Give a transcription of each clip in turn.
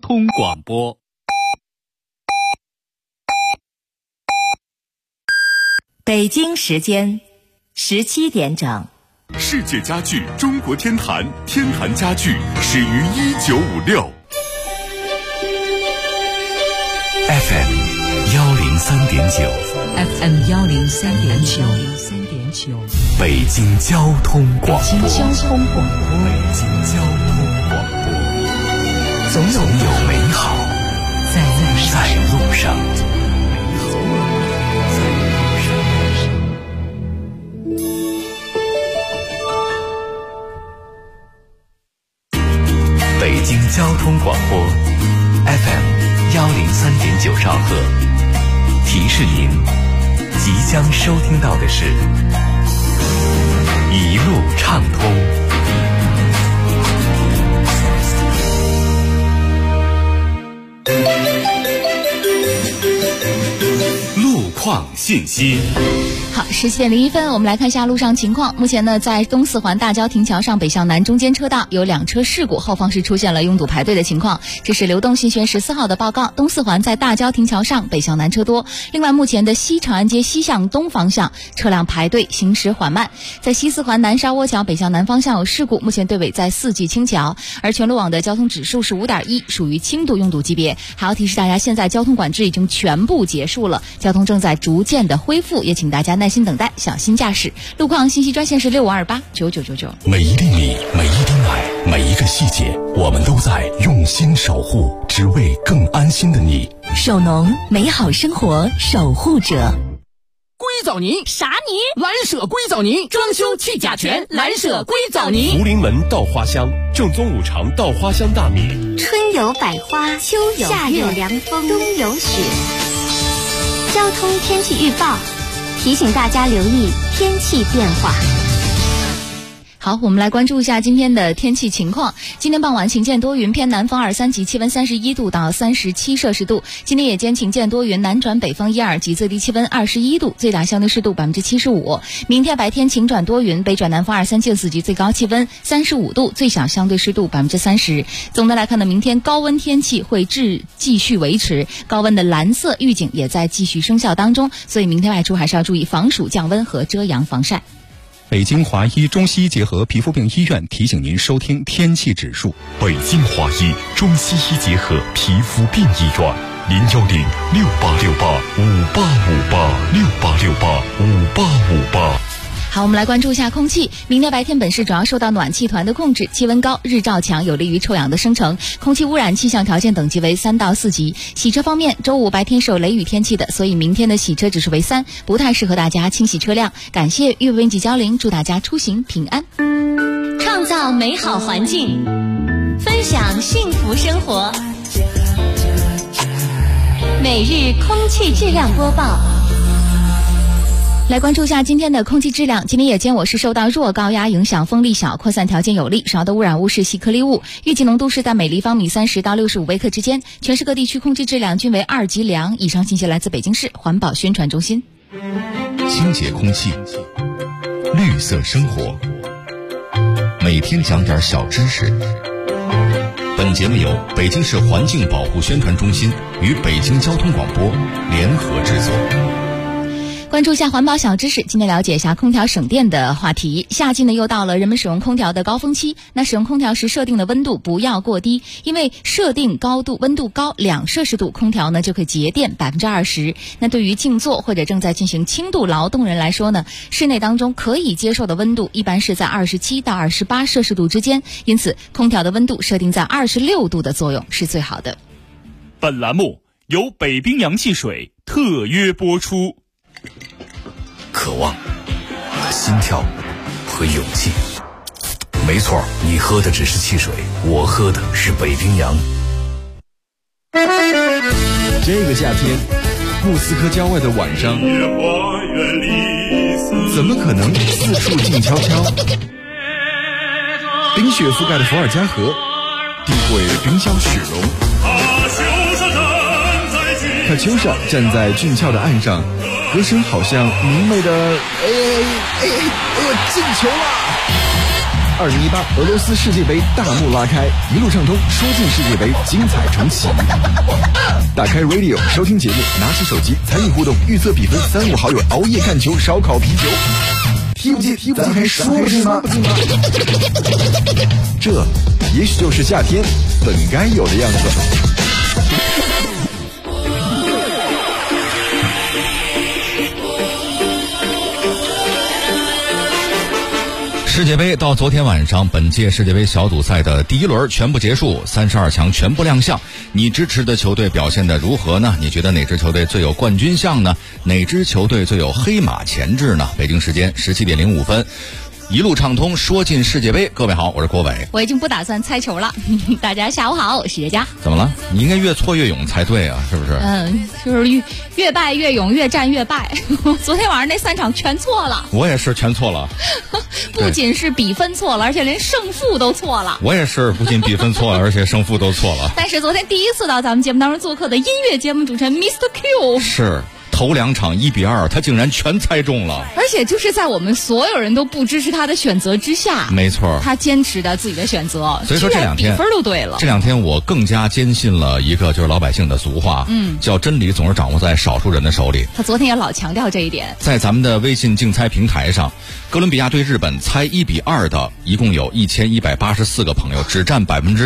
通广播。 北京时间17点整。 世界家具中国天坛，天坛家具始于1956。FM 103.9 FM 103.9 北京交通广播。 北京交通广播， 总有美好在路上。北京交通广播 FM 103.9兆赫，提示您即将收听到的是一路畅通。路况信息。 好，17点01分，我们来看一下路上情况。目前呢，在东四环大郊亭桥上北向南中间车道有2车事故，后方是出现了拥堵排队的情况。这是流动信轩14号的报告。东四环在大郊亭桥上北向南车多。另外，目前的西长安街西向东方向车辆排队行驶缓慢。在西四环南沙窝桥北向南方向有事故，目前队尾在4季青桥，而全路网的交通指数是5.1，属于轻度拥堵级别。还要提示大家，现在交通管制已经全部结束了，交通正在逐渐的恢复，也请大家耐心等待，小心驾驶。路况信息专线是65289999。 每一粒米，每一滴奶，每一个细节，我们都在用心守护，只为更安心的你。 首农，美好生活守护者。 硅藻泥啥泥？ 蓝舍硅藻泥，装修去甲醛，蓝舍硅藻泥。 福临门稻花香，正宗5常稻花香大米。 春有百花，秋有夏有凉风，冬有雪。交通天气预报提醒大家留意天气变化。 好，我们来关注一下今天的天气情况。今天傍晚晴间多云，偏南风2、3级，气温31度到37摄氏度。今天夜间晴间多云，南转北风1、2级，最低气温21度，最大相对湿度75%。明天白天晴转多云，北转南风2、3级4级，最高气温35度，最小相对湿度30%。总的来看呢，明天高温天气会继续维持，高温的蓝色预警也在继续生效当中，所以明天外出还是要注意防暑降温和遮阳防晒。 北京华医中西医结合皮肤病医院提醒您收听天气指数。 北京华医中西医结合皮肤病医院，0106868585858，668685858。 好，我们来关注一下空气。明天白天本市主要受到暖气团的控制，气温高，日照强，有利于臭氧的生成。空气污染气象条件等级为3到4级。洗车方面，周五白天是有雷雨天气的，所以明天的洗车指数为3，不太适合大家清洗车辆。感谢粤文集交零，祝大家出行平安。 创造美好环境，分享幸福生活。每日空气质量播报。 来关注一下今天的空气质量。今天夜间我市受到弱高压影响，风力小，扩散条件有利，少的污染物是细颗粒物，预计浓度是在每立方米30到65微克之间。全市各地区空气质量均为2级良。以上信息来自北京市环保宣传中心。 清洁空气，绿色生活，每天讲点小知识。本节目由北京市环境保护宣传中心与北京交通广播联合制作。 关注一下环保小知识，今天了解一下空调省电的话题。夏季呢又到了人们使用空调的高峰期，那使用空调时设定的温度不要过低，因为设定温度高2摄氏度，空调呢就可以节电20%。那对于静坐或者正在进行轻度劳动人来说呢，室内当中可以接受的温度一般是在27到28摄氏度之间，因此空调的温度设定在26度的作用是最好的。 本栏目由北冰洋汽水特约播出。 渴望和心跳和勇气，没错，你喝的只是汽水，我喝的是北冰洋。 这个夏天，莫斯科郊外的晚上，怎么可能四处静悄悄？冰雪覆盖的伏尔加河，地会冰消雪融。卡秋莎站在俊俏的岸上，歌声好像明媚的，进球了！ 2018俄罗斯世界杯大幕拉开，一路畅通，说进世界杯，精彩重启。打开 Radio 收听节目，拿起手机参与互动，预测比分，3、5好友熬夜看球，烧烤啤酒。踢不进，咱还说不进吗？这也许就是夏天本该有的样子。 世界杯到昨天晚上，本届世界杯小组赛的第一轮全部结束，32强全部亮相。你支持的球队表现得如何呢？你觉得哪支球队最有冠军相呢？哪支球队最有黑马潜质呢？北京时间17点05分。一路畅通，说进世界杯。各位好，我是郭伟。 我已经不打算猜球了。大家下午好，我是叶佳。 怎么了？你应该越挫越勇才对啊，是不是？ 就是越败越勇，越战越败。昨天晚上那3场全错了。 我也是全错了。 不仅是比分错了，而且连胜负都错了。 我也是，不仅比分错了，而且胜负都错了。 但是昨天第一次到咱们节目当中做客的音乐节目主持人 Mr. Q 是。头2场1比2，他竟然全猜中了， 而且就是在我们所有人都不支持他的选择之下， 没错， 他坚持的自己的选择， 所以说这2天比分都对了。 这2天我更加坚信了一个就是老百姓的俗话，叫真理总是掌握在少数人的手里。 他昨天也老强调这一点。 在咱们的微信竞猜平台上，哥伦比亚对日本猜1比2的，一共有1184个朋友，只占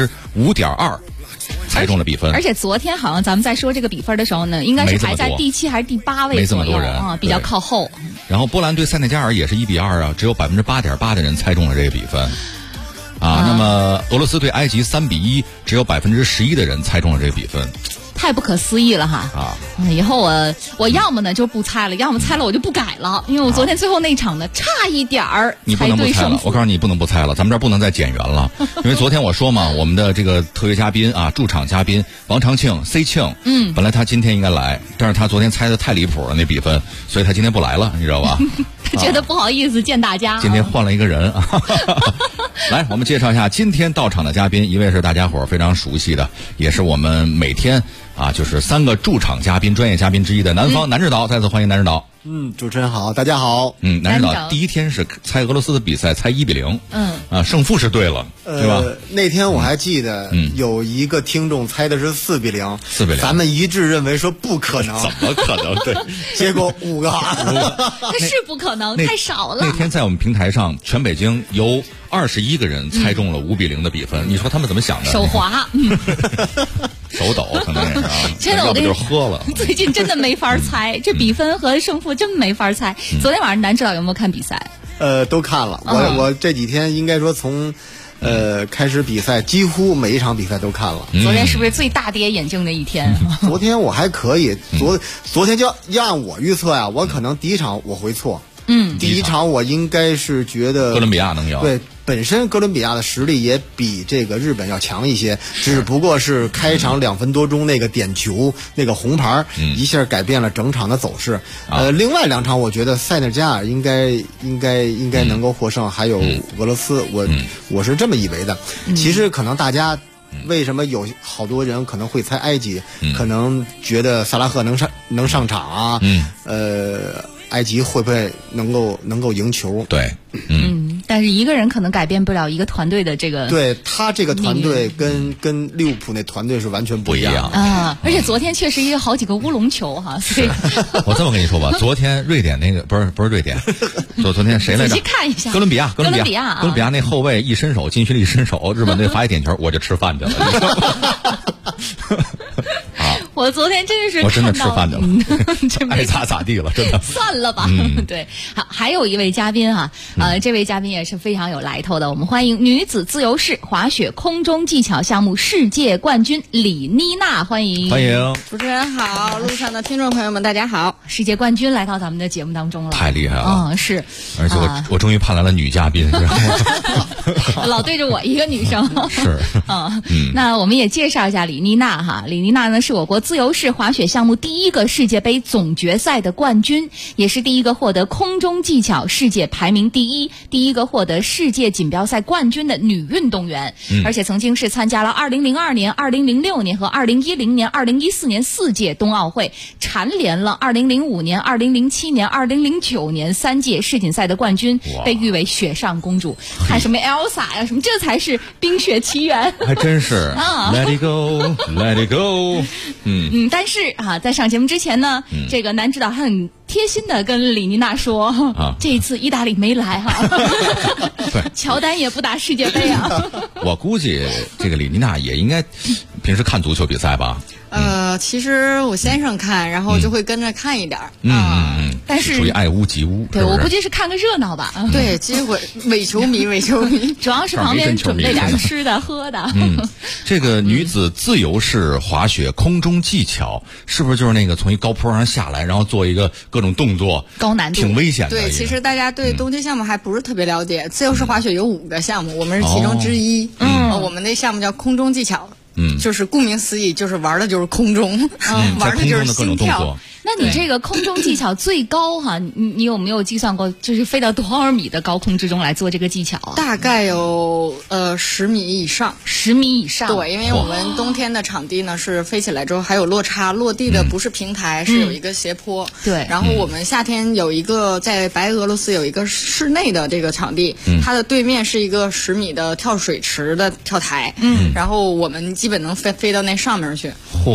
5.2%。猜中了比分， 而且昨天好像咱们在说这个比分的时候呢，应该是排在第7还是第8位左右啊，比较靠后。 然后波兰对塞内加尔也是1比2啊，只有8.8%的人猜中了这个比分啊。那么俄罗斯对埃及3比1，只有11%的人猜中了这个比分。 太不可思议了哈！ 啊， 以后我要么呢就不猜了，要么猜了我就不改了，因为我昨天最后那场呢差一点儿你不能不猜了，我告诉你不能不猜了，咱们这儿不能再减员了，因为昨天我说嘛，我们的这个特约嘉宾啊，驻场嘉宾王长庆 C 庆，本来他今天应该来，但是他昨天猜的太离谱了那比分，所以他今天不来了，你知道吧？ 他觉得不好意思见大家。 今天换了一个人啊。来，我们介绍一下今天到场的嘉宾，一位是大家伙非常熟悉的，也是我们每天啊就是3个驻场嘉宾、专业嘉宾之一的南方南指导，再次欢迎南指导。 主持人好，大家好。 南指导第一天是猜俄罗斯的比赛，猜1比0。胜负是对了，对吧？ 那天我还记得，有一个听众猜的是4比0，咱们一致认为说不可能， 怎么可能？对， 结果5个， 那是不可能，太少了。 那天在我们平台上，全北京有21个人猜中了5比0的比分，你说他们怎么想的？ 手滑， 手抖可能也是啊。 真的，我就是喝了。 最近真的没法猜，这比分和胜负真没法猜。昨天晚上南指导有没有看比赛？ 都看了。我这几天应该说从开始比赛，几乎每一场比赛都看了。 昨天是不是最大跌眼镜的一天？ 昨天我还可以，昨天要按我预测呀，我可能第一场我会错。第一场我应该是觉得哥伦比亚能赢。 对，本身哥伦比亚的实力也比这个日本要强一些，只不过是开场2分多钟那个点球那个红牌一下改变了整场的走势。另外2场我觉得塞内加尔应该能够获胜，还有俄罗斯，我是这么以为的。其实可能大家为什么有好多人可能会猜埃及，可能觉得萨拉赫能上场啊，埃及会不会能够赢球？ 对， 但是一个人可能改变不了一个团队的这个。 对，他这个团队跟利物浦那团队是完全不一样啊！而且昨天确实也有好几个乌龙球哈。所以我这么跟你说吧，昨天瑞典那个不是瑞典，昨天谁来着？ 仔细看一下， 哥伦比亚那后卫一伸手，禁区里一伸手，日本队罚一点球，我就吃饭去了。 我昨天真是我真的吃饭去了，爱咋地了，真的。 算了吧，对。好，还有一位嘉宾哈，这位嘉宾也是非常有来头的，我们欢迎女子自由式滑雪空中技巧项目世界冠军李妮娜，欢迎。 主持人好，路上的听众朋友们大家好。 世界冠军来到咱们的节目当中了， 太厉害了。 是。 而且我终于盼来了女嘉宾， 老对着我一个女生。 是。 那我们也介绍一下李妮娜哈，李妮娜呢是我国自自由式滑雪项目第一个世界杯总决赛的冠军，也是第一个获得空中技巧世界排名第一、第一个获得世界锦标赛冠军的女运动员，而且曾经是参加了2002年、2006年和2010年、2014年4届冬奥会，蝉联了2005年、2007年、2009年3届世锦赛的冠军，被誉为雪上公主。看什么 Elsa 呀，什么这才是冰雪奇缘， 还真是Let it go, let it go。 但是在上节目之前呢，这个男指导很贴心的跟李妮娜说，这一次意大利没来乔丹也不打世界杯啊。 我估计这个李妮娜也应该平时看足球比赛吧。 其实我先生看，然后就会跟着看一点但是属于爱屋及乌。 对，我估计是看个热闹吧。 对，其实我伪球迷，主要是旁边准备点吃的喝的。 这个女子自由式滑雪空中技巧，是不是就是那个从一高坡上下来，然后做一个各种动作， 高难度， 挺危险的。 对，其实大家对冬季项目还不是特别了解。自由式滑雪有5个项目，我们是其中之一。我们那项目叫空中技巧。就是顾名思义，就是玩的就是空中，玩的就是心跳。 那你这个空中技巧最高你有没有计算过，就是飞到多少米的高空之中来做这个技巧啊？ 大概有10米以上。 10米以上。 对，因为我们冬天的场地呢是飞起来之后还有落差，落地的不是平台，是有一个斜坡。 对。 然后我们夏天有一个在白俄罗斯有一个室内的这个场地，它的对面是一个10米的跳水池的跳台。然后我们基本能飞到那上面去。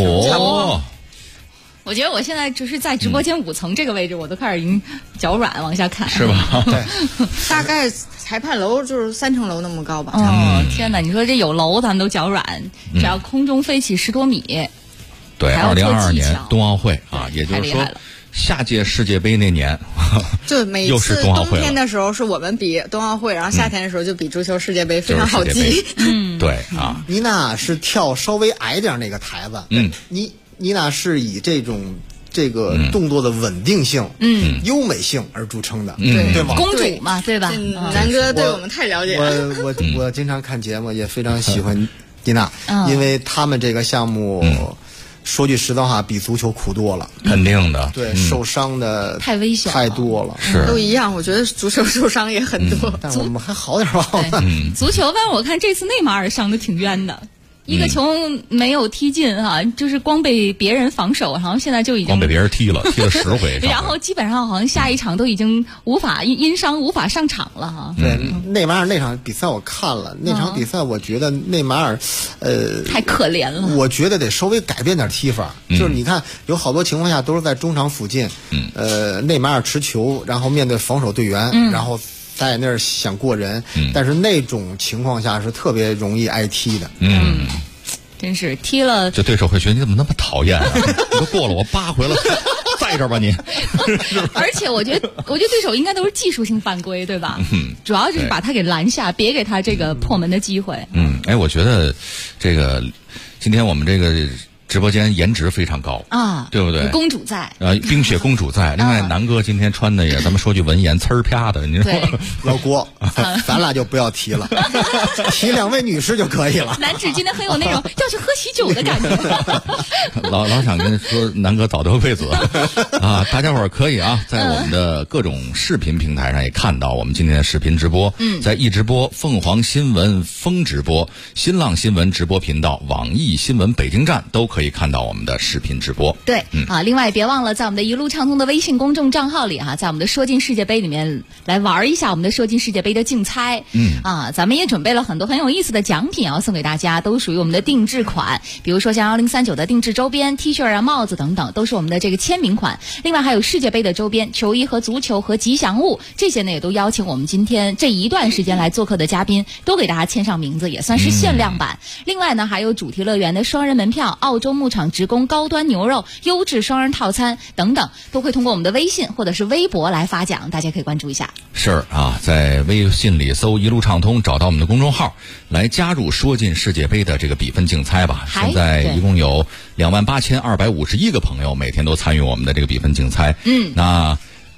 我觉得我现在就是在直播间5层这个位置，我都开始已经脚软往下看， 是吧？ 对， 大概裁判楼就是3层楼那么高吧。 天哪！你说这有楼咱们都脚软，只要空中飞起10多米。 对，2022年冬奥会也就是说下届世界杯那年， 就每次冬天的时候是我们比冬奥会，然后夏天的时候就比足球世界杯，非常好记。 对妮娜是跳稍微矮点那个台子。妮娜是以这个动作的稳定性、优美性而著称的，对吧？ 公主嘛，对吧？ 南哥对我们太了解了。 我经常看节目，也非常喜欢妮娜，因为他们这个项目。说句实在话，比足球苦多了， 肯定的。 对，受伤的太危险， 太多了， 都一样。我觉得足球受伤也很多， 但我们还好点吧。 足球，但是我看这次内马尔伤的挺冤的。一个球没有踢进就是光被别人防守，然后现在就已经光被别人踢了10回， 然后基本上好像下一场都已经因伤无法上场了对，内马尔那场比赛我看了，那场比赛我觉得内马尔太可怜了。 我觉得得稍微改变点踢法，就是你看有好多情况下都是在中场附近，内马尔持球，然后面对防守队员，然后在那儿想过人，但是那种情况下是特别容易挨踢的。 真是踢了， 这对手会觉得你怎么那么讨厌啊？你都过了我8回了，在这儿吧你。 而且我觉得对手应该都是技术性犯规，对吧？主要就是把他给拦下，别给他这个破门的机会。 我觉得这个今天我们这个直播间颜值非常高对不对？ 公主在冰雪公主在。另外，南哥今天穿的也，咱们说句文言，呲儿啪的，你说老郭，咱俩就不要提了，提2位女士就可以了。 男子今天很有那种要去喝喜酒的感觉。 老想跟说南哥早得贵子大家伙儿可以在我们的各种视频平台上也看到我们今天的视频直播，在易直播、凤凰新闻、风直播、新浪新闻直播频道、网易新闻北京站都可以看到我们的视频直播。 对另外别忘了在我们的一路畅通的微信公众账号里在我们的说进世界杯里面来玩一下我们的说进世界杯的竞猜。咱们也准备了很多很有意思的奖品要送给大家，都属于我们的定制款，比如说像1039的定制周边 T 恤帽子等等，都是我们的这个签名款。另外还有世界杯的周边、球衣和足球和吉祥物，这些呢也都邀请我们今天这一段时间来做客的嘉宾都给大家签上名字，也算是限量版。另外呢还有主题乐园的双人门票、澳洲牧场职工高端牛肉、优质双人套餐等等，都会通过我们的微信或者是微博来发奖，大家可以关注一下。 是在微信里搜一路畅通，找到我们的公众号来加入说进世界杯的这个比分竞猜吧。现在一共有28251个朋友每天都参与我们的这个比分竞猜。那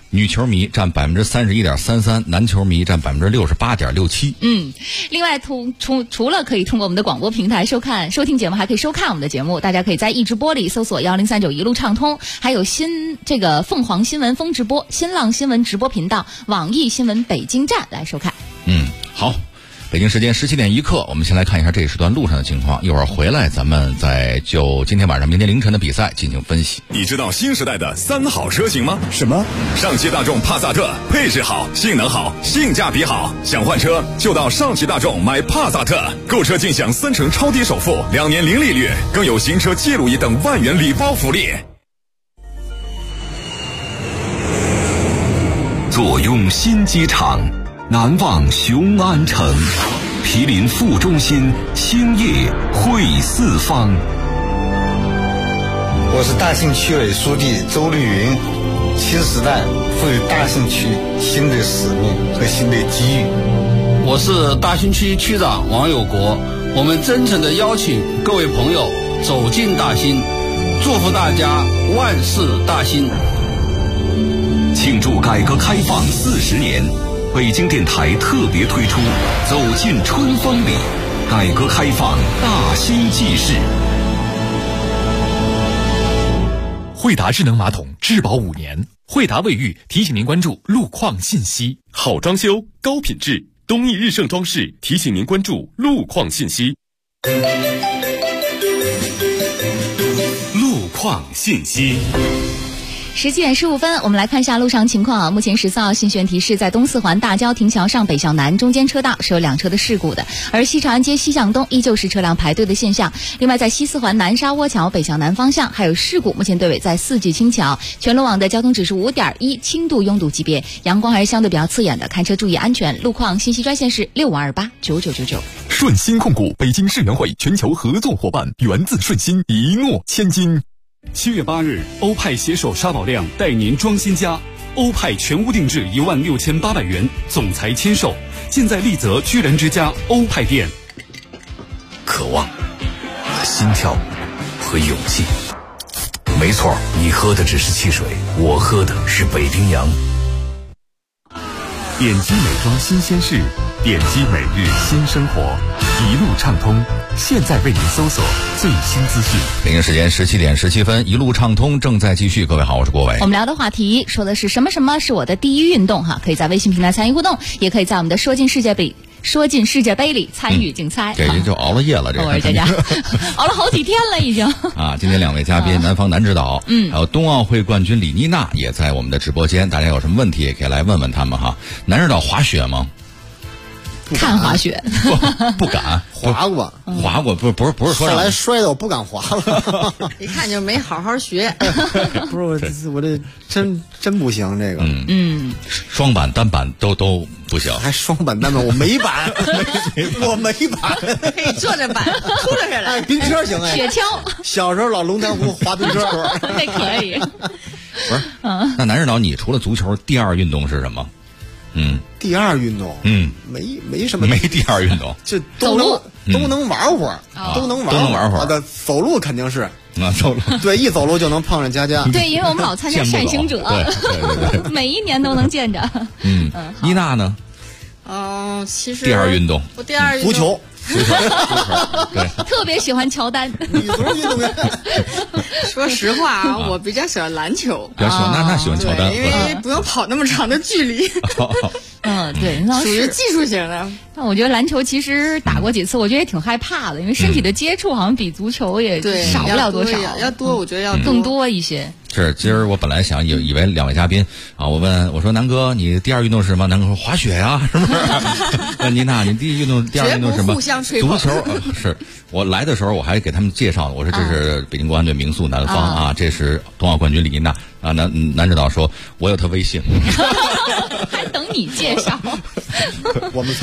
女球迷占31.33%，男球迷占68.67%。 另外除了可以通过我们的广播平台收听节目，还可以收看我们的节目。大家可以在易直播里搜索1039一路畅通，还有这个凤凰新闻风直播、新浪新闻直播频道、网易新闻北京站来收看。 好。北京时间17点1刻，我们先来看一下这一时段路上的情况。一会儿回来，咱们再就今天晚上、明天凌晨的比赛进行分析。 你知道新时代的3好车型吗？ 什么？ 上汽大众帕萨特，配置好，性能好，性价比好。想换车就到上汽大众买帕萨特，购车尽享3成超低首付，2年零利率，更有行车记录仪等万元礼包福利。 坐拥新机场，难忘雄安城，毗邻副中心，兴业汇四方。 我是大兴区委书记周绿云。新时代赋予大兴区新的使命和新的机遇。 我是大兴区区长王有国。我们真诚地邀请各位朋友走进大兴，祝福大家万事大兴。 庆祝改革开放40年，北京电台特别推出《走进春风里》，改革开放大兴纪事。 惠达智能马桶质保5年，惠达卫浴提醒您关注路况信息。 好装修，高品质，东义日盛装饰提醒您关注路况信息。路况信息。 17点15分，我们来看一下路上情况啊。目前14号信讯提示，在东四环大郊停桥上北向南中间车道是有2车的事故的，而西长安街西向东依旧是车辆排队的现象。另外，在西四环南沙窝桥北向南方向还有事故，目前队尾在4季青桥，全路网的交通指数5.1，轻度拥堵级别，阳光还是相对比较刺眼的，开车注意安全。路况信息专线是65289999。 顺鑫控股北京世园会全球合作伙伴，源自顺鑫，一诺千金。 7月8日，欧派携手沙宝亮带您装新家，欧派全屋定制16800元，总裁签售，现在丽泽居然之家欧派店。 渴望和心跳和勇气，没错，你喝的只是汽水，我喝的是北冰洋。 点击美妆新鲜事，点击每日新生活，一路畅通，现在为您搜索最新资讯。 北京时间17点17分，一路畅通正在继续。各位好，我是郭伟。 我们聊的话题说的是什么是我的第一运动哈，可以在微信平台参与互动，也可以在我们的说进世界杯里参与竞猜。 这就熬了夜了，这我佳佳熬了好几天了已经啊！今天2位嘉宾，南方男指导，还有冬奥会冠军李妮娜也在我们的直播间，大家有什么问题也可以来问问他们哈。男指导滑雪吗？ 看滑雪不敢滑过， 不是说后来摔的我不敢滑了， 一看就没好好学。 不是我这真不行这个。 双板单板都不行， 还双板单板我没板，我没板， 可以坐着板秃了下来。 冰车行哎， 雪橇。 小时候老龙潭湖滑冰车， 那可以。 不是，那男指导你除了足球，第二运动是什么？ 第二运动，没什么， 没第二运动， 就都能玩会儿，都能玩会儿。走路肯定是啊，走路对，一走路就能碰上佳佳。 对，因为我们老参加善行者， 对， 每一年都能见着。 妮娜呢？ 其实第二运动， 我第二运动足球。 对， 特别喜欢乔丹。 女足运动员。 说实话啊，我比较喜欢篮球。 比较喜欢那喜欢乔丹， 因为不用跑那么长的距离。 对， 属于技术型的。 但我觉得篮球其实打过几次，我觉得也挺害怕的，因为身体的接触好像比足球也少不了多少。 要多，我觉得要更多一些。 是，今儿我本来以为2位嘉宾啊，我说南哥，你第二运动是什么？南哥说滑雪呀，是不是？那妮娜，你第二运动是什么？ 互相吹足球。是我来的时候我还给他们介绍，我说这是北京国安队名宿南方啊，这是冬奥冠军李妮娜啊。男指导说我有他微信， 还等你介绍。 我们参加活动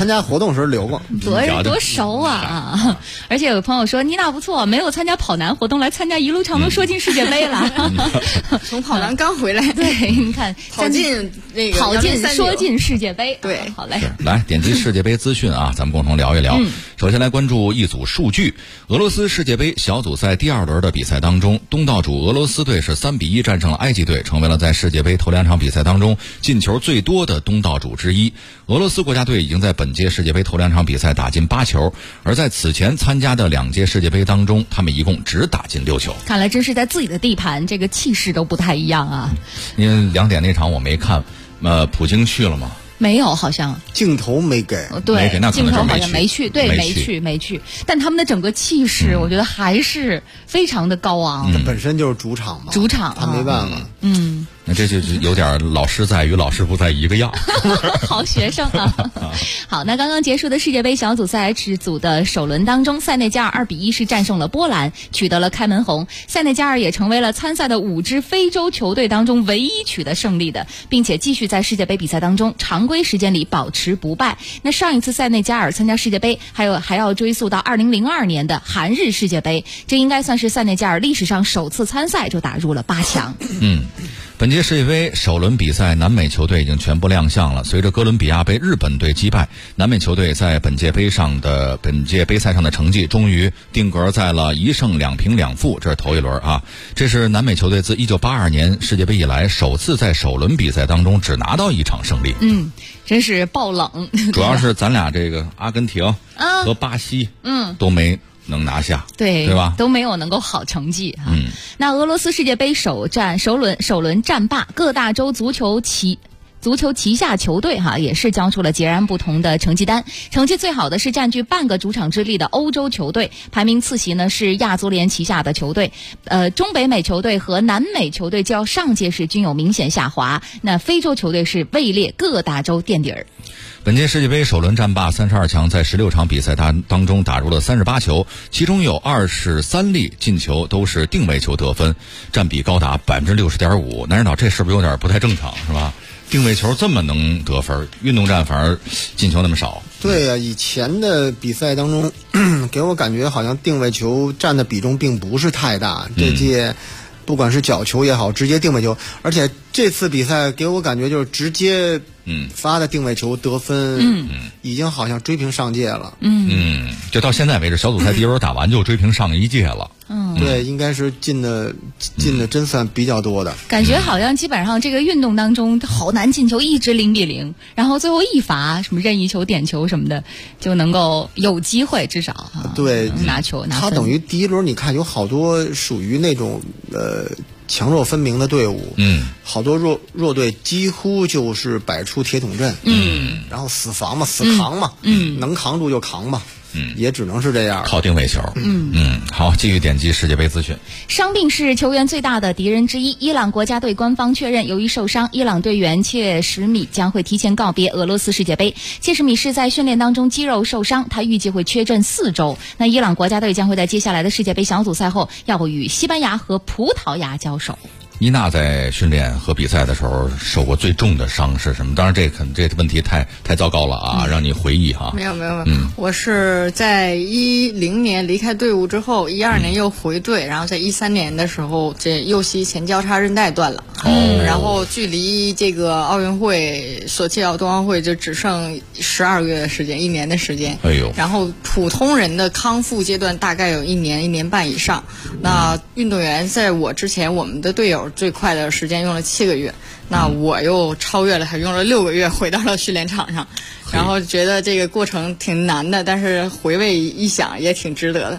动时留过， 多熟啊！而且有朋友说妮娜不错，没有参加跑男活动，来参加一路畅通说进世界杯了。 从跑男刚回来， 对，你看跑进那个说进世界杯， 对， 好嘞。 来点击世界杯资讯啊，咱们共同聊一聊。首先来关注一组数据，俄罗斯世界杯小组赛第2轮的比赛当中，东道主俄罗斯队是3-1战胜了埃及队，成为了在世界杯头2场比赛当中进球最多的东道主之一。俄罗斯国家队已经在本届世界杯头2场比赛打进8球，而在此前参加的2届世界杯当中，他们一共只打进6球。 看来真是在自己的地盘，这个气势都不太一样啊。 因为2点那场我没看，普京去了吗？ 没有，好像镜头没给， 对， 那镜头好像没去，对，没去。但他们的整个气势，我觉得还是非常的高昂。 这本身就是主场嘛，他没办法。 那这就是有点老师在与老师不在一个样。 好学生啊！好，那刚刚结束的世界杯小组赛 H 组的首轮当中，塞内加尔2-1是战胜了波兰，取得了开门红。塞内加尔也成为了参赛的5支非洲球队当中唯一取得胜利的，并且继续在世界杯比赛当中常规时间里保持不败。那上一次塞内加尔参加世界杯，还要追溯到2002年的韩日世界杯，这应该算是塞内加尔历史上首次参赛就打入了8强。 本届世界杯首轮比赛，南美球队已经全部亮相了。随着哥伦比亚被日本队击败，南美球队在本届杯赛上的成绩终于定格在了1胜2平2负，这是头一轮啊。这是南美球队自1982年世界杯以来首次在首轮比赛当中只拿到1场胜利。 真是爆冷。 主要是咱俩这个阿根廷和巴西都没能拿下，对吧？ 都没有能够好成绩哈。那俄罗斯世界杯首轮战罢，各大洲足球旗下球队也是交出了截然不同的成绩单。成绩最好的是占据半个主场之力的欧洲球队，排名次席呢是亚足联旗下的球队。中北美球队和南美球队较上届时均有明显下滑。那非洲球队是位列各大洲垫底儿。 本届世界杯首轮战罢32强，在16场比赛当中打入了38球，其中有23粒进球都是定位球得分，占比高达60.5%。男人岛这是不是有点不太正常，是吧？定位球这么能得分，运动战反而进球那么少。 对呀，以前的比赛当中，给我感觉好像定位球占的比重并不是太大。这届不管是角球也好，直接定位球，而且这次比赛给我感觉就是直接发的定位球得分，已经好像追平上届了。 就到现在为止，小组赛第1轮打完就追平上一届了。 对，应该是进的真算比较多的。 感觉好像基本上这个运动当中好难进球，一直0-0，然后最后一罚什么任意球、点球什么的，就能够有机会至少对拿球拿分。 他等于第1轮你看有好多属于那种强弱分明的队伍，好多弱队几乎就是摆出铁桶阵，然后死防嘛，死扛嘛，能扛住就扛嘛。也只能是这样， 靠定位球。好，继续点击世界杯资讯。 伤病是球员最大的敌人之一。伊朗国家队官方确认，由于受伤，伊朗队员切什米将会提前告别俄罗斯世界杯。切什米是在训练当中肌肉受伤，他预计会缺阵4周。那伊朗国家队将会在接下来的世界杯小组赛后，要与西班牙和葡萄牙交手。 妮娜在训练和比赛的时候受过最重的伤是什么？当然这问题太糟糕了啊，让你回忆哈。 没有，我是在10年离开队伍之后，12年又回队，然后在13年的时候，这右膝前交叉韧带断了，然后距离这个奥运会索契冬奥会就只剩12个月的时间，1年的时间。然后普通人的康复阶段大概有1年、1年半以上。那运动员在我之前，我们的队友最快的时间用了7个月，那我又超越了他，用了6个月回到了训练场上，然后觉得这个过程挺难的，但是回味一想也挺值得的。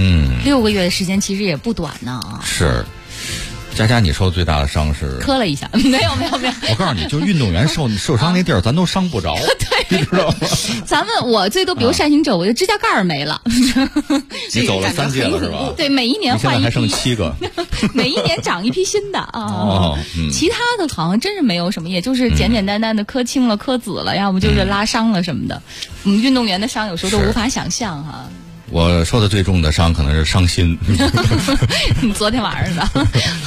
6个月的时间其实也不短呢。 是。佳佳，你受最大的伤是磕了一下，没有。 我告诉你，就运动员受伤那地儿，咱都伤不着， 对， 你知道吗？ 我最多，比如单行者，我就指甲盖没了。 你走了3届了是吧？ 对，每一年换一批， 现在还剩7个， 每一年长一批新的啊。其他的好像真是没有什么，也就是简简单单的磕青了、磕紫了，要不就是拉伤了什么的。运动员的伤有时候都无法想象哈。 我受的最重的伤可能是伤心。 昨天晚上的。好。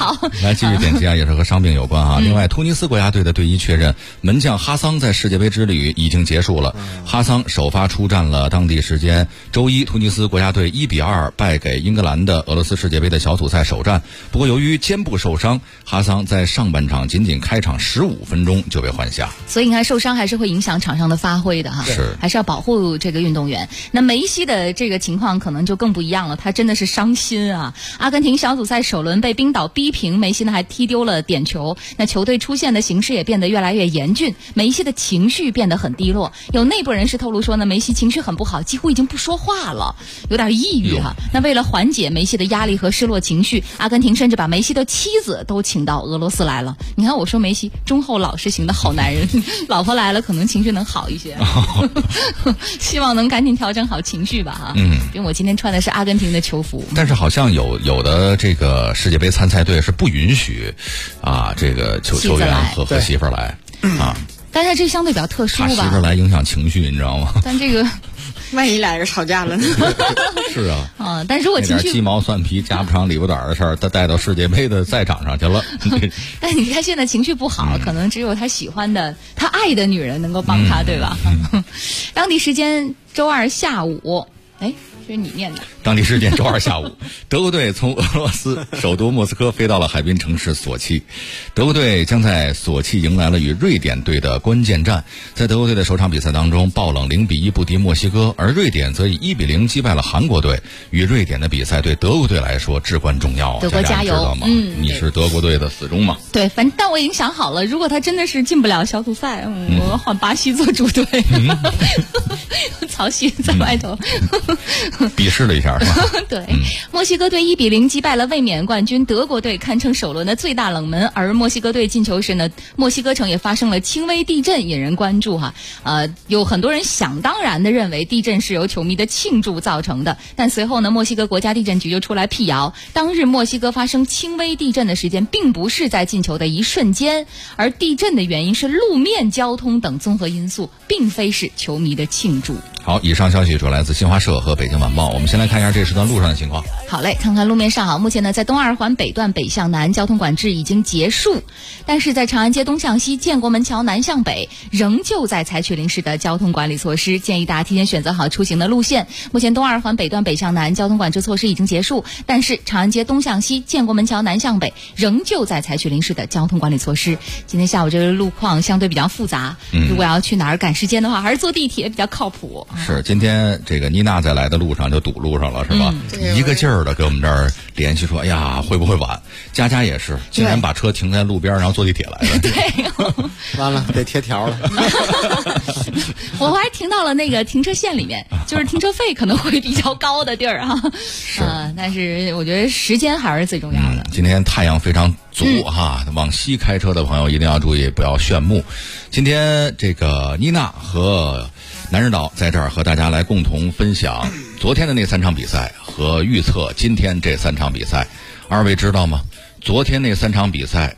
好。 来继续点击啊，也是和伤病有关啊。另外，突尼斯国家队的队医确认，门将哈桑在世界杯之旅已经结束了。哈桑首发出战了当地时间周一，突尼斯国家队1-2败给英格兰的俄罗斯世界杯的小组赛首战。不过由于肩部受伤，哈桑在上半场仅开场15分钟就被换下。 所以你看，受伤还是会影响场上的发挥的哈， 是还是要保护这个运动员。那梅西的这个情况可能就更不一样了，他真的是伤心啊！阿根廷小组赛首轮被冰岛逼平，梅西呢还踢丢了点球，那球队出现的形势也变得越来越严峻，梅西的情绪变得很低落。有内部人士透露说呢，梅西情绪很不好，几乎已经不说话了，有点抑郁哈。那为了缓解梅西的压力和失落情绪，阿根廷甚至把梅西的妻子都请到俄罗斯来了。你看，我说梅西忠厚老实型的好男人，老婆来了可能情绪能好一些，希望能赶紧调整好情绪吧哈。因为我今天穿的是阿根廷的球服， 但是好像有的这个世界杯参赛队是不允许啊这个球员和媳妇儿来啊。 但是这相对比较特殊吧， 媳妇儿来影响情绪，你知道吗？ 但这个万一俩人吵架了呢？ 是啊， 但如果情绪那点鸡毛蒜皮、家不长里不短的事儿，他带到世界杯的赛场上去了。 但你看现在情绪不好，可能只有他喜欢的、他爱的女人能够帮他，对吧？当地时间周二下午，这是你念的。 当地时间周二下午，德国队从俄罗斯首都莫斯科飞到了海滨城市索契。德国队将在索契迎来了与瑞典队的关键战。在德国队的首场比赛当中，爆冷0-1不敌墨西哥，而瑞典则以1-0击败了韩国队。与瑞典的比赛对德国队来说至关重要。 德国加油！ 知道吗？你是德国队的死忠吗？ 对，但我已经想好了，如果他真的是进不了小组赛，我要换巴西做主队。曹曦在外头鄙视了一下是吧？ 对，墨西哥队1-0击败了卫冕冠军德国队，堪称首轮的最大冷门。而墨西哥队进球时呢，墨西哥城也发生了轻微地震，引人关注哈。有很多人想当然的认为地震是由球迷的庆祝造成的，但随后呢，墨西哥国家地震局就出来辟谣，当日墨西哥发生轻微地震的时间并不是在进球的一瞬间，而地震的原因是路面交通等综合因素，并非是球迷的庆祝。 好，以上消息主来自新华社和北京晚报。我们先来看一下这时段路上的情况。 好嘞，看看路面上目前呢，在东二环北段北向南交通管制已经结束，但是在长安街东向西、建国门桥南向北仍旧在采取临时的交通管理措施，建议大家提前选择好出行的路线。目前东二环北段北向南交通管制措施已经结束，但是长安街东向西、建国门桥南向北仍旧在采取临时的交通管理措施。今天下午这个路况相对比较复杂，如果要去哪儿赶时间的话，还是坐地铁比较靠谱。 是，今天这个妮娜在来的路上就堵路上了，是吧？一个劲儿的给我们这儿联系说，哎呀，会不会晚？佳佳也是，竟然把车停在路边，然后坐地铁来的。 对， 完了，得贴条了。 我还停到了那个停车线里面，就是停车费可能会比较高的地儿哈。但是我觉得时间还是最重要的。 今天太阳非常足哈，往西开车的朋友一定要注意，不要炫目。今天这个妮娜和南日岛在这儿和大家来共同分享昨天的那3场比赛和预测今天这3场比赛。二位知道吗？昨天那3场比赛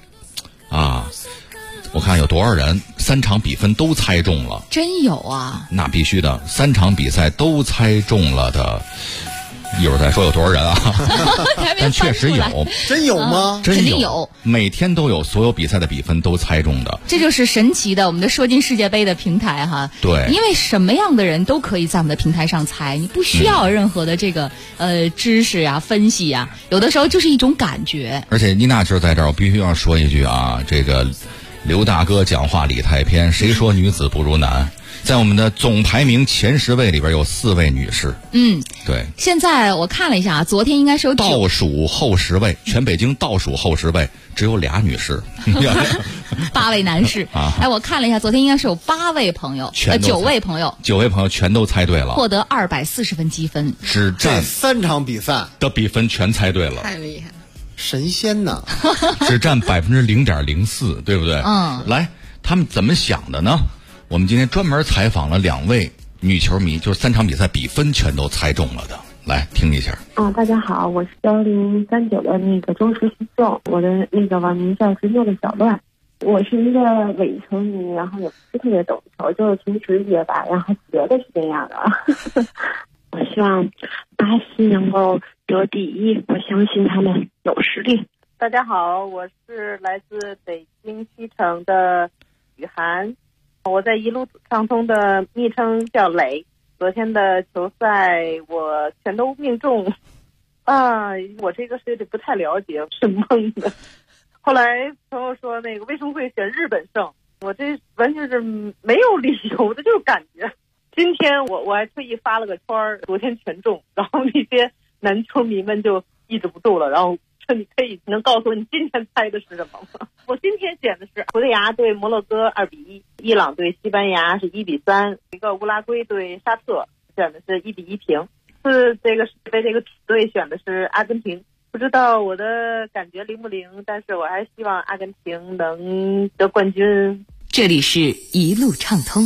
我看有多少人3场比分都猜中了。 真有啊？ 那必须的，3场比赛都猜中了的，一会儿再说有多少人啊。但确实有。 真有吗？ 真肯定有， 每天都有所有比赛的比分都猜中的。 这就是神奇的我们的说进世界杯的平台哈。 对， 因为什么样的人都可以在我们的平台上猜，你不需要任何的这个知识啊、分析啊，有的时候就是一种感觉。 而且妮娜就是在这儿，我必须要说一句啊，这个刘大哥讲话理太偏，谁说女子不如男？在我们的总排名前10位里边有4位女士。对。现在我看了一下，昨天应该是有倒数后10位，全北京倒数后10位只有俩女士 ，8位男士。我看了一下，昨天应该是有8位朋友，9位朋友全都猜对了， 获得240分积分， 只占 3场比赛的比分全猜对了， 太厉害了， 神仙呢！ 只占0.04%，对不对？来，他们怎么想的呢？我们今天专门采访了2位女球迷，就是3场比赛比分全都猜中了的，来听一下。 大家好，我是1039的那个忠实听众，我的那个网名叫16的小乱，我是一个伪球迷，然后也不是特别懂球，就是平时也吧，然后觉得是这样的。我希望巴西能够得第1，我相信他们有实力。 大家好，我是来自北京西城的雨涵，我在一路畅通的昵称叫磊。昨天的球赛我全都命中，我这个是不太了解，是蒙的。后来朋友说那个为什么会选日本胜，我这完全是没有理由的，就是感觉。今天我还特意发了个圈，昨天全中，然后那些男球迷们就抑制不住了，然后说你能告诉我你今天猜的是什么吗？我今天选的是葡萄牙对摩洛哥2-1，伊朗对西班牙是1-3，一个乌拉圭对沙特选的是1-1平。是这个世界杯这个队选的是阿根廷，不知道我的感觉灵不灵，但是我还希望阿根廷能得冠军。 这里是一路畅通。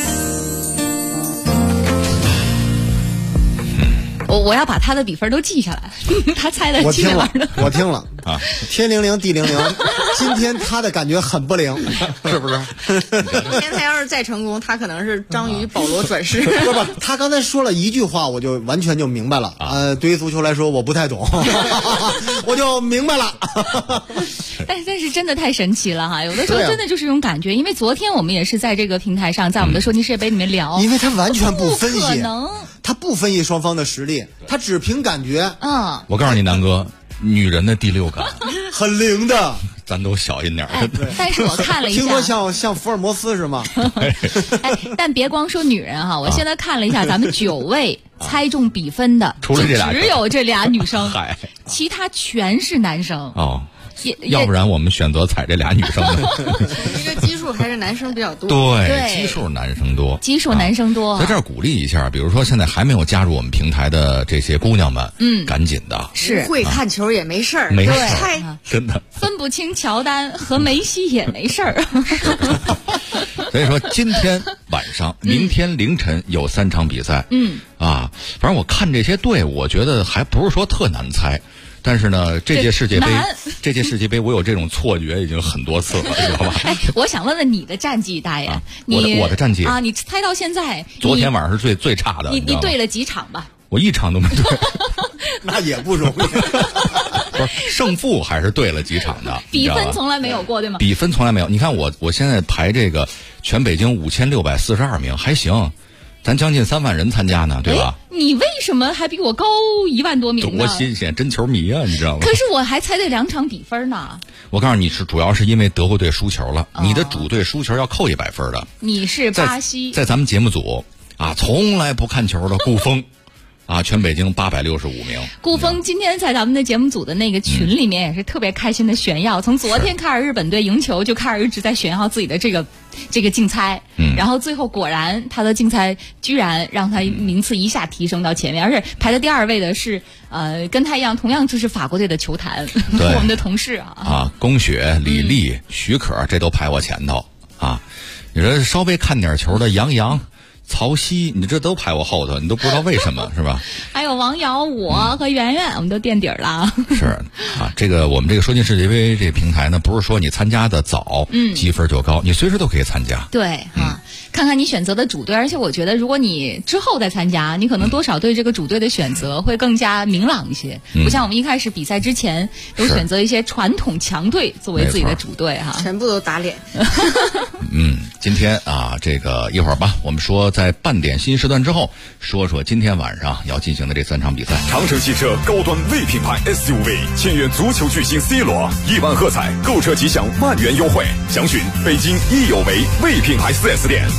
我要把他的比分都记下来，他猜的记哪儿呢？ 我听了啊，天灵灵地灵灵，今天他的感觉很不灵，是不是？ 今天他要是再成功，他可能是章鱼保罗转世。 不，他刚才说了一句话，我就完全就明白了。对于足球来说，我不太懂，我就明白了。 但是真的太神奇了哈！有的时候真的就是这种感觉，因为昨天我们也是在这个平台上，在我们的收听世界杯里面聊， 因为他完全不分析， 不可能。 他不分析双方的实力，他只凭感觉。 我告诉你，南哥，女人的第六感很灵的， 咱都小心点儿。 但是我看了一下， 听说像福尔摩斯是吗？ 但别光说女人哈，我现在看了一下咱们9位猜中比分的， 除了这俩， 只有这俩女生，其他全是男生。 哦。要不然我们选择踩这俩女生呢？ 这个基数还是男生比较多。 对，基数男生多。 基数男生多。 在这儿鼓励一下，比如说现在还没有加入我们平台的这些姑娘们，赶紧的。 是会看球也没事儿， 没事儿，真的分不清乔丹和梅西也没事儿。 所以说今天晚上、明天凌晨有3场比赛。反正我看这些队，我觉得还不是说特难猜。但是呢，这届世界杯，我有这种错觉已经很多次了，知道吧？ 我想问问你的战绩，大爷， 我的战绩你猜到现在， 昨天晚上是最差的。 你对了几场吧？ 我1场都没对， 那也不容易。 不是胜负还是对了几场的， 比分从来没有过，对吗？ 比分从来没有。你看我现在排这个全北京5642名，还行。咱将近3万人参加呢，对吧？ 你为什么还比我高1万多名呢？ 多新鲜，真球迷啊，你知道吗？ 可是我还猜对2场比分呢。 我告诉你，主要是因为德国队输球了，你的主队输球要扣100分的。 你是巴西， 在咱们节目组从来不看球的顾峰。全北京865名。 顾峰今天在咱们的节目组的那个群里面也是特别开心的炫耀，从昨天开始日本队赢球就开始一直在炫耀自己的这个竞猜，然后最后果然他的竞猜居然让他名次一下提升到前面，而且排在第2位的是跟他一样同样就是法国队的球坛，我们的同事龚雪、李丽、许可这都排我前头你说稍微看点球的杨洋、曹曦，你这都排我后头，你都不知道为什么，是吧？ 还有王瑶、我和圆圆，我们都垫底了。 是这个我们这个说进世界杯这个平台呢，不是说你参加的早，积分就高，你随时都可以参加。 对看看你选择的主队，而且我觉得如果你之后再参加，你可能多少对这个主队的选择会更加明朗一些，不像我们一开始比赛之前都选择一些传统强队作为自己的主队全部都打脸。 今天这个一会儿吧，我们说在半点新时段之后，说说今天晚上要进行的这3场比赛。 长城汽车高端 V 品牌 SUV 签约足球巨星 C 罗，1万喝彩，购车即享万元优惠。详询北京益有为 V 品牌 4S 店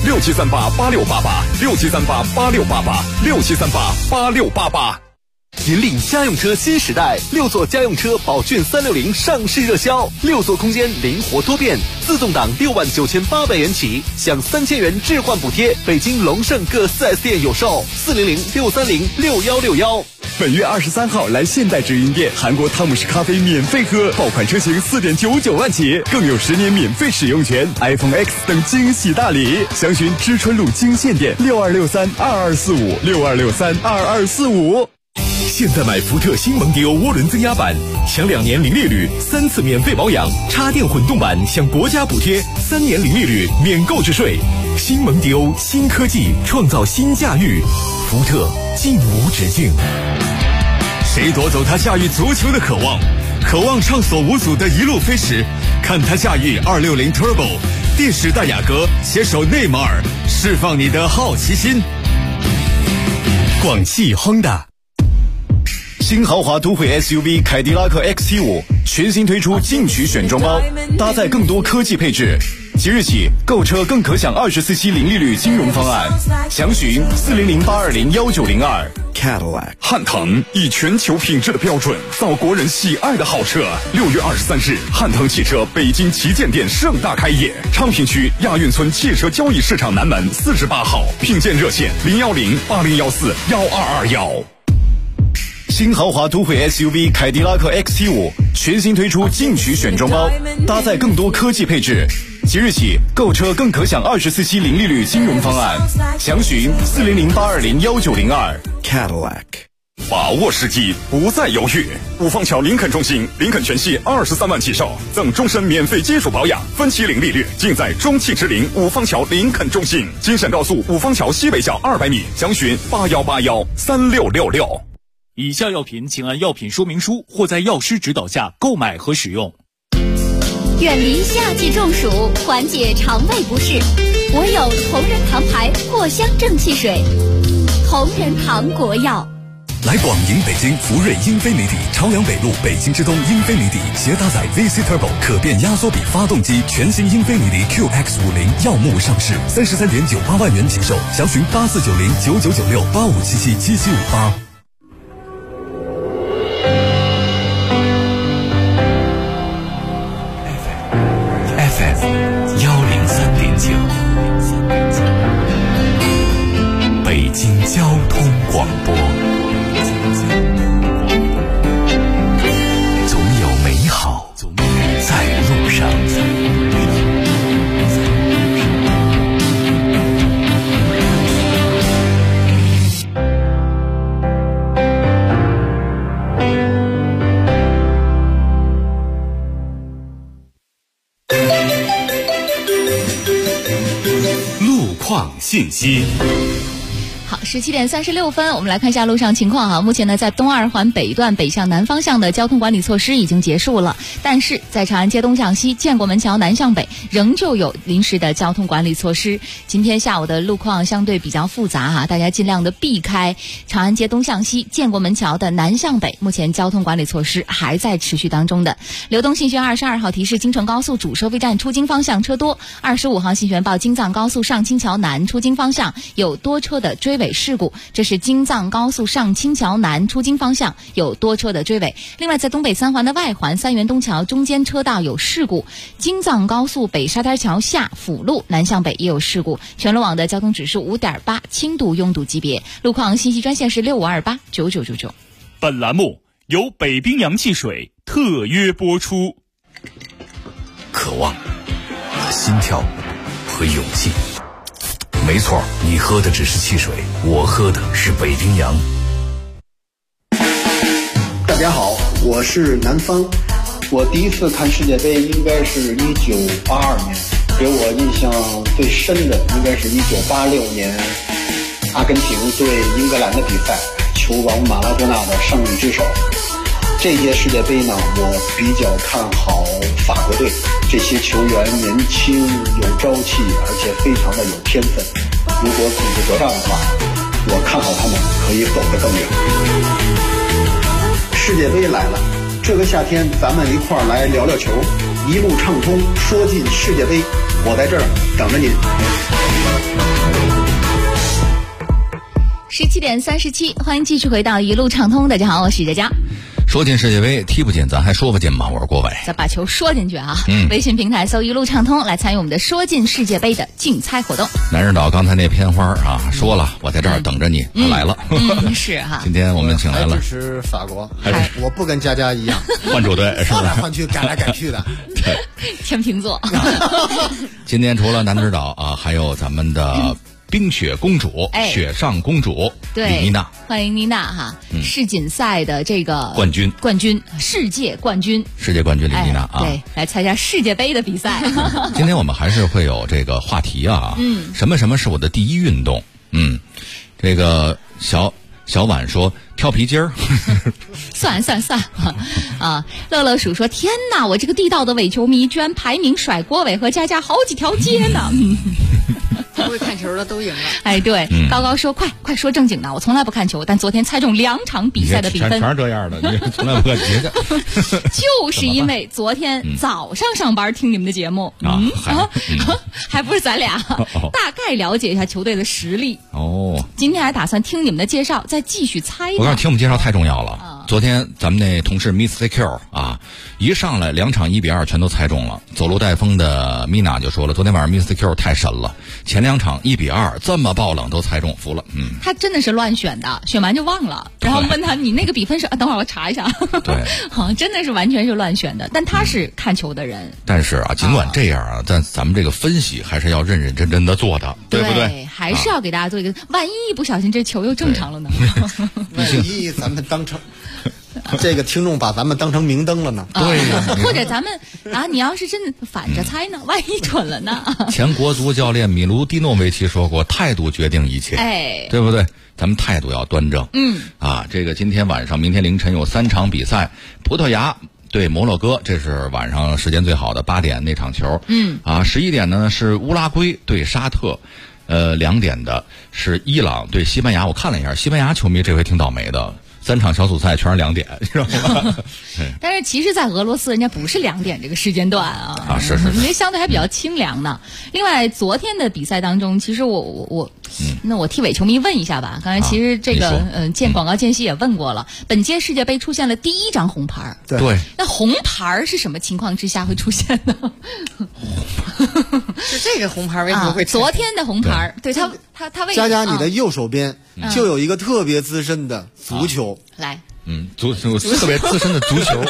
，67388688，67388688，67388688。 引领家用车新时代，6座家用车宝骏360上市热销，6座空间灵活多变，自动挡69800元起，享3000元置换补贴。北京龙盛各4S 店有售，400-630-6161。 本月23号来现代直营店，韩国汤姆士咖啡免费喝，爆款车型4.99万起，更有10年免费使用权 ，iPhone X 等惊喜大礼。详询知春路京县店6263-2245，6263-2245。 现在买福特新蒙迪欧涡轮增压版，享2年零利率，3次免费保养；插电混动版享国家补贴，3年零利率，免购置税。新蒙迪欧，新科技创造新驾驭，福特尽无止境。 谁夺走他驾驭足球的渴望？ 渴望畅所无阻的一路飞驰，看他驾驭260 Turbo， 电时代雅阁携手内马尔，释放你的好奇心。广汽Honda。新豪华都会 SUV 凯迪拉克 XT5 全新推出进取选装包，搭载更多科技配置。即日起购车更可享24期零利率金融方案，详询400-820-1902。 Cadillac 汉腾以全球品质的标准造国人喜爱的好车。6月23日，汉腾汽车北京旗舰店盛大开业，昌平区亚运村汽车交易市场南门48号，聘建热线010-8014-1221。 新豪华都会 SUV 凯迪拉克 XT5 全新推出进取选装包，搭载更多科技配置。即日起购车更可享24期零利率金融方案，详询400-820-1902。 Cadillac 把握时机，不再犹豫。五方桥林肯中心，林肯全系23万起售，赠终身免费基础保养，分期零利率，尽在中汽之林五方桥林肯中心。京沈高速五方桥西北角200米，详询81813666。 以下药品请按药品说明书或在药师指导下购买和使用。 远离夏季中暑，缓解肠胃不适，我有同仁堂牌藿香正气水。同仁堂国药。 来广营北京福瑞英菲尼迪朝阳北路北京之东英菲尼迪携搭载 VC Turbo 可变压缩比发动机全新英菲尼迪 QX50 耀目上市，33.98万元起售，详询8490999685777758。 北京交通广播，总有美好在路上。 路况信息。 好，17点36分，我们来看一下路上情况哈。目前呢，在东二环北段北向南方向的交通管理措施已经结束了，但是在长安街东向西、建国门桥南向北仍旧有临时的交通管理措施。今天下午的路况相对比较复杂哈，大家尽量的避开长安街东向西、建国门桥的南向北，目前交通管理措施还在持续当中的。流动信息22号提示，京承高速主收费站出京方向车多，25号信源报京藏高速上清桥南出京方向有多车的追尾事故，这是京藏高速上清桥南出京方向有多车的追尾。另外在东北三环的外环三元东桥中间车道有事故，京藏高速北沙滩桥下辅路南向北也有事故，全路网的交通指数5.8，轻度拥堵级别。路况信息专线是65289999。 本栏目由北冰洋汽水特约播出。 渴望、心跳和勇气。没错，你喝的只是汽水，我喝的是北冰洋。 大家好，我是南方。我第一次看世界杯应该是1982年，给我印象最深的应该是1986年阿根廷对英格兰的比赛，球王马拉多纳的胜利之手。这届世界杯呢，我比较看好法国队，这些球员年轻有朝气，而且非常的有天分。如果组织得当的话，我看好他们可以走得更远。世界杯来了，这个夏天咱们一块儿来聊聊球，一路畅通，说进世界杯，我在这儿等着您。 17点37，欢迎继续回到一路畅通。大家好，我是佳佳。 说进世界杯，踢不进咱还说不进吗？我是郭伟。 再把球说进去啊！微信平台搜一路畅通，来参与我们的说进世界杯的竞猜活动。 南日岛刚才那片花啊，说了我在这儿等着你，他来了。 是哈。 今天我们请来了， 支持法国，我不跟佳佳一样换主队，是吧？ 换来换去，改来改去的。 对， 天秤座。 今天除了南日岛啊，还有咱们的冰雪公主、雪上公主李妮娜， 欢迎妮娜哈！世锦赛的这个冠军， 世界冠军李妮娜啊！ 对，来参加世界杯的比赛。 今天我们还是会有这个话题啊，什么是我的第一运动？这个小小婉说跳皮筋儿。 算啊！乐乐鼠说：“天哪，我这个地道的伪球迷居然排名甩郭伟和佳佳好几条街呢！” 不会看球的都赢了。 哎，对，高高说：“快说正经的，我从来不看球，但昨天猜中2场比赛的比分， 全是这样的，你从来不看球。 就是因为昨天早上上班听你们的节目还不是咱俩，大概了解一下球队的实力。哦，今天还打算听你们的介绍，再继续猜。 我告诉你，听我们介绍太重要了。昨天咱们那同事 Miss CQ 啊，一上来2场1-2全都猜中了。走路带风的 Mina 就说了，昨天晚上 Miss CQ 太神了，前2场1-2这么爆冷都猜中，服了。 他真的是乱选的，选完就忘了，然后问他你那个比分是等会儿我查一下。对，好，真的是完全是乱选的，但他是看球的人。 但是啊，尽管这样啊，但咱们这个分析还是要认认真真的做的，对不对？ 还是要给大家做一个，万一一不小心这球又正常了呢？ 万一咱们当成这个听众把咱们当成明灯了呢？ 对呀， 或者咱们你要是真的反着猜呢，万一准了呢？ 前国足教练米卢蒂诺维奇说过，态度决定一切，对不对？咱们态度要端正。这个今天晚上、明天凌晨有3场比赛，葡萄牙对摩洛哥，这是晚上时间最好的8点那场球。11点呢是乌拉圭对沙特。2点的是伊朗对西班牙，我看了一下，西班牙球迷这回挺倒霉的，3场小组赛全是2点，知道吗？ 但是其实，在俄罗斯人家不是2点这个时间段啊， 是， 因为相对还比较清凉呢。另外，昨天的比赛当中，其实那我替伪球迷问一下吧。刚才其实这个见广告间隙也问过了，本届世界杯出现了第1张红牌。 对， 那红牌是什么情况之下会出现呢？ 是这个红牌为什么会出现？ 昨天的红牌，对他为佳佳，你的右手边就有一个特别资深的足球， 来， 特别资深的足球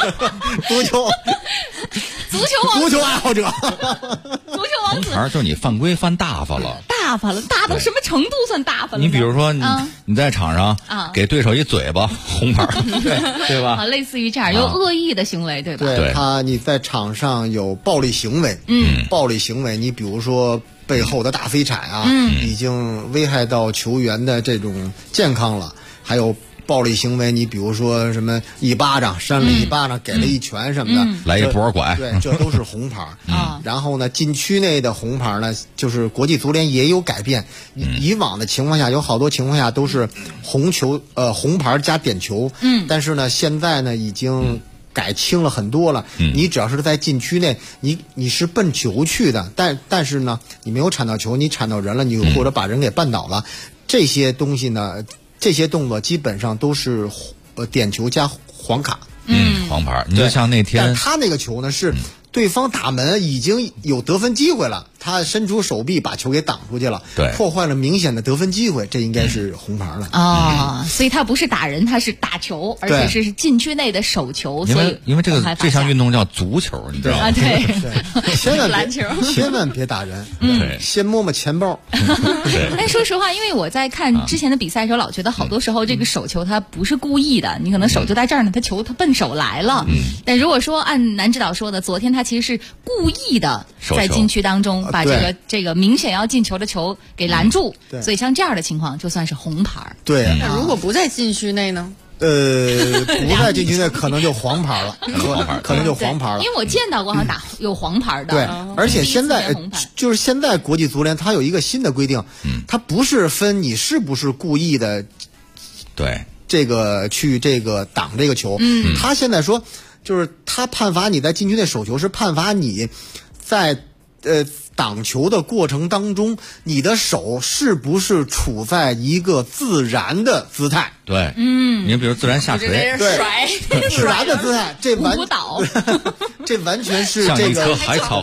爱好者， 足球王子。 红牌就是你犯规犯大发了， 大到什么程度算大发了？ 你比如说你在场上给对手一嘴巴，红牌，对吧？ 类似于这样有恶意的行为，对吧？ 对，你在场上有暴力行为，暴力行为，你比如说背后的大飞铲已经危害到球员的这种健康了，还有暴力行为，你比如说什么一巴掌扇了一巴掌，给了一拳什么的， 来一波拐， 对，这都是红牌。然后呢，禁区内的红牌呢，就是国际足联也有改变。以往的情况下，有好多情况下都是红牌加点球。但是呢，现在呢已经改轻了很多了。你只要是在禁区内，你是奔球去的，但是呢，你没有铲到球，你铲到人了，你或者把人给绊倒了，这些东西呢。这些动作基本上都是点球加黄卡， 黄牌。你就像那天， 但他那个球呢是对方打门已经有得分机会了，他伸出手臂把球给挡出去了， 对， 破坏了明显的得分机会，这应该是红牌了。 所以他不是打人，他是打球，而且是禁区内的手球。 因为这项运动叫足球，你知道吗？ 对， 千万别打人，先摸摸钱包。 但说实话，因为我在看之前的比赛的时候，老觉得好多时候这个手球他不是故意的，你可能手就在这儿呢，他奔手来了。但如果说按男指导说的，昨天他其实是故意的在禁区当中把这个明显要进球的球给拦住，所以像这样的情况就算是红牌。 对， 那如果不在禁区内呢？ 不在禁区内可能就黄牌了，可能就黄牌了。 因为我见到过打有黄牌的。 对，而且现在就是现在国际足联它有一个新的规定，它不是分你是不是故意的， 对， 这个去这个挡这个球，他现在说就是他判罚你在禁区内手球是判罚你在挡球的过程当中，你的手是不是处在一个自然的姿态？ 对，你比如自然下垂， 对，自然的姿态，这完全是像这个一棵海草。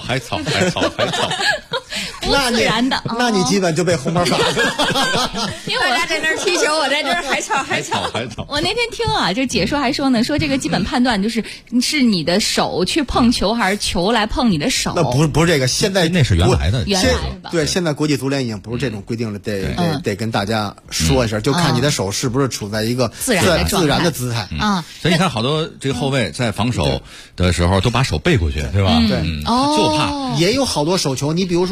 不自然的， 那你基本就被红牌罚了。 因为大家在那儿踢球，我在这儿海草。 我那天听这解说还说呢，说这个基本判断就是你的手去碰球，还是球来碰你的手？ 那不是这个，现在那是原来的， 对，现在国际足联已经不是这种规定了，得跟大家说一声，就看你的手是不是处在一个自然的姿态啊。 所以你看，好多这个后卫在防守的时候都把手背过去，对吧？ 对， 就怕也有好多手球，你比如说打在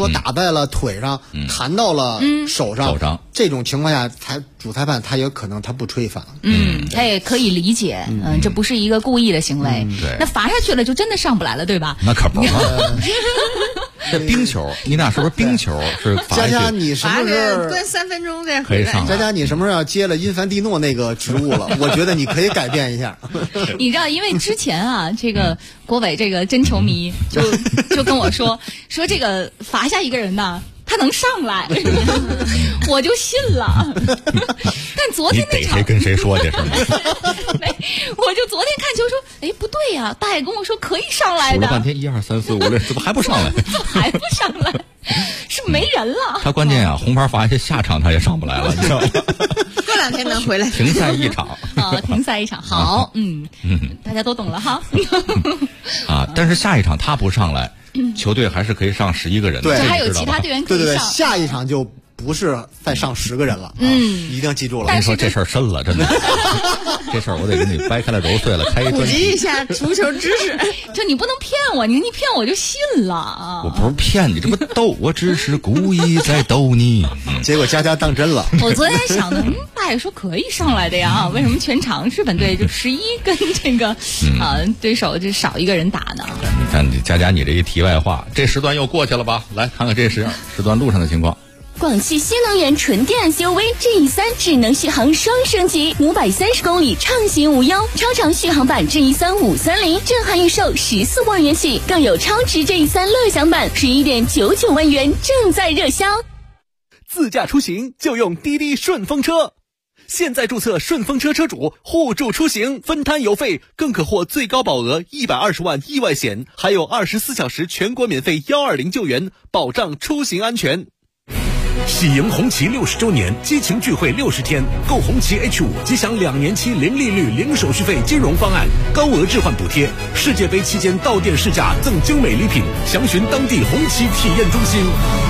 在了腿上，弹到了手上，这种情况下，主裁判他也可能他不吹罚。 他也可以理解，这不是一个故意的行为。 对， 那罚下去了就真的上不来了，对吧？ 那可不嘛。这冰球，你俩是不是冰球是罚下去？ 佳佳，你什么时候蹲3分钟再可以上？ 佳佳，你什么时候要接了因凡蒂诺那个职务了？我觉得你可以改变一下。 你知道，因为之前啊，这个国伟这个真球迷就跟我说这个罚下一个人呢，他能上来，我就信了。但昨天那场你逮谁跟谁说去是吗？ 我就昨天看球说，哎，不对呀，大爷跟我说可以上来的。 数了半天1、2、3、4、5、6，怎么还不上来？ 怎么还不上来？是没人了。 他关键啊，红牌罚下去，下场他也上不来了，你知道吗？ 过2天能回来。 停赛一场啊，停赛一场。好，大家都懂了哈。 啊，但是下一场他不上来，球队还是可以上11个人的。 对， 还有其他队员可以上。 对，下一场就不是再上10个人了。一定要记住了。 你说这事儿深了，真的。这事儿我得给你掰开了揉碎了开一专普及一下足球知识。 就你不能骗我，你骗我就信了啊！ 我不是骗你，这不逗，我只是故意在逗你。 结果佳佳当真了。 我昨天想的，大爷说可以上来的呀，为什么全场日本队就11跟这个对手就少一个人打呢？ 你看你佳佳，你这一题外话，这时段又过去了吧？来看看这时段路上的情况。 广汽新能源纯电 SUV GE3 智能续航双升级，530公里畅行无忧。超长续航版 GE3 530震撼预售14万元起，更有超值 GE3 乐享版11.99万元正在热销。 自驾出行就用滴滴顺风车，现在注册顺风车车主互助出行，分摊油费，更可获最高保额120万意外险，还有24小时全国免费120救援，保障出行安全。 喜迎红旗60周年激情聚会60天，购红旗 H5 即享2年期零利率、零手续费金融方案，高额置换补贴。世界杯期间到店试驾赠精美礼品，详询当地红旗体验中心。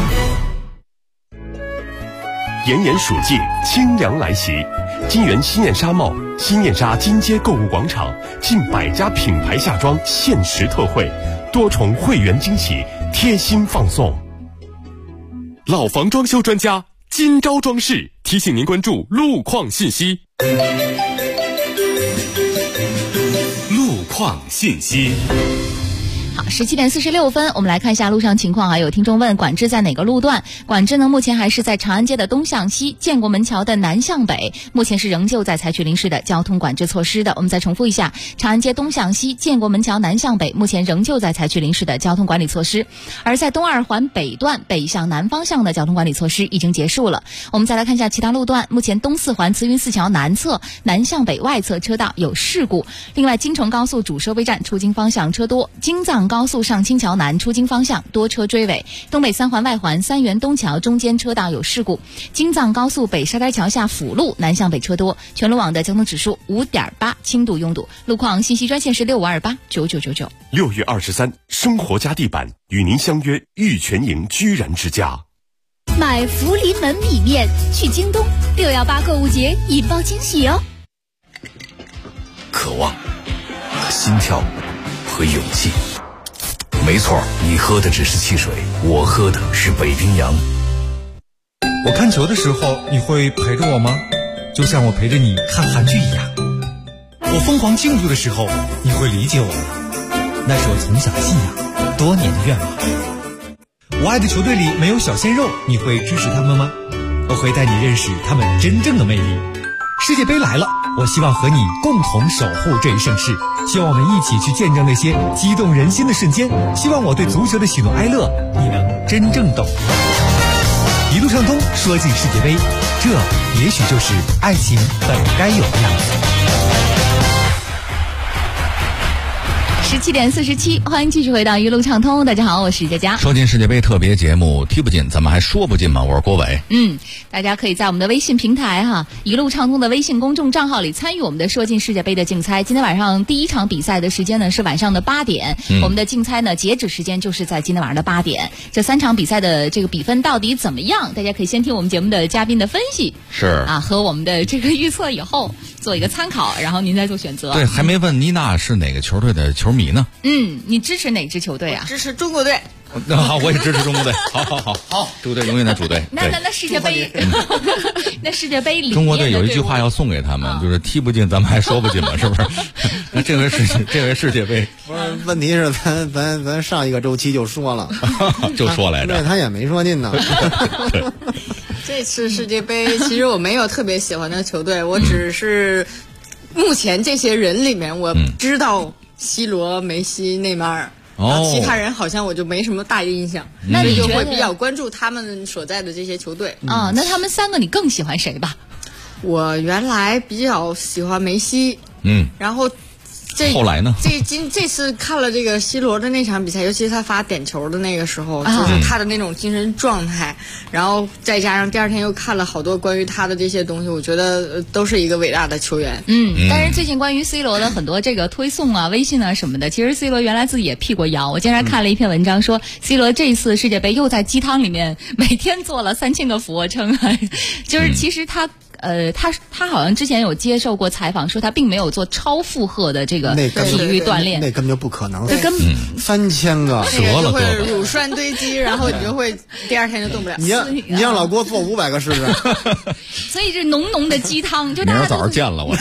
炎炎暑季，清凉来袭，金源新燕纱帽、新燕纱金街购物广场近100家品牌夏装限时特惠，多重会员惊喜，贴心放送。老房装修专家金招装饰提醒您关注路况信息。 路况信息。 好，17点46分，我们来看一下路上情况啊。有听众问，管制在哪个路段？管制呢，目前还是在长安街的东向西，建国门桥的南向北，目前是仍旧在采取临时的交通管制措施的。我们再重复一下，长安街东向西，建国门桥南向北，目前仍旧在采取临时的交通管理措施。而在东二环北段北向南方向的交通管理措施已经结束了。我们再来看一下其他路段，目前东四环慈云寺桥南侧南向北外侧车道有事故。另外，京承高速主收费站出京方向车多，京藏高速上清桥南出京方向多车追尾，东北三环外环三元东桥中间车道有事故，京藏高速北沙滩桥下辅路南向北车多，全路网的交通指数5.8，轻度拥堵。路况信息专线是65289999。 6月23，生活家地板与您相约玉泉营居然之家。 买福临门米面，去京东618购物节引爆惊喜哦！ 渴望、心跳和勇气。没错，你喝的只是汽水，我喝的是北冰洋。 我看球的时候，你会陪着我吗？就像我陪着你看韩剧一样。我疯狂庆祝的时候，你会理解我吗？那是我从小的信仰，多年的愿望。我爱的球队里没有小鲜肉，你会支持他们吗？我会带你认识他们真正的魅力。世界杯来了，我希望和你共同守护这一盛世，希望我们一起去见证那些激动人心的瞬间，希望我对足球的喜怒哀乐你能真正懂。一路畅通，说进世界杯，这也许就是爱情本该有的样子。 17点47，欢迎继续回到一路畅通。大家好，我是佳佳。 说进世界杯特别节目，踢不进，咱们还说不进吗？我是郭伟。 大家可以在我们的微信平台一路畅通的微信公众账号里参与我们的说进世界杯的竞猜。今天晚上第一场比赛的时间呢是晚上的8点，我们的竞猜呢截止时间就是在今天晚上的8点。这3场比赛的这个比分到底怎么样？大家可以先听我们节目的嘉宾的分析， 是和我们的这个预测以后做一个参考，然后您再做选择。 对，还没问妮娜是哪个球队的球迷呢？ 你支持哪支球队啊？ 支持中国队。 好，我也支持中国队。好，中国队永远的主队。 那世界杯，那世界杯里， 中国队有一句话要送给他们，就是踢不进咱们还说不进嘛，是不是？那这回世界杯， 不是，问题是咱上一个周期就说了， 就说来着， 对，他也没说进呢。 这次世界杯，其实我没有特别喜欢的球队，我只是目前这些人里面，我知道C罗、梅西、内马尔。其他人好像我就没什么大印象，那你就会比较关注他们所在的这些球队啊。那他们3个你更喜欢谁吧？ 我原来比较喜欢梅西，然后后来呢？ 这次看了这个C罗的那场比赛，尤其是他发点球的那个时候，就是他的那种精神状态，然后再加上第二天又看了好多关于他的这些东西，我觉得都是一个伟大的球员。 但是最近关于 C 罗的很多这个推送啊、微信啊什么的，其实 C 罗原来自己也辟过谣。我今天看了一篇文章说，C 罗这一次世界杯又在鸡汤里面每天做了3000个俯卧撑，就是其实他好像之前有接受过采访，说他并没有做超负荷的这个体育锻炼， 那根本就不可能。 这根本 3000个， 折了，就会乳酸堆积，然后你就会第二天就动不了。 你让老郭做500个试试。 所以这浓浓的鸡汤，就明儿早上见了我。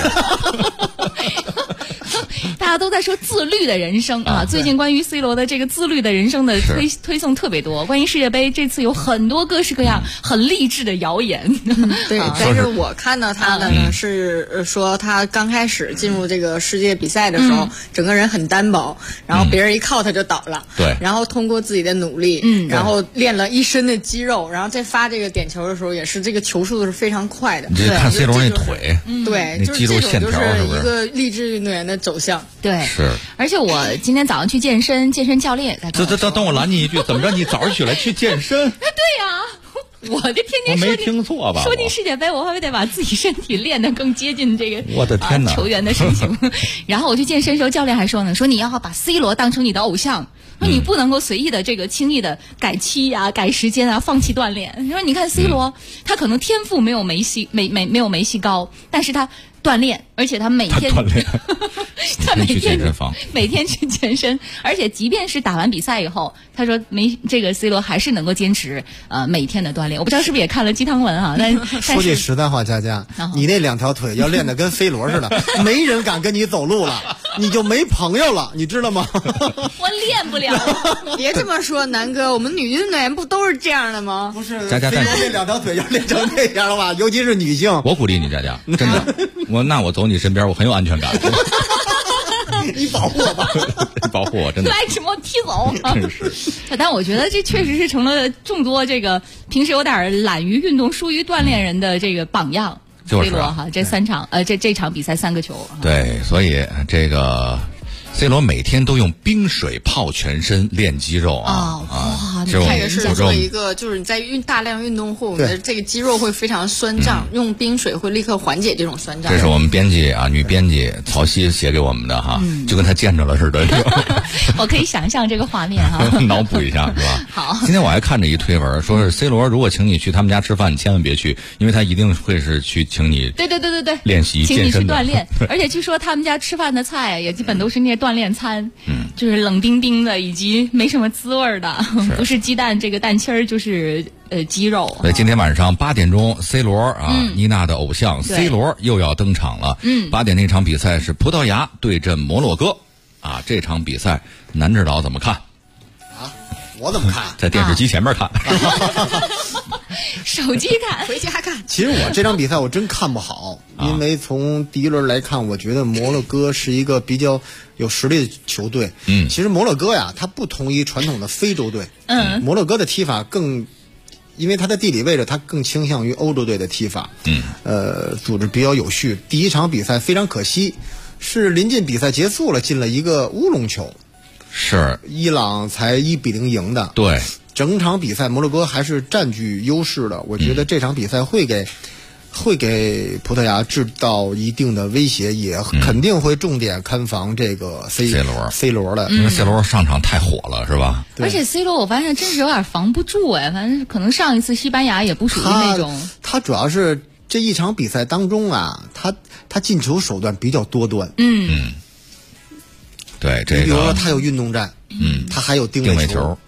大家都在说自律的人生啊，最近关于 C 罗的这个自律的人生的推送特别多。关于世界杯这次有很多各式各样很励志的谣言。 对，但是我看到他的呢是说他刚开始进入这个世界比赛的时候，整个人很单薄，然后别人一靠他就倒了。 对， 然后通过自己的努力，然后练了一身的肌肉，然后在发这个点球的时候，也是这个球速是非常快的。 你这看 C 罗那腿， 对， 那肌肉线条就是一个励志运动员的走向。 对， 是。 而且我今天早上去健身教练也在等我拦你一句，怎么着？你早上起来去健身？ 对呀，我这天天我没听错吧？ 说进世界杯，我还得把自己身体练得更接近这个我的天哪， 球员的身形。然后我去健身的时候，教练还说呢，说你要把 C 罗当成你的偶像，说你不能够随意的这个轻易的改期啊、改时间啊、放弃锻炼。你说你看 C 罗，他可能天赋没有梅西高，但是他锻炼，而且他每天锻炼， 他每去健身房， 每天去健身，而且即便是打完比赛以后，他说这个 C 罗还是能够坚持每天的锻炼。我不知道是不是也看了鸡汤文啊？但说句实在话，佳佳，你那2条腿要练得跟 C 罗似的，没人敢跟你走路了，你就没朋友了，你知道吗？ 我练不了。 别这么说，南哥，我们女运动员不都是这样的吗？ 不是， 佳佳， 这2条腿要练成这样的话，尤其是女性， 我鼓励你，佳佳，真的。我走你身边，我很有安全感。 你保护我吧， 保护我，真的。 来什么踢走？ 真是。 但我觉得这确实是成了众多这个平时有点懒于运动、疏于锻炼人的这个榜样。 就是 C 罗哈，这3场这场比赛3个球。 对，所以这个 C 罗每天都用冰水泡全身练肌肉啊！ 哇，这个是做一个，就是你在大量运动后，你的这个肌肉会非常酸胀，用冰水会立刻缓解这种酸胀。 这是我们编辑啊，女编辑曹曦写给我们的哈，就跟他见着了似的。 我可以想象这个画面哈， 脑补一下是吧？ 好， 今天我还看着一推文，说是 C 罗如果请你去他们家吃饭，你千万别去，因为他一定会是去请你对练习请你去健身锻炼，而且据说他们家吃饭的菜也基本都是那些锻炼餐。就是冷冰冰的，以及没什么滋味的，不是鸡蛋这个蛋清儿，就是鸡肉。 对，今天晚上8点钟 ，C 罗啊，妮娜的偶像 C 罗又要登场了。8点那场比赛是葡萄牙对阵摩洛哥，啊，这场比赛南指导怎么看？ 啊，我怎么看？ 在电视机前面看。 手机看， 回家看。 其实我这场比赛我真看不好，因为从第一轮来看，我觉得摩洛哥是一个比较有实力的球队。其实摩洛哥呀，它不同于传统的非洲队。摩洛哥的踢法更，因为它的地理位置，它更倾向于欧洲队的踢法。组织比较有序。第一场比赛非常可惜，是临近比赛结束了，进了一个乌龙球。 是伊朗才1-0赢的。 对。 整场比赛摩洛哥还是占据优势的，我觉得这场比赛会给葡萄牙制造一定的威胁，也肯定会重点看防这个 C 罗的， 因为 C 罗上场太火了，是吧？ 而且 C 罗我发现真是有点防不住哎，反正可能上一次西班牙也不属于那种。 他主要是这一场比赛当中啊，他进球手段比较多端。 对，这个比如说他有运动战，他还有定位球。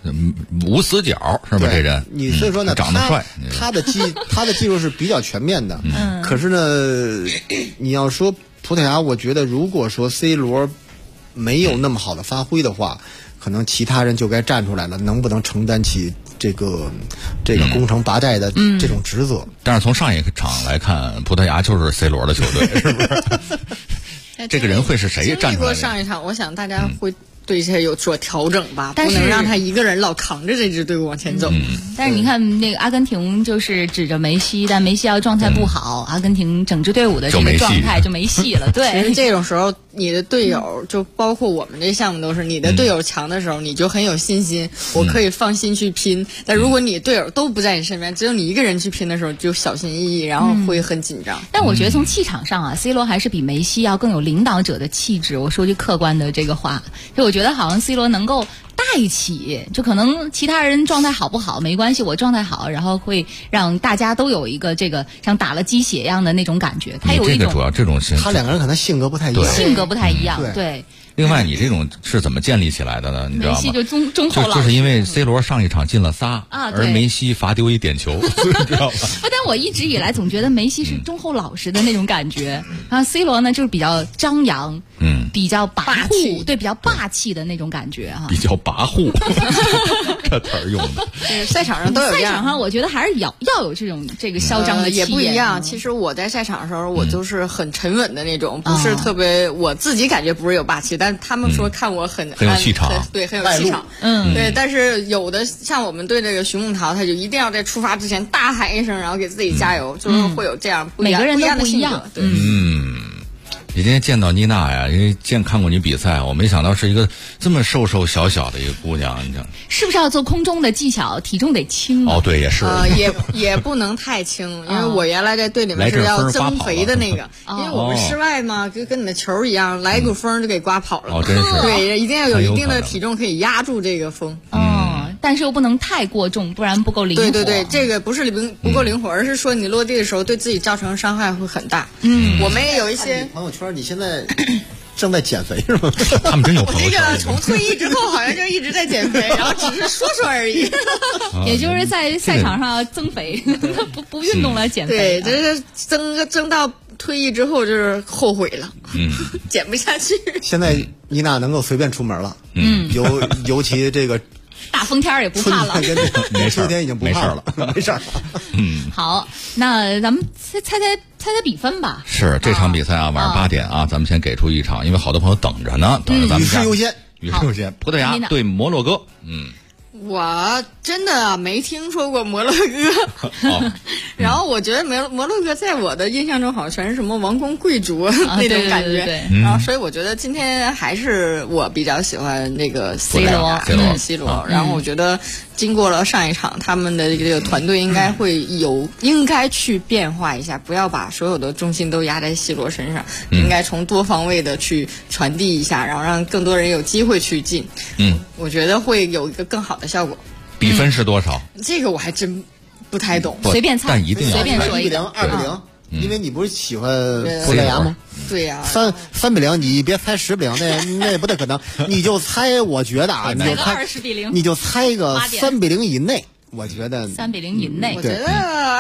无死角是吧？这人你所以说呢， 长得帅， 他的技术是比较全面的。可是呢，你要说葡萄牙，我觉得如果说 C 罗没有那么好的发挥的话，可能其他人就该站出来了，能不能承担起这个攻城拔寨的这种职责？ 但是从上一场来看，葡萄牙就是 C 罗的球队，是不是？这个人会是谁站出来的？ 上一场，我想大家会对这有所调整吧，不能让他一个人老扛着这支队伍往前走。 但是你看那个阿根廷就是指着梅西，但梅西要状态不好，阿根廷整支队伍的这个状态就没戏了。对， 其实这种时候你的队友，就包括我们这项目都是，你的队友强的时候，你就很有信心，我可以放心去拼。但如果你队友都不在你身边，只有你一个人去拼的时候，就小心翼翼，然后会很紧张。 但我觉得从气场上啊，C 罗还是比梅西要更有领导者的气质。我说句客观的这个话，就我觉得好像 C 罗能够带起，就可能其他人状态好不好没关系，我状态好，然后会让大家都有一个这个像打了鸡血一样的那种感觉。他有一种主要这种他两个人可能性格不太一样， 性格不太一样，对。 另外，你这种是怎么建立起来的呢？你知道吗？ 梅西就中后老， 就是因为 C 罗上一场进了仨啊， 而梅西罚丢一点球，你知道吗？ 但我一直以来总觉得梅西是中后老实的那种感觉，然后 C 罗呢就是比较张扬，比较跋扈，对，比较霸气的那种感觉哈。 比较跋扈，这词儿用的。 赛场上都有这样， 赛场上我觉得还是要有这个嚣张的气焰。 也不一样。其实我在赛场的时候，我就是很沉稳的那种，不是特别，我自己感觉不是有霸气。但他们说看我很有气场， 对，很有气场，对。但是有的像我们队这个徐梦桃，他就一定要在出发之前大喊一声，然后给自己加油，就是会有这样不一样， 每个人都不一样， 对。 你今天见到妮娜呀，因为看过你比赛，我没想到是一个这么瘦瘦小小的一个姑娘，你讲是不是要做空中的技巧，体重得轻？ 哦，对，也是， 也不能太轻，因为我原来在队里面是要增肥的那个，因为我们室外嘛，就跟你的球一样，来一股风就给刮跑了。 哦，真是， 对，一定要有一定的体重可以压住这个风。 但是又不能太过重，不然不够灵活。 对，这个不是不够灵活，而是说你落地的时候对自己造成伤害会很大。我们也有一些朋友圈，你现在正在减肥是吗？ 他们真有朋友圈。 这个从退役之后好像就一直在减肥，然后只是说而已。 也就是在赛场上增肥，不运动了减肥。 对，这是增到退役之后就是后悔了，减不下去。 现在妮娜能够随便出门了，尤其这个大风天也不怕了， 春天已经不怕了，没事儿。 好，那咱们猜比分吧。 是这场比赛啊，晚上8点啊，咱们先给出一场，因为好多朋友等着呢，等着咱们。 语势优先， 葡萄牙对摩洛哥， 我真的没听说过摩洛哥，然后我觉得摩洛哥在我的印象中好像全是什么王公贵族那种感觉，然后所以我觉得今天还是我比较喜欢那个 C 罗，然后我觉得经过了上一场，他们的这个团队应该去变化一下，不要把所有的重心都压在 C 罗身上，应该从多方位的去传递一下，然后让更多人有机会去进。我觉得会有一个更好的效果。 比分是多少？ 这个我还真不太懂， 随便猜， 但一定要随便说 1-0、2-0，因为你不是喜欢葡萄牙吗？ 对呀 ，3-0，你别猜10-0，那也不太可能。你就猜，我觉得啊，你就猜一个3-0以内，我觉得 3-0以内， 我觉得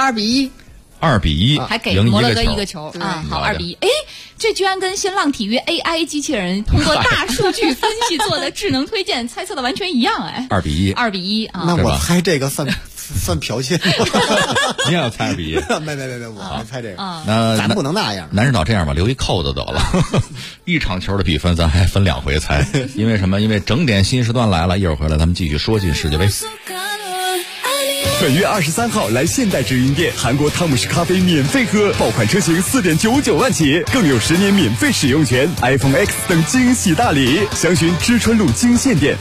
2-1， 还给摩洛哥一个球啊！好，2-1，哎，这居然跟新浪体育 AI 机器人通过大数据分析做的智能推荐猜测的完全一样，哎，2-1啊！ 那我猜这个算剽窃吗？ 你也要猜2-1？ 没，我还猜这个。 那咱不能那样。 男士岛这样吧，留一扣子得了。一场球的比分咱还分2回猜，因为什么？因为整点新时段来了，一会儿回来咱们继续说进世界杯。 本月23号来现代直营店，韩国汤姆士咖啡免费喝，爆款车型4.99万起，更有10年免费使用权 ，iPhone X 等惊喜大礼。详询知春路金线店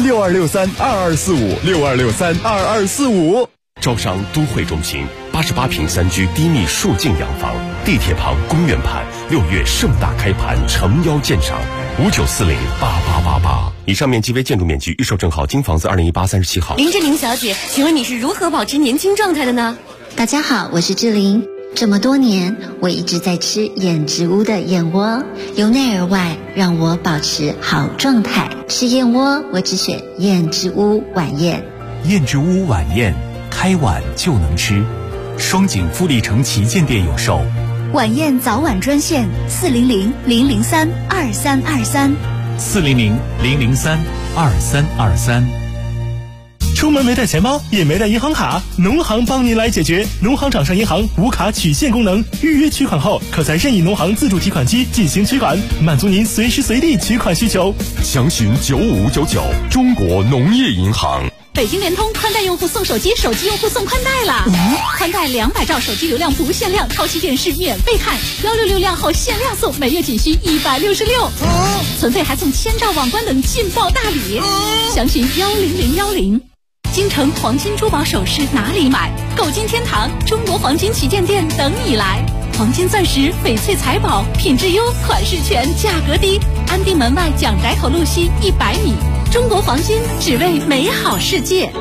62632245，62632245。 招商都会中心88平3居低密数境洋房，地铁旁公园畔，6月盛大开盘，诚邀鉴赏，59408888。以上面积为建筑面积，预售证号金房子201837号。 林志玲小姐，请问你是如何保持年轻状态的呢？ 大家好，我是志玲。这么多年，我一直在吃燕之屋的燕窝，由内而外让我保持好状态。吃燕窝，我只选燕之屋晚宴。 燕之屋晚宴，开晚就能吃。双井富力城旗舰店有售。 晚宴早晚专线400-003-2323。 400-003-2323。 出门没带钱包，也没带银行卡，农行帮您来解决。农行掌上银行无卡取现功能，预约取款后，可在任意农行自助提款机进行取款，满足您随时随地取款需求。 详询9599，中国农业银行。 北京联通宽带用户送手机，手机用户送宽带啦！宽带200兆手机流量不限量，超级电视免费看，166量后限量送，每月仅需166，存费还送1000兆网关等劲爆大礼，详询10010。京城黄金珠宝首饰哪里买？购金天堂中国黄金旗舰店等你来。黄金钻石、翡翠财宝，品质优，款式全，价格低。安定门外蒋宅口路西100米。中国黄金，只为美好世界。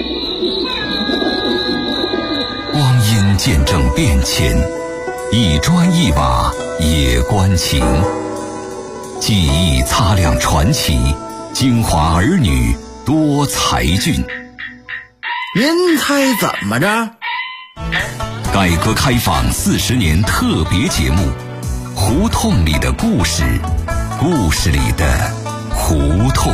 光阴见证变迁，一砖一瓦也关情。记忆擦亮传奇，京华儿女多才俊。 您猜怎么着？ 改革开放40年特别节目，胡同里的故事，故事里的胡同。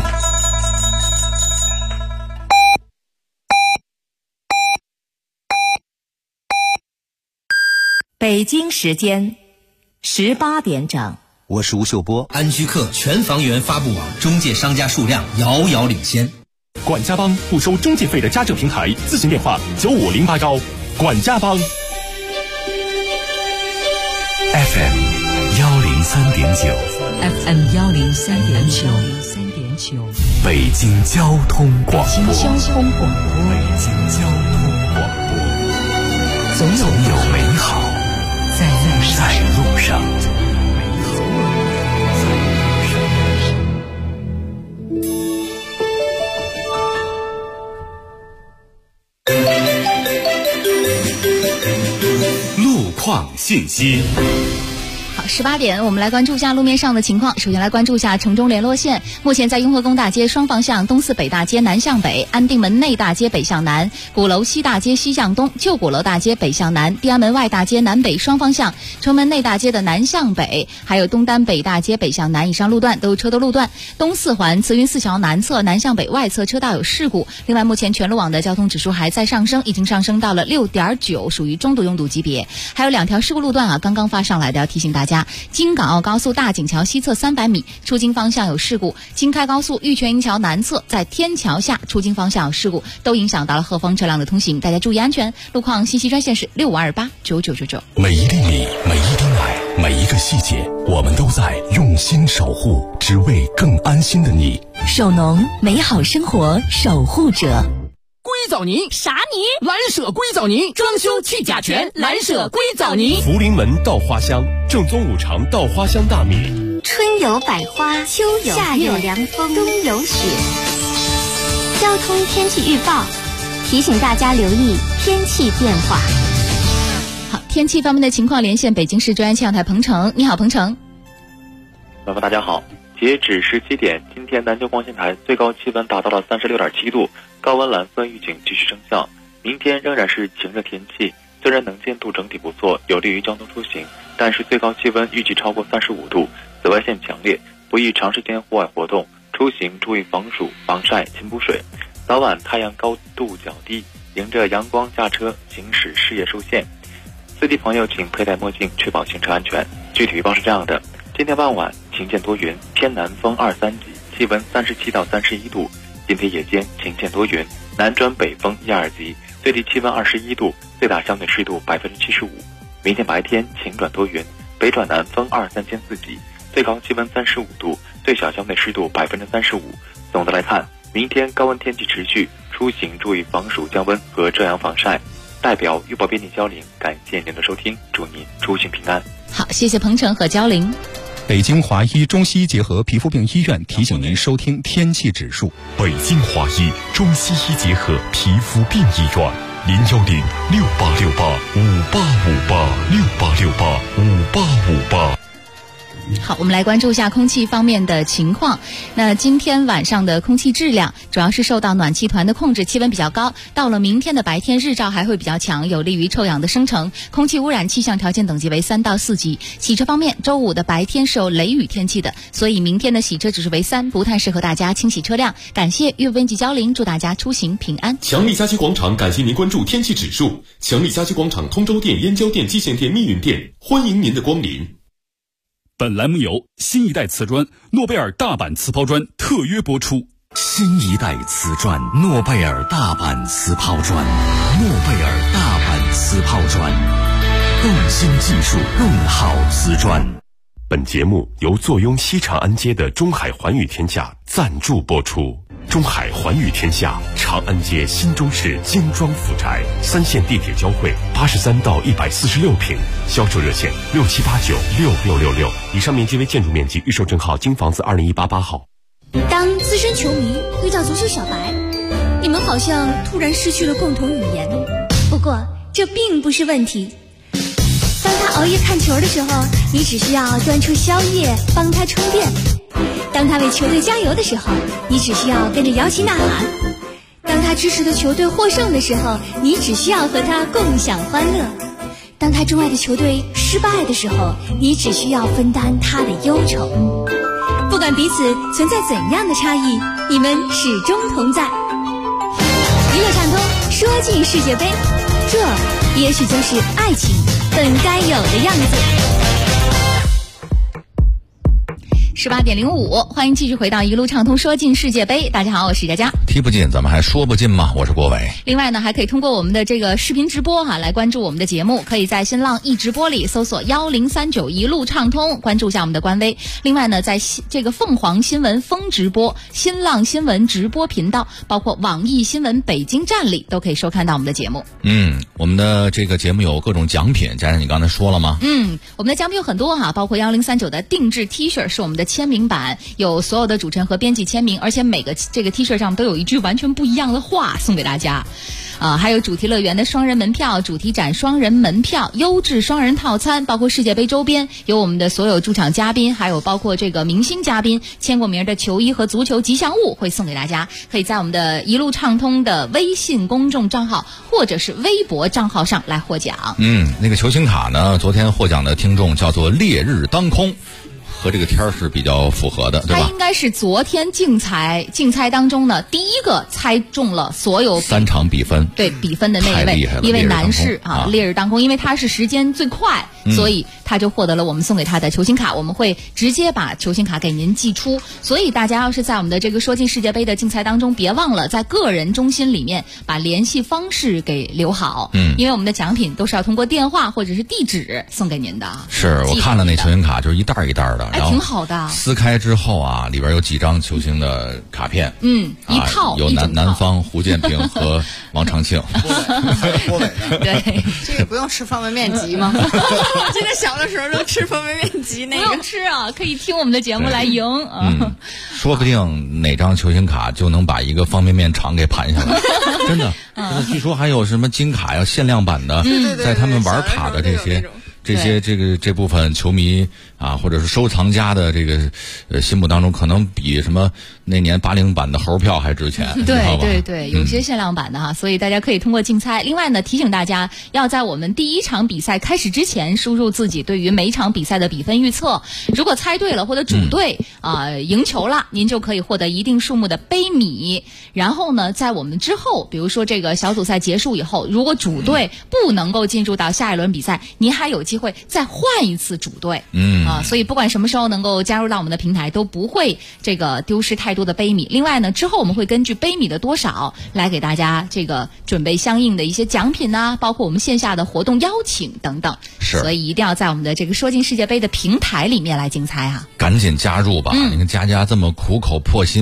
北京时间18点整。 我是吴秀波。安居客全房源发布网中介商家数量遥遥领先。 管家帮不收中介费的家政平台，咨询电话9508管家帮。 FM 103.9 FM 103.9 北京交通广播。 北京交通广播。 总有美好在路上。 路况信息。 好，18点，我们来关注一下路面上的情况。首先来关注一下城中联络线，目前在雍和宫大街双方向东四北大街南向北，安定门内大街北向南，鼓楼西大街西向东，旧鼓楼大街北向南，地安门外大街南北双方向，城门内大街的南向北，还有东单北大街北向南以上路段都有车多路段。东四环慈云寺桥南侧南向北外侧车道有事故。另外，目前全路网的交通指数还在上升，已经上升到了6.9，属于中度拥堵级别。还有2条事故路段刚刚发上来的，要提醒大家。京港澳高速大井桥西侧300米出京方向有事故，京开高速玉泉营桥南侧在天桥下出京方向有事故，都影响到了后方车辆的通行，大家注意安全。路况信息专线是65289999。 每一粒米，每一滴奶，每一个细节，我们都在用心守护，只为更安心的你。 首农，美好生活守护者。 硅藻泥啥泥？ 蓝舍硅藻泥，装修去甲醛，蓝舍硅藻泥。 福临门稻花香，正宗5常稻花香大米。 春有百花，秋有夏有凉风，冬有雪。交通天气预报提醒大家留意天气变化。 好，天气方面的情况，连线北京市中央气象台彭程。你好，彭程。 大家好。截止17点，今天南京光线台最高气温达到了36.7度，高温蓝色预警继续生效。明天仍然是晴热天气，虽然能见度整体不错，有利于交通出行，但是最高气温预计超过35度，紫外线强烈，不宜长时间户外活动，出行注意防暑、防晒、勤补水。早晚太阳高度较低，迎着阳光驾车，行驶视野受限。司机朋友请佩戴墨镜，确保行车安全。具体预报是这样的：今天傍晚晴见多云，偏南风2、3级，气温37到31度。今天夜间晴见多云，南转北风1、2级，最低气温21度，最大相对湿度75%。明天白天晴转多云，北转南风2、3兼4级，最高气温35度，最小相对湿度35%。总的来看，明天高温天气持续，出行注意防暑降温和遮阳防晒。代表预报编辑焦玲，感谢您的收听，祝您出行平安。 好，谢谢彭程和焦玲。 北京华医中西医结合皮肤病医院提醒您收听天气指数。 北京华医中西医结合皮肤病医院，01068685858，68685858。 好，我们来关注一下空气方面的情况。那今天晚上的空气质量主要是受到暖气团的控制，气温比较高。到了明天的白天，日照还会比较强，有利于臭氧的生成。空气污染气象条件等级为3到4级。洗车方面，周五的白天是有雷雨天气的，所以明天的洗车指数为3，不太适合大家清洗车辆。感谢粤文集交林，祝大家出行平安。 强力家居广场感谢您关注天气指数。强力家居广场通州店、燕郊店、蓟县店、密云店，欢迎您的光临。 本栏目由新一代瓷砖诺贝尔大阪瓷抛砖特约播出。 新一代瓷砖诺贝尔大阪瓷抛砖，诺贝尔大阪瓷抛砖，更新技术，更好瓷砖。 本节目由坐拥西长安街的中海环宇天下赞助播出。中海环宇天下，长安街新中市精装府宅，3线地铁交汇，83到146平，销售热线67896666。以上面积为建筑面积，预售证号京房子2018-8号。 当资深球迷遇到足球小白，你们好像突然失去了共同语言。不过这并不是问题。当他熬夜看球的时候，你只需要端出宵夜帮他充电。当他为球队加油的时候，你只需要跟着摇旗呐喊。当他支持的球队获胜的时候，你只需要和他共享欢乐。当他钟爱的球队失败的时候，你只需要分担他的忧愁。不管彼此存在怎样的差异，你们始终同在。娱乐畅通，说进世界杯，这也许就是爱情本该有的样子。 18点05，欢迎继续回到一路畅通说进世界杯。大家好，我是佳佳。 踢不进，咱们还说不进吗？我是郭伟。 另外呢，还可以通过我们的这个视频直播来关注我们的节目，可以在新浪一直播里搜索1039一路畅通，关注一下我们的官微。另外呢，在这个凤凰新闻风直播、新浪新闻直播频道，包括网易新闻北京站里都可以收看到我们的节目。 我们的这个节目有各种奖品，佳佳你刚才说了吗？ 我们的奖品有很多包括1039的定制 T 恤，是我们的签名版，有所有的主持人和编辑签名，而且每个这个 T 恤上都有一句完全不一样的话送给大家。还有主题乐园的双人门票、主题展双人门票、优质双人套餐，包括世界杯周边，有我们的所有驻场嘉宾，还有包括这个明星嘉宾签过名的球衣和足球吉祥物会送给大家。可以在我们的一路畅通的微信公众账号或者是微博账号上来获奖。 那个球星卡呢，昨天获奖的听众叫做烈日当空，和这个天儿是比较符合的，对吧？他应该是昨天竞猜当中呢第一个猜中了所有 3场比分， 对比分的那一位男士烈日当空，因为他是时间最快，所以他就获得了我们送给他的球星卡。我们会直接把球星卡给您寄出，所以大家要是在我们的这个说进世界杯的竞猜当中，别忘了在个人中心里面把联系方式给留好，因为我们的奖品都是要通过电话或者是地址送给您的。 是我看了那球星卡，就是一袋一袋的。 挺好的。 撕开之后里边有几张球星的卡片， 一套有南方胡建平和王长庆。 对， 这个不用吃方便面集吗？我记得小的时候都吃方便面集，那个不用吃可以听我们的节目来赢。 说不定哪张球星卡就能把一个方便面厂给盘下来，真的。据说还有什么金卡呀、限量版的，在他们玩卡的这部分球迷或者是收藏家的这个心目当中，可能比什么那年80版的猴票还值钱。 对，有些限量版的所以大家可以通过竞猜。另外呢，提醒大家要在我们第一场比赛开始之前输入自己对于每场比赛的比分预测。如果猜对了或者主队赢球了，您就可以获得一定数目的杯米。然后呢，在我们之后，比如说这个小组赛结束以后，如果主队不能够进入到下一轮比赛，您还有机会再换一次主队。所以不管什么时候能够加入到我们的平台，都不会这个丢失太多的杯米。另外呢，之后我们会根据杯米的多少来给大家这个准备相应的一些奖品包括我们线下的活动邀请等等。所以一定要在我们的这个说进世界杯的平台里面来竞猜赶紧加入吧！你看佳佳这么苦口婆心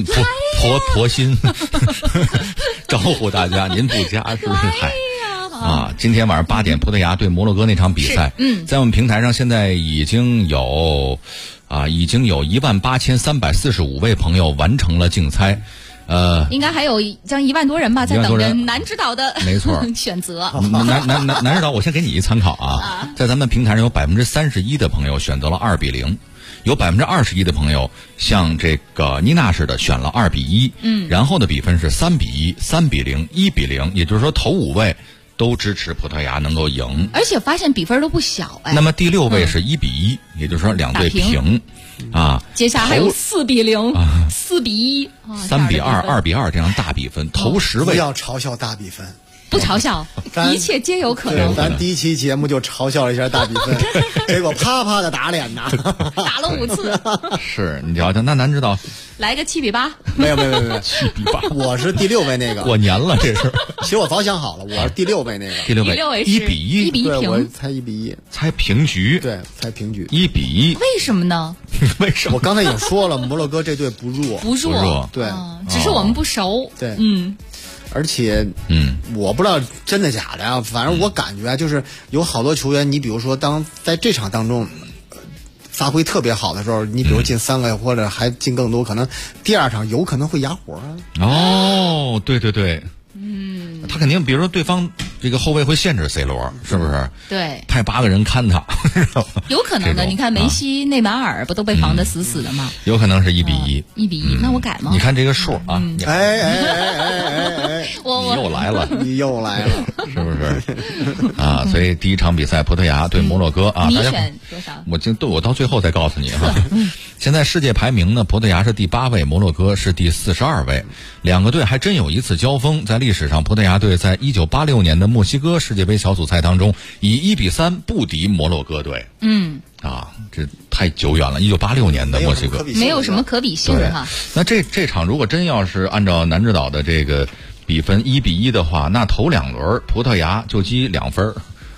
招呼大家，您不加是不是？今天晚上8点，葡萄牙对摩洛哥那场比赛，在我们平台上现在已经有18345位朋友完成了竞猜。 应该还有将1万多人吧，在等着南指导的没错选择。 南指导，我先给你一参考啊，在咱们平台上有31%的朋友选择了2比0，有21%的朋友像这个妮娜似的选了2比1，然后的比分是3比1、3比0、1比0，也就是说头5位都支持葡萄牙能够赢， 而且发现比分都不小哎。 那么第6位是1比1，也就是说2队平啊。 接下来还有4比0、4比1、 3比2、2比2这样大比分，头10位不要嘲笑大比分。 不嘲笑，一切皆有可能。 咱第一期节目就嘲笑了一下大比分，结果啪啪的打脸呐， 打了5次。 是你瞧瞧，那南指导来个7比8， 没有7比8，我是第6位那个。 过年了这是， 其实我早想好了，我是第6位那个。 第6位1比1， 对，我猜1比1， 猜平局。 对，猜平局 1比1。 为什么呢？ 为什么？ 我刚才已经说了，摩洛哥这队不弱， 不弱， 对， 只是我们不熟。 对，而且，我不知道真的假的啊，反正我感觉就是有好多球员，你比如说在这场当中发挥特别好的时候，你比如进3个或者还进更多，可能第2场有可能会哑火啊。 哦，对对对，他肯定，比如说对方这个后卫会限制 C 罗，是不是？ 对， 派8个人看他， 有可能的。你看梅西、内马尔不都被防得死死的吗？ 有可能是1比1，1 比1，那我改吗？ 你看这个数啊， 我又来了， 你又来了， 是不是？啊，所以第1场比赛葡萄牙对摩洛哥啊， 你选多少？ 我到最后再告诉你哈。现在世界排名呢，葡萄牙是第8位，摩洛哥是第42位。2个队还真有一次交锋，在历史上，葡萄牙队在1986年的墨西哥世界杯小组赛当中，以1比3不敌摩洛哥队。这太久远了，1986年的墨西哥， 没有什么可比性的哈。 那这场如果真要是按照南指导的这个比分1比1的话，那头2轮葡萄牙就积2分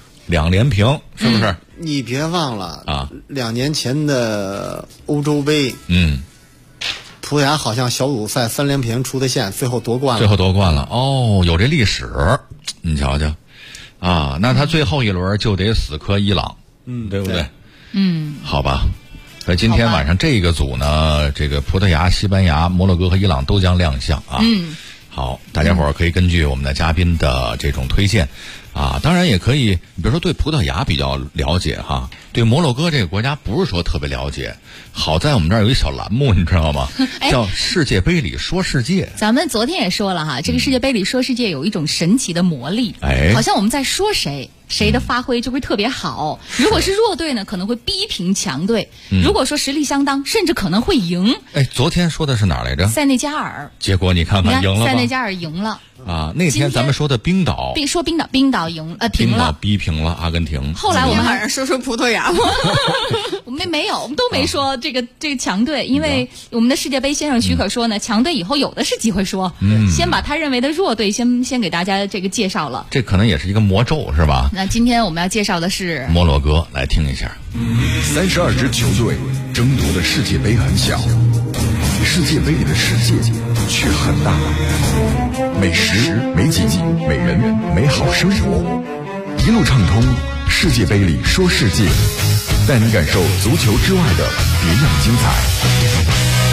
，2连平，是不是？ 你别忘了啊，2年前的欧洲杯，葡萄牙好像小组赛3连平出的线，最后夺冠了。 哦，有这历史，你瞧瞧，啊，那他最后一轮就得死磕伊朗，对不对？好吧。所以今天晚上这个组呢，这个葡萄牙、西班牙、摩洛哥和伊朗都将亮相啊。好，大家伙儿可以根据我们的嘉宾的这种推荐啊，当然也可以，比如说对葡萄牙比较了解哈，对摩洛哥这个国家不是说特别了解。好在我们这儿有一小栏目，你知道吗？叫世界杯里说世界。 咱们昨天也说了哈，这个世界杯里说世界有一种神奇的魔力，好像我们在说谁的发挥就会特别好。如果是弱队呢，可能会逼平强队；如果说实力相当，甚至可能会赢。 昨天说的是哪儿来着？ 塞内加尔。 结果你看看赢了吧？ 塞内加尔赢了。 啊，那天咱们说的冰岛， 冰岛赢平了， 冰岛逼平了阿根廷。 后来我们还是说葡萄牙吗？ 我们没有，我们都没说这个强队，因为我们的世界杯先生许可说呢，强队以后有的是机会说，先把他认为的弱队先给大家这个介绍了。 这可能也是一个魔咒，是吧？ 那今天我们要介绍的是摩洛哥，来听一下。 32支球队争夺的世界杯很小，世界杯里的世界却很大。美食、美景、美人、美好生活，一路畅通世界杯里说世界，带你感受足球之外的别样精彩。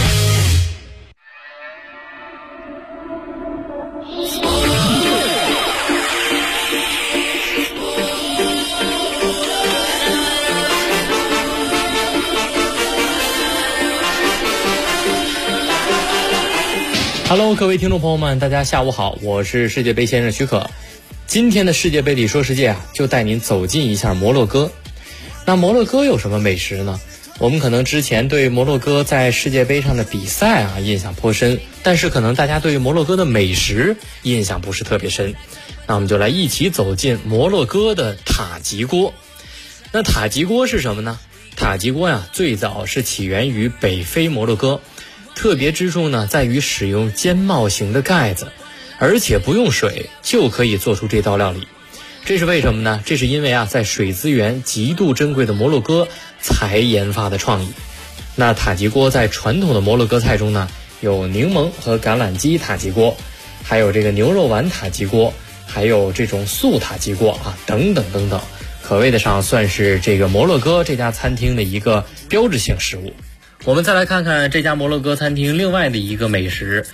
Hello， 各位听众朋友们，大家下午好，我是世界杯先生许可。今天的世界杯里说世界啊，就带您走进一下摩洛哥。那摩洛哥有什么美食呢？我们可能之前对摩洛哥在世界杯上的比赛啊印象颇深，但是可能大家对于摩洛哥的美食印象不是特别深。那我们就来一起走进摩洛哥的塔吉锅。那塔吉锅是什么呢？塔吉锅呀，最早是起源于北非摩洛哥。特别之处呢，在于使用尖帽型的盖子，而且不用水就可以做出这道料理。这是为什么呢？这是因为啊，在水资源极度珍贵的摩洛哥才研发的创意。那塔吉锅在传统的摩洛哥菜中呢，有柠檬和橄榄鸡塔吉锅，还有这个牛肉丸塔吉锅，还有这种素塔吉锅啊，等等等等，可谓得上算是这个摩洛哥这家餐厅的一个标志性食物。我们再来看看这家摩洛哥餐厅另外的一个美食，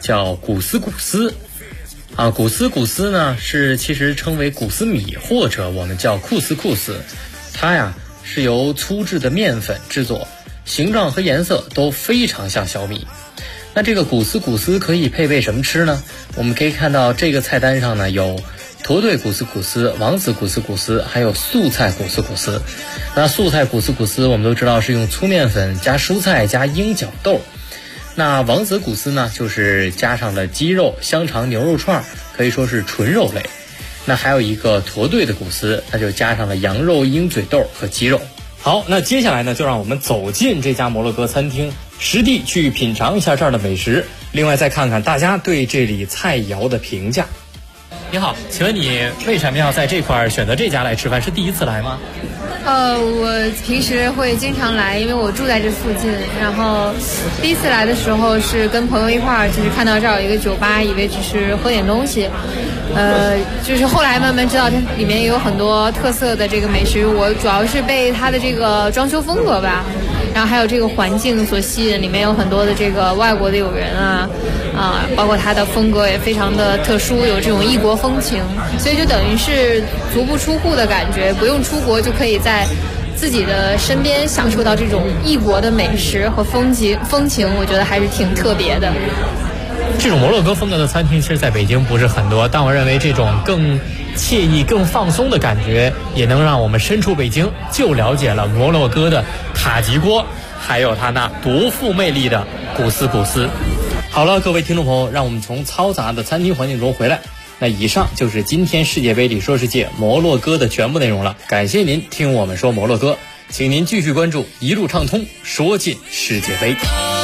叫古斯古斯。古斯古斯呢其实称为古斯米，或者我们叫库斯库斯。它呀是由粗制的面粉制作，形状和颜色都非常像小米。那这个古斯古斯可以配备什么吃呢？我们可以看到这个菜单上呢有驼队古斯古斯、王子古斯古斯，还有素菜古斯古斯。那素菜古斯古斯我们都知道是用粗面粉加蔬菜加鹰角豆。那王子古斯呢就是加上了鸡肉、香肠、牛肉串，可以说是纯肉类。那还有一个驼队的古斯，那就加上了羊肉、鹰嘴豆和鸡肉。好，那接下来呢就让我们走进这家摩洛哥餐厅，实地去品尝一下这儿的美食，另外再看看大家对这里菜肴的评价。你好，请问你为什么要在这块选择这家来吃饭？是第一次来吗？ 我平时会经常来，因为我住在这附近。然后第一次来的时候是跟朋友一块儿，就是看到这儿有一个酒吧，以为只是喝点东西。就是后来慢慢知道它里面也有很多特色的这个美食。我主要是被它的这个装修风格吧，然后还有这个环境所吸引，里面有很多的这个外国的友人包括它的风格也非常的特殊，有这种异国风情，所以就等于是足不出户的感觉，不用出国就可以在自己的身边享受到这种异国的美食和风情，我觉得还是挺特别的。 这种摩洛哥风格的餐厅其实在北京不是很多，但我认为这种更惬意更放松的感觉也能让我们身处北京就了解了摩洛哥的塔吉锅，还有它那独富魅力的古斯古斯。好了，各位听众朋友，让我们从嘈杂的餐厅环境中回来。那以上就是今天世界杯里说世界摩洛哥的全部内容了，感谢您听我们说摩洛哥，请您继续关注一路畅通说尽世界杯。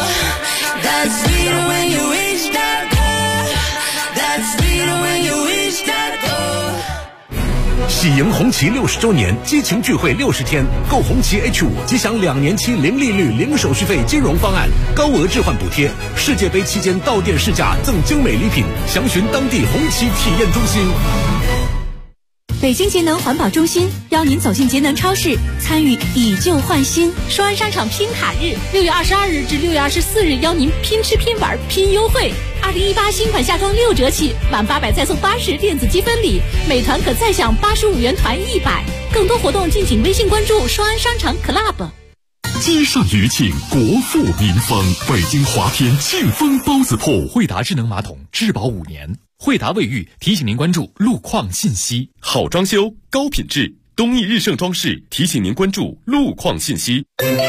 喜迎红旗60周年激情聚会60天，购红旗 H5 即享2年期零利率、零手续费金融方案，高额置换补贴。世界杯期间到店试驾赠精美礼品，详询当地红旗体验中心。 北京节能环保中心邀您走进节能超市，参与以旧换新双安商场拼卡日，6月22日至6月24日邀您拼吃拼玩拼优惠。2018新款夏装6折起，满800再送80电子积分礼，每团可再享85元团100。更多活动敬请微信关注双安商场 Club。 积善余庆，国富民丰。北京华天庆丰包子铺， 惠达智能马桶质保5年。惠达卫浴提醒您关注路况信息。 好装修，高品质，东义日盛装饰提醒您关注路况信息。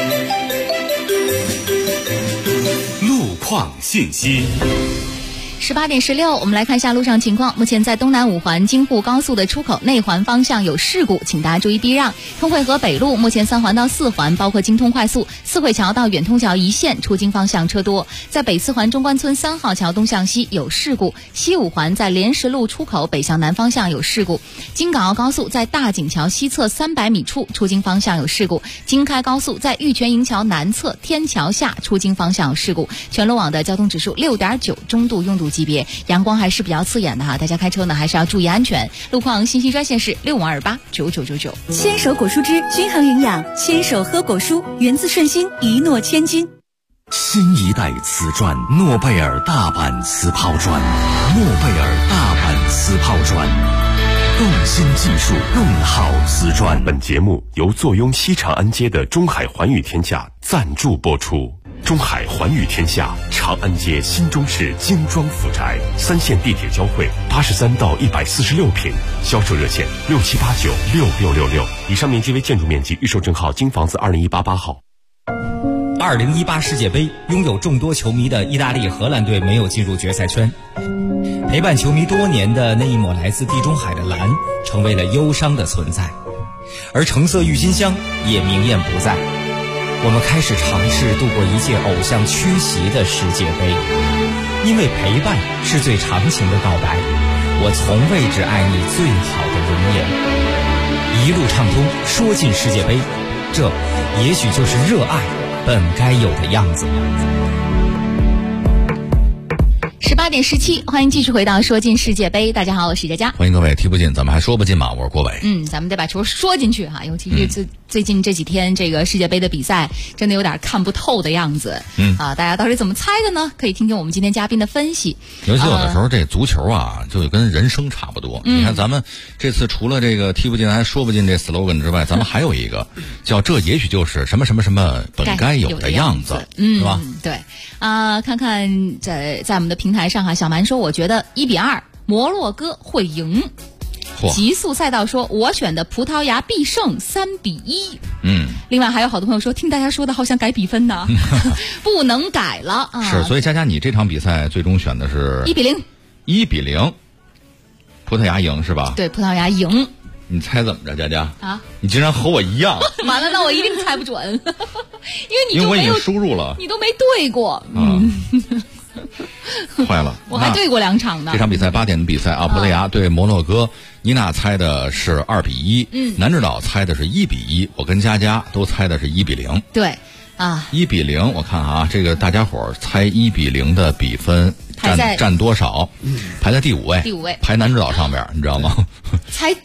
路况信息。 18点16，我们来看一下路上情况。目前在东南5环京沪高速的出口内环方向有事故，请大家注意避让。通惠河北路目前3环到4环，包括京通快速、四惠桥到远通桥一线出京方向车多。在北4环中关村3号桥东向西有事故，西5环在莲石路出口北向南方向有事故。京港澳高速在大井桥西侧300米处出京方向有事故。京开高速在玉泉营桥南侧天桥下出京方向有事故。全路网的交通指数6.9，中度拥堵级别，阳光还是比较刺眼的大家开车呢还是要注意安全。路况信息专线是65289999。 牵手果蔬汁均衡营养，牵手喝果蔬，源自顺心，一诺千金。 新一代瓷砖，诺贝尔大阪瓷抛砖，诺贝尔大阪瓷抛砖，更新技术，更好瓷砖。 本节目由坐拥西长安街的中海环宇天下赞助播出。中海环宇天下，长安街新中式精装府宅，3线地铁交汇，83到146平，销售热线67896666。以上面积为建筑面积，预售证号京房子20188号。 2018世界杯，拥有众多球迷的意大利、荷兰队没有进入决赛圈，陪伴球迷多年的那一抹来自地中海的蓝，成为了忧伤的存在，而橙色郁金香也明艳不在。我们开始尝试度过一届偶像缺席的世界杯，因为陪伴是最长情的告白。我从未只爱你最好的容颜。一路畅通，说尽世界杯，这也许就是热爱本该有的样子。 18点17，欢迎继续回到说进世界杯。大家好，我是佳佳。 欢迎各位，踢不进，咱们还说不进吗？我是郭伟。 咱们得把球说进去哈，尤其是最近这几天这个世界杯的比赛，真的有点看不透的样子。大家到底怎么猜的呢？可以听听我们今天嘉宾的分析。 尤其有的时候，这足球啊，就跟人生差不多。你看咱们这次除了这个踢不进还说不进这 slogan 之外，咱们还有一个叫这也许就是什么什么什么本该有的样子，是吧？ 对。看看在我们的平台上哈，小蛮说我觉得1-2摩洛哥会赢。极速赛道说我选的葡萄牙必胜3-1。另外还有好多朋友说听大家说的好想改比分呢。不能改了啊。 是，所以佳佳你这场比赛最终选的是1-0，葡萄牙赢是吧？ 对，葡萄牙赢。 你猜怎么着，佳佳？啊！你竟然和我一样。 完了，那我一定猜不准，因为我已经输入了， 你都没对过。 坏了， 我还对过2场呢。 这场比赛8点的比赛啊，葡萄牙对摩洛哥，妮娜猜的是2-1，南指导猜的是1-1，我跟佳佳都猜的是1-0。 对啊 ，1-0，我看啊，这个大家伙儿猜1-0的比分占多少？排在第5位，排南指导上边，你知道吗？ 才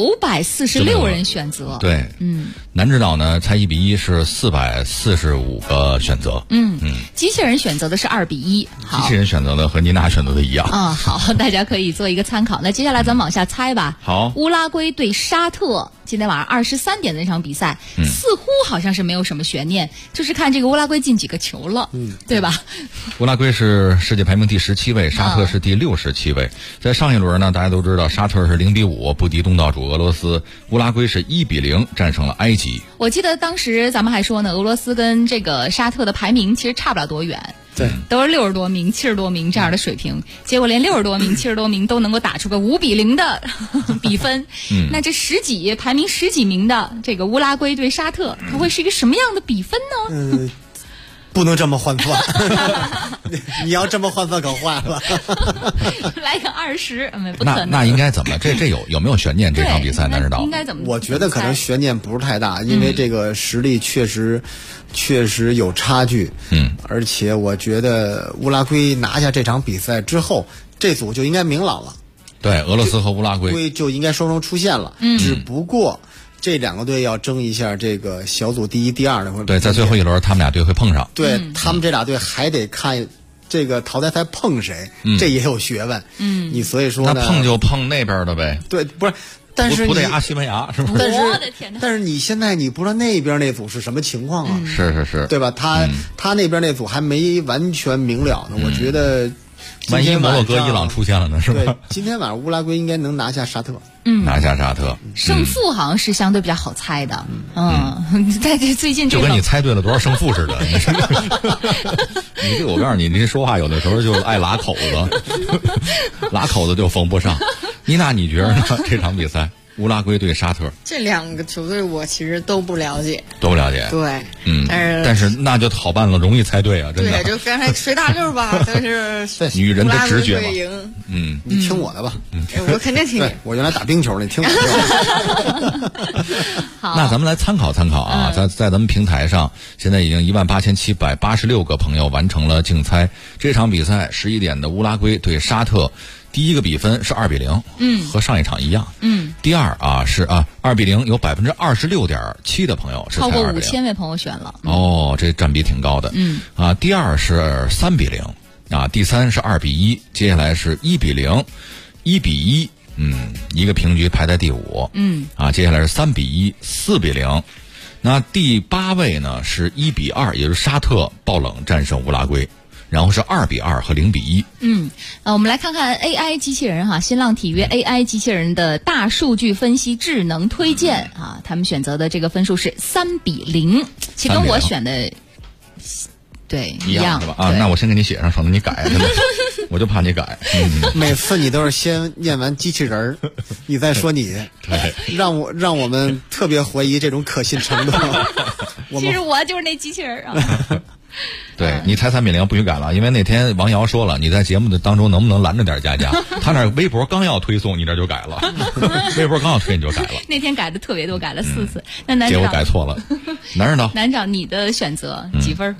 946人选择。 对，南指导呢猜1-1是445个选择。 机器人选择的是2-1。 机器人选择的和妮娜选择的一样。 好，大家可以做一个参考。那接下来咱们往下猜吧。 好， 乌拉圭对沙特，今天晚上23点的那场比赛，似乎好像是没有什么悬念，就是看这个乌拉圭进几个球了，对吧？ 乌拉圭是世界排名第17位，沙特是第67位。在上一轮呢，大家都知道沙特是0-5不敌东道主俄罗斯，乌拉圭是1-0战胜了埃及。 我记得当时咱们还说呢，俄罗斯跟这个沙特的排名其实差不了多远。 对， 都是60多名、70多名这样的水平，结果连60多名、70多名都能够打出个5-0的比分。那这排名十几名的这个乌拉圭对沙特，它会是一个什么样的比分呢？ 不能这么换算，你要这么换算可坏了。 来个20，不可能。 那应该怎么？这有没有悬念？这场比赛，南指导应该怎么？ 我觉得可能悬念不是太大，因为这个实力确实有差距。而且我觉得乌拉圭拿下这场比赛之后，这组就应该明朗了。 对，俄罗斯和乌拉圭就应该双双出现了。只不过这2个队要争一下这个小组第1、第2的会。 对，在最后一轮他们俩队会碰上。 对，他们这俩队还得看这个淘汰赛碰谁，这也有学问。你所以说呢， 那碰就碰那边的呗。 对，不是。但是葡萄牙、西班牙是不是？ 但是你现在你不知道那边那组是什么情况啊？ 是， 对吧？他那边那组还没完全明了呢。我觉得， 万一摩洛哥、伊朗出现了呢，是吧？ 对，今天晚上乌拉圭应该能拿下沙特。 拿下沙特， 胜负好像是相对比较好猜的。在这最近就跟你猜对了多少胜负似的。你这我告诉你，你说话有的时候就爱拉口子，拉口子就封不上。妮娜，你觉得呢？这场比赛，乌拉圭对沙特， 这2个球队我其实都不了解。 都不了解。 对， 但是那就好办了，容易猜对啊，真的。 对，就刚才随大溜吧，都是女人的直觉嘛。 你听我的吧。 我肯定听你。 我原来打冰球，你听我的。 好， 那咱们来参考参考啊，在咱们平台上，现在已经18786个朋友完成了竞猜。这场比赛11点的乌拉圭对沙特。第一个比分是2-0，和上一场一样。第二是2-0，有26.7%的朋友是猜2-0， 超过5000位朋友选了。 这占比挺高的。第二是3-0，第三是2-1，接下来是1-0，1-1，一个平局排在第5。接下来是3-1、4-0。那第8位呢是1-2，也就是沙特爆冷战胜乌拉圭。然后是2-2和0-1。 我们来看看 AI 机器人哈，新浪体育 AI 机器人的大数据分析智能推荐他们选择的这个分数是3-0，其实跟我选的对一样是吧？那我先给你写上，省得你改，真的，我就怕你改。 每次你都是先念完机器人你再说你， 对， 让我们特别怀疑这种可信程度。 其实我就是那机器人对，你猜3-0不许改了，因为那天王瑶说了，你在节目的当中能不能拦着点佳佳？他那微博刚要推送，你这就改了，微博刚要推你就改了。 那天改的特别多，改了4次。那南结果改错了。南指导， 你的选择几分？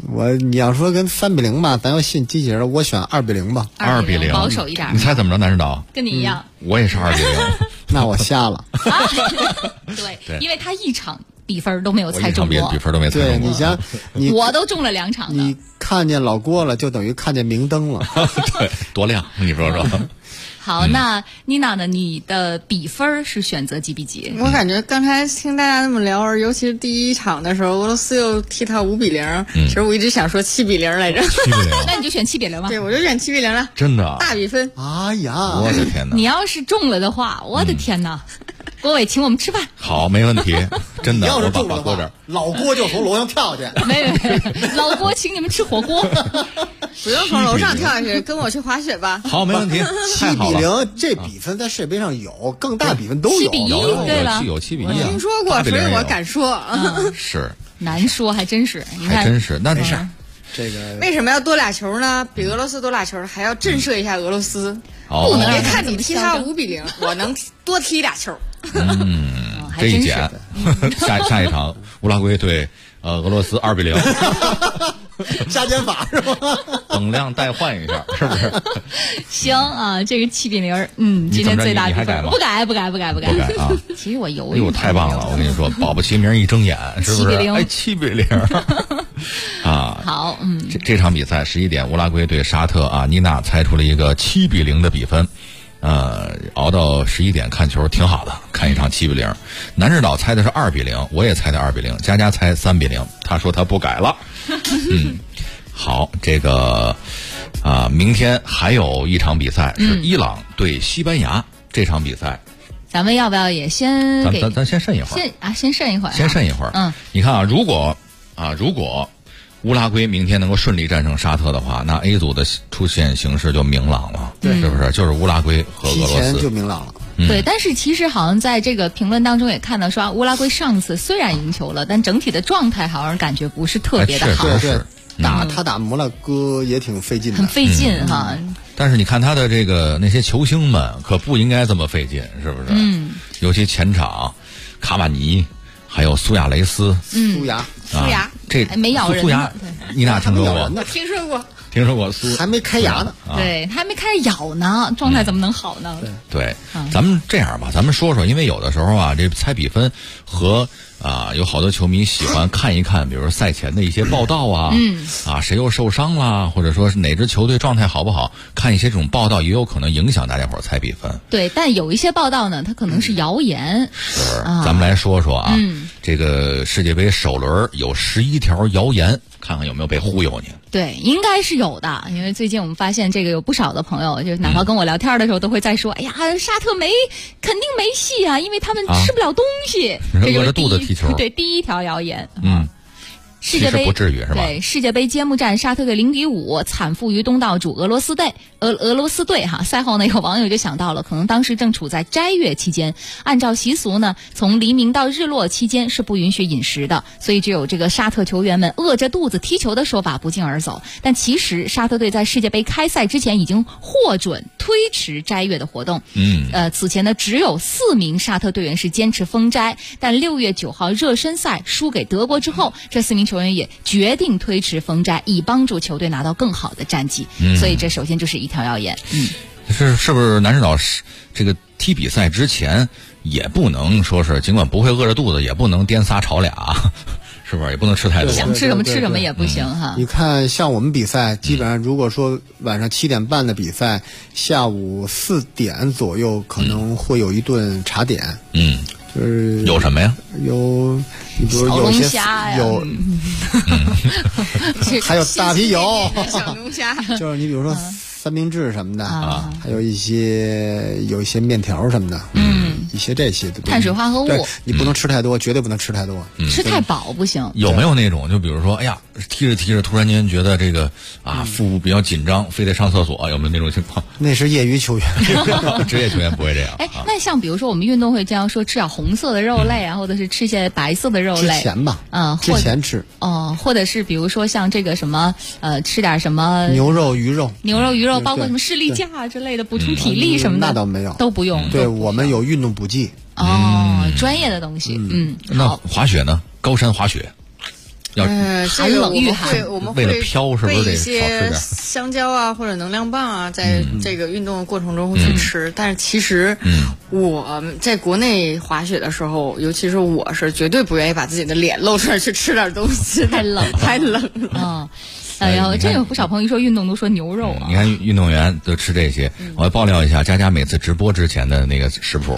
你要说跟3-0吧，咱要信机器人，我选2-0吧。 2-0， 保守一点。 你猜怎么着，南指导？ 跟你一样。 我也是2-0。 那我瞎了。 对，因为他一场比分都没有猜中过， 比分都没猜中过。 对，你想， 我都中了2场的。 你看见老郭了，就等于看见明灯了。 对，多亮！你说说。 好，那妮娜呢？你的比分是选择几比几？ 我感觉刚才听大家那么聊，尤其是第一场的时候，俄罗斯又踢到5-0，其实我一直想说7-0来着。 7-0， 那你就选7-0吧。 对，我就选7-0了。 真的？ 大比分。 哎呀， 我的天哪！ 你要是中了的话，我的天哪！郭伟，请我们吃饭。 好，没问题。真的， 要是中了的话， 老郭就从楼上跳下去。 没，老郭请你们吃火锅。 不用从楼上跳下去，跟我去滑雪吧。 好，没问题。 7-0，这比分在世界杯上有，更大比分都有。 7-1，对了， 有7-1。 我听说过，所以我敢说。 是难说，还真是。你看， 还真是。那没事。 这个为什么要多俩球呢？比俄罗斯多俩球，还要震慑一下俄罗斯。 不能别看你踢他5-0，我能多踢俩球。 这一减，下一场乌拉圭对俄罗斯2-0， 加减法是吧？ 等量代换一下，是不是？ 行啊，这个7-0，今天最大比分不改啊！ 其实我犹豫。 哎呦，太棒了！我跟你说，保不齐明儿一睁眼，是不是？哎，7-0啊！ 好， 这场比赛11点，乌拉圭对沙特啊，妮娜猜出了一个7-0的比分。熬到11点看球挺好的，看一场7-0。南指导猜的是2-0，我也猜的2-0，佳猜3-0，他说他不改了。好，这个明天还有一场比赛是伊朗对西班牙，这场比赛， 咱们要不要也先给咱先慎一会儿？ 先慎一会儿。 先慎一会儿。你看啊，如果乌拉圭明天能够顺利战胜沙特的话，那 A 组的出现形势就明朗了，是不是？就是乌拉圭和俄罗斯提前就明朗了。 对，但是其实好像在这个评论当中也看到说，乌拉圭上次虽然赢球了，但整体的状态好像感觉不是特别的好。 是打摩洛哥也挺费劲的， 很费劲哈。 但是你看他的这个那些球星们可不应该这么费劲，是不是？尤其前场卡瓦尼。还有苏亚雷斯， 苏亚， 这没咬人。 苏亚，你哪听说过？ 我听说过苏还没开牙呢， 对，还没开始咬呢，状态怎么能好呢？ 对，咱们这样吧，咱们说说，因为有的时候啊，这猜比分和有好多球迷喜欢看一看，比如赛前的一些报道啊，谁又受伤啦，或者说是哪支球队状态好不好，看一些这种报道也有可能影响大家伙猜比分。 对，但有一些报道呢，它可能是谣言。 是，咱们来说说啊，这个世界杯首轮有11条谣言，看看有没有被忽悠你。 对，应该是有的，因为最近我们发现这个有不少的朋友，就哪怕跟我聊天的时候都会在说，哎呀，沙特肯定没戏啊，因为他们吃不了东西， 饿着肚子踢球。 对，第一条谣言。世界杯不至于是吧？ 对，世界杯揭幕战，沙特队0-5惨负于东道主俄罗斯队哈。赛后呢，有网友就想到了，可能当时正处在斋月期间，按照习俗呢，从黎明到日落期间是不允许饮食的，所以只有这个沙特球员们饿着肚子踢球的说法不胫而走。但其实沙特队在世界杯开赛之前已经获准推迟斋月的活动。此前呢，只有4名沙特队员是坚持封斋，但6月9号热身赛输给德国之后，这4名球员也决定推迟封斋，以帮助球队拿到更好的战绩。所以这首先就是一条谣言。 是不是南指导这个踢比赛之前也不能说是，尽管不会饿着肚子，也不能颠仨炒俩，是不是？也不能吃太多， 想吃什么吃什么也不行哈。 你看，像我们比赛，基本上如果说晚上7点半的比赛，下午4点左右可能会有一顿茶点。就是有什么呀？ 有，你比如有些有，还有大啤酒、 小龙虾， 就是你比如说三明治什么的还有一些面条什么的，一些这些碳水化合物， 你不能吃太多，绝对不能吃太多， 吃太饱不行。 有没有那种就比如说，哎呀，踢着突然间觉得这个腹部比较紧张，非得上厕所，有没有那种情况？ 那是业余球员， 职业球员不会这样。 那像比如说我们运动会这样说，吃点红色的肉类啊，或者是吃些白色的肉类。 之前吧，之前吃或者是比如说像这个什么吃点什么牛肉、鱼肉， 包括什么士力架之类的，补充体力什么的， 那倒没有， 都不用。 对，我们有运动补剂。 专业的东西。 那滑雪呢？高山滑雪， 寒冷御寒， 我们为了飘是不是得备一少吃点些香蕉啊或者能量棒啊，在这个运动的过程中去吃。但是其实我在国内滑雪的时候，尤其是我是绝对不愿意把自己的脸露出来去吃点东西， 太冷了。然后真有不少朋友一说运动都说牛肉啊。 你看运动员都吃这些，我要爆料一下佳佳每次直播之前的那个食谱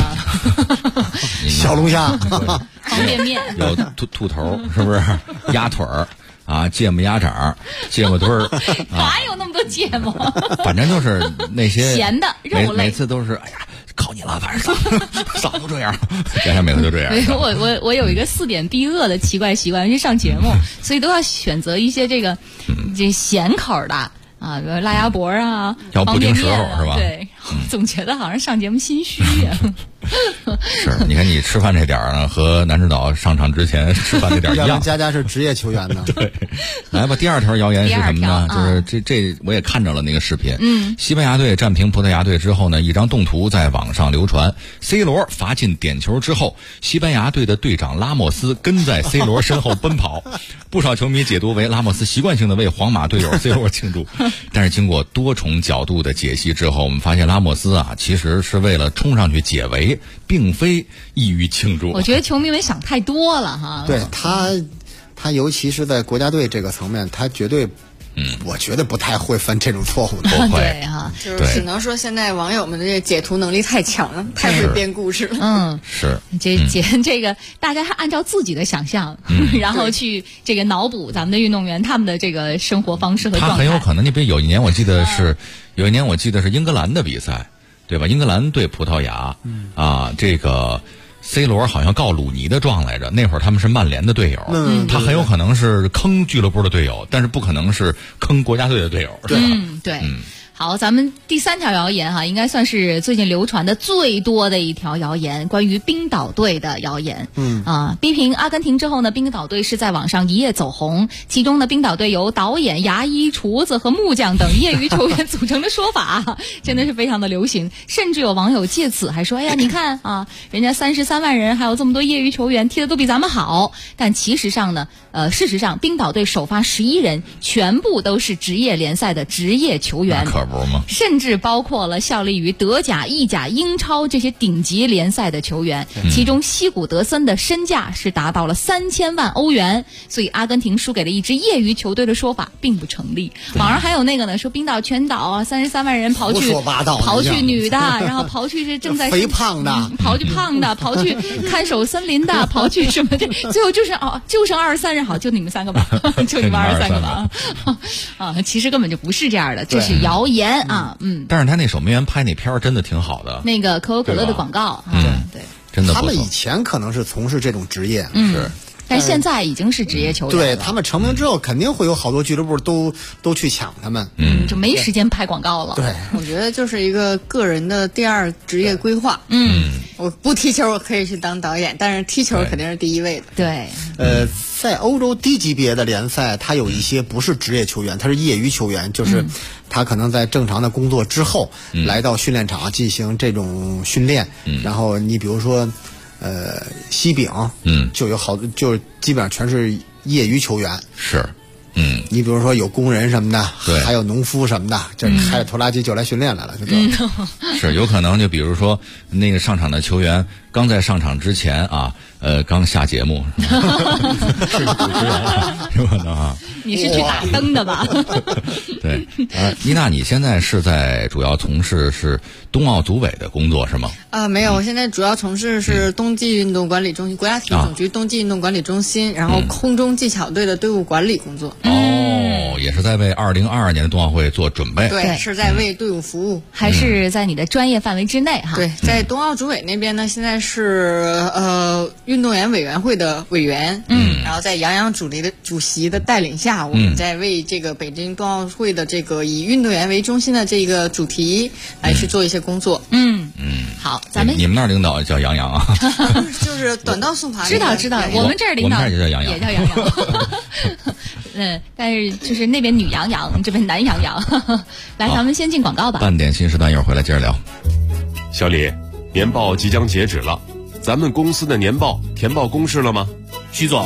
小龙虾、 方便面， 有兔头，是不是？鸭腿儿啊，芥末鸭掌、芥末墩儿， 哪有那么多芥末？ 反正就是那些咸的肉类， 每次都是哎呀。靠你了，反正啥都这样，佳佳每次都这样。 我有一个4点避饿的奇怪习惯，是上节目，所以都要选择一些这咸口的啊，比如辣鸭脖啊， 要不定时候是吧？ 对，总觉得好像上节目心虚呀。 是，你看你吃饭这点儿呢，和南指导上场之前吃饭这点儿一样。 佳佳是职业球员呢。 对，来吧，第二条谣言是什么呢？就是这我也看着了那个视频。西班牙队战平葡萄牙队之后呢，一张动图在网上流传。C 罗罚进点球之后，西班牙队的队长拉莫斯跟在 C 罗身后奔跑，不少球迷解读为拉莫斯习惯性的为皇马队友 C 罗庆祝。但是经过多重角度的解析之后，我们发现拉莫斯啊，其实是为了冲上去解围。并非意欲庆祝， 我觉得球迷们想太多了哈。 对他尤其是在国家队这个层面，他绝对，我觉得不太会犯这种错误的。 不会对哈， 就是只能说现在网友们的这解图能力太强了，太会编故事了。 是这个大家按照自己的想象，然后去这个脑补咱们的运动员他们的这个生活方式和状态。 他很有可能，你比如有一年我记得是英格兰的比赛。对吧？英格兰对葡萄牙，这个 C 罗好像告鲁尼的状来着。那会儿他们是曼联的队友，他很有可能是坑俱乐部的队友，但是不可能是坑国家队的队友，是吧？ 对。好，咱们第3条谣言哈，应该算是最近流传的最多的一条谣言，关于冰岛队的谣言。逼平阿根廷之后呢，冰岛队是在网上一夜走红。其中呢，冰岛队由导演、牙医、厨子和木匠等业余球员组成的说法，真的是非常的流行。甚至有网友借此还说：“哎呀，你看啊，人家33万人，还有这么多业余球员，踢得都比咱们好。”但其实上呢，事实上，冰岛队首发11人全部都是职业联赛的职业球员。甚至包括了效力于德甲、意甲、英超这些顶级联赛的球员，其中西古德森的身价是达到了3000万欧元，所以阿根廷输给了一支业余球队的说法并不成立。网上还有那个呢，说冰岛全岛啊33万人刨去女的，然后刨去是正在肥胖的， 刨去胖的，刨去看守森林的，刨去什么的，最后就是就剩23人，好，就你们3个吧，就你们23个吧。其实根本就不是这样的，这是谣言啊。 但是他那守门员拍那片儿真的挺好的， 那个可口可乐的广告，对， 真的不错。 他们以前可能是从事这种职业， 是， 但现在已经是职业球员了。 对，他们成名之后，肯定会有好多俱乐部都去抢他们， 就没时间拍广告了。 对， 我觉得就是一个个人的第2职业规划。我不踢球，我可以去当导演，但是踢球肯定是第1位的。 对， 在欧洲低级别的联赛，他有一些不是职业球员，他是业余球员，就是他可能在正常的工作之后，来到训练场进行这种训练。然后你比如说，西丙，就有好多，就基本上全是业余球员。 是。 你比如说有工人什么的， 对， 还有农夫什么的，这开着拖拉机就来训练来了，就这样。 是有可能，就比如说那个上场的球员刚在上场之前啊，刚下节目，是主持人，有可能啊。 你是去打灯的吧？ 对，妮娜，你现在是在主要从事是冬奥组委的工作是吗？ 没有，我现在主要从事是冬季运动管理中心，国家体育总局冬季运动管理中心，然后空中技巧队的队伍管理工作。 也是在为2022年的冬奥会做准备。 对，是在为队伍服务， 还是在你的专业范围之内哈？ 对，在冬奥组委那边呢，现在是运动员委员会的委员，然后在杨洋主席的带领下，我们在为这个北京冬奥会的这个以运动员为中心的这个主题来去做一些工作。 好，咱们你们那儿领导叫杨洋啊？ 就是短道速滑。 知道，我们这儿领导也叫杨洋， 也叫杨洋。但是就是那边女杨洋，这边男杨洋。来，咱们先进广告吧。 半点新时段，一会儿回来接着聊。 小李，年报即将截止了，咱们公司的年报填报公示了吗？ 徐总，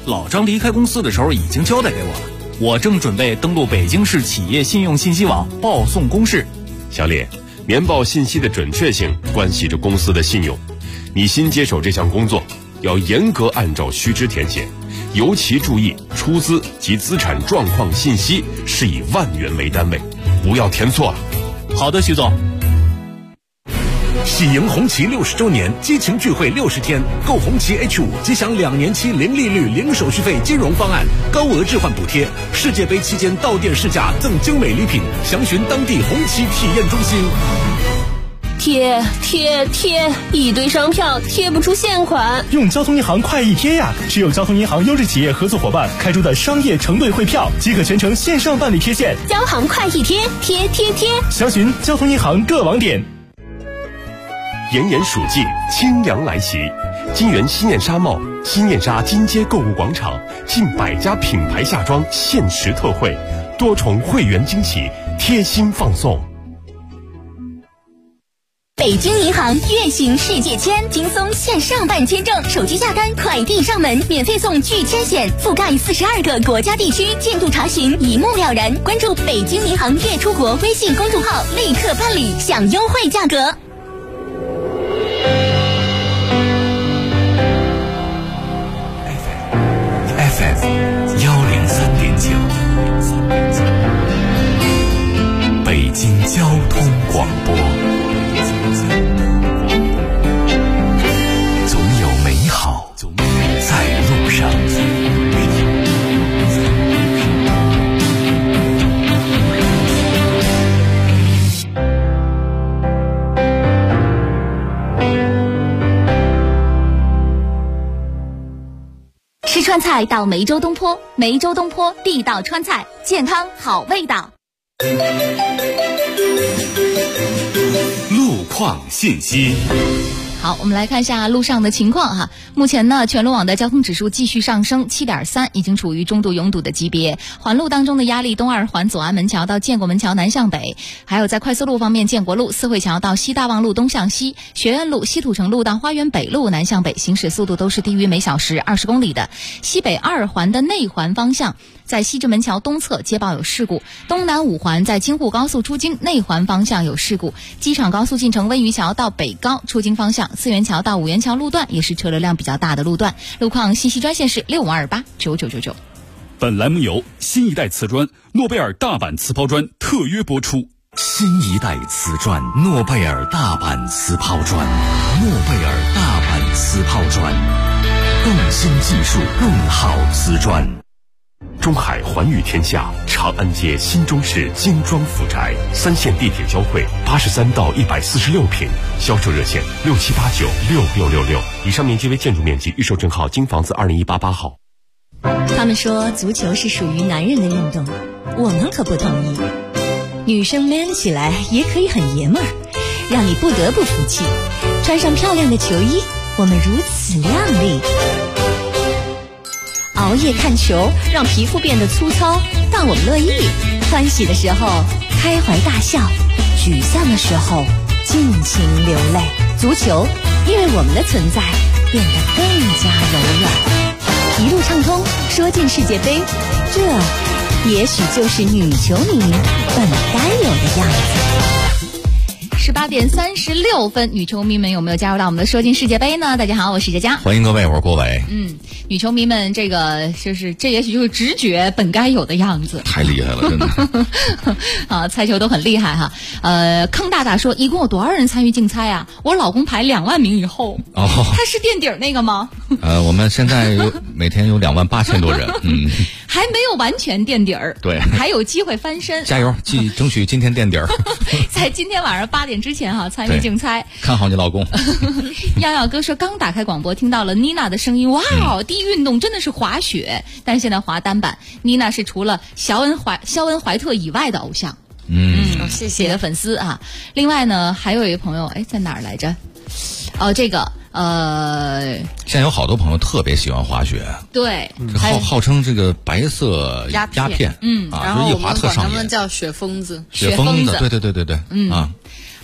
老张离开公司的时候已经交代给我了，我正准备登录北京市企业信用信息网报送公示。 小李，年报信息的准确性关系着公司的信用，你新接手这项工作，要严格按照须知填写，尤其注意出资及资产状况信息是以万元为单位，不要填错了。 好的，徐总。 喜迎红旗60周年激情聚会60天，购红旗 H5 即享2年期零利率、零手续费金融方案，高额置换补贴，世界杯期间到店试驾赠精美礼品，详询当地红旗体验中心。 贴，一堆商票贴不出现款。 用交通银行快易贴呀！只有交通银行优质企业合作伙伴开出的商业承兑汇票，即可全程线上办理贴现。 交行快易贴，贴， 详询交通银行各网点。 炎炎暑季，清凉来袭，金源新燕纱帽、新燕纱金街购物广场近100家品牌夏装限时特惠，多重会员惊喜，贴心放送。 北京银行月行世界签，轻松线上办签证，手机下单，快递上门，免费送拒签险，覆盖42个国家地区，进度查询一目了然。关注北京银行月出国微信公众号，立刻办理，享优惠价格。 FM 103.9，北京交通广播。总有美好在路上。 吃川菜到梅州东坡，梅州东坡地道川菜，健康好味道。 路况信息。 好，我们来看一下路上的情况哈。目前呢，全路网的交通指数继续上升，7.3，已经处于中度拥堵的级别。环路当中的压力，东二环左安门桥到建国门桥南向北，还有在快速路方面，建国路、四惠桥到西大望路东向西，学院路、西土城路到花园北路南向北，行驶速度都是低于每小时20公里的。西北二环的内环方向，在西直门桥东侧接报有事故，东南五环在京沪高速出京内环方向有事故，机场高速进城温榆桥到北高出京方向，四元桥到五元桥路段也是车流量比较大的路段。路况信息专线是65289999。 本栏目由新一代瓷砖诺贝尔大阪瓷抛砖特约播出。 新一代瓷砖诺贝尔大阪瓷抛砖，诺贝尔大阪瓷抛砖，更新技术，更好瓷砖。 中海环宇天下长安街新中式精装府宅，3线地铁交汇，83到146平，销售热线67896666。以上面积为建筑面积，预售证号京房子20188号。 他们说足球是属于男人的运动，我们可不同意。女生 man 起来也可以很爷们儿，让你不得不服气。穿上漂亮的球衣，我们如此靓丽。熬夜看球让皮肤变得粗糙，但我们乐意。欢喜的时候开怀大笑，沮丧的时候尽情流泪。足球因为我们的存在变得更加柔软。一路畅通，说进世界杯，这也许就是女球迷本该有的样子。 18点36分，女球迷们有没有加入到我们的说进世界杯呢？大家好，我是佳佳， 欢迎各位，我是郭伟。 女球迷们这个就是这也许就是直觉本该有的样子， 太厉害了，真的。 啊，猜球都很厉害哈。坑大大说，一共有多少人参与竞猜啊？我老公排2万名以后。哦，他是垫底那个吗？ 我们现在每天有28000多人， 还没有完全垫底儿， 对， 还有机会翻身。 加油，争取今天垫底儿。 在今天晚上8点之前哈，参与竞猜。 看好你老公。 耀耀哥说，刚打开广播听到了妮娜的声音，哇，第一运动真的是滑雪，但是现在滑单板。妮娜是除了肖恩怀特以外的偶像。谢谢的粉丝啊。另外呢，还有一个朋友，在哪儿来着？这个现在有好多朋友特别喜欢滑雪， 对， 号称这个白色鸦片， 然后一滑特上瘾。 他们叫雪疯子， 雪疯子，对，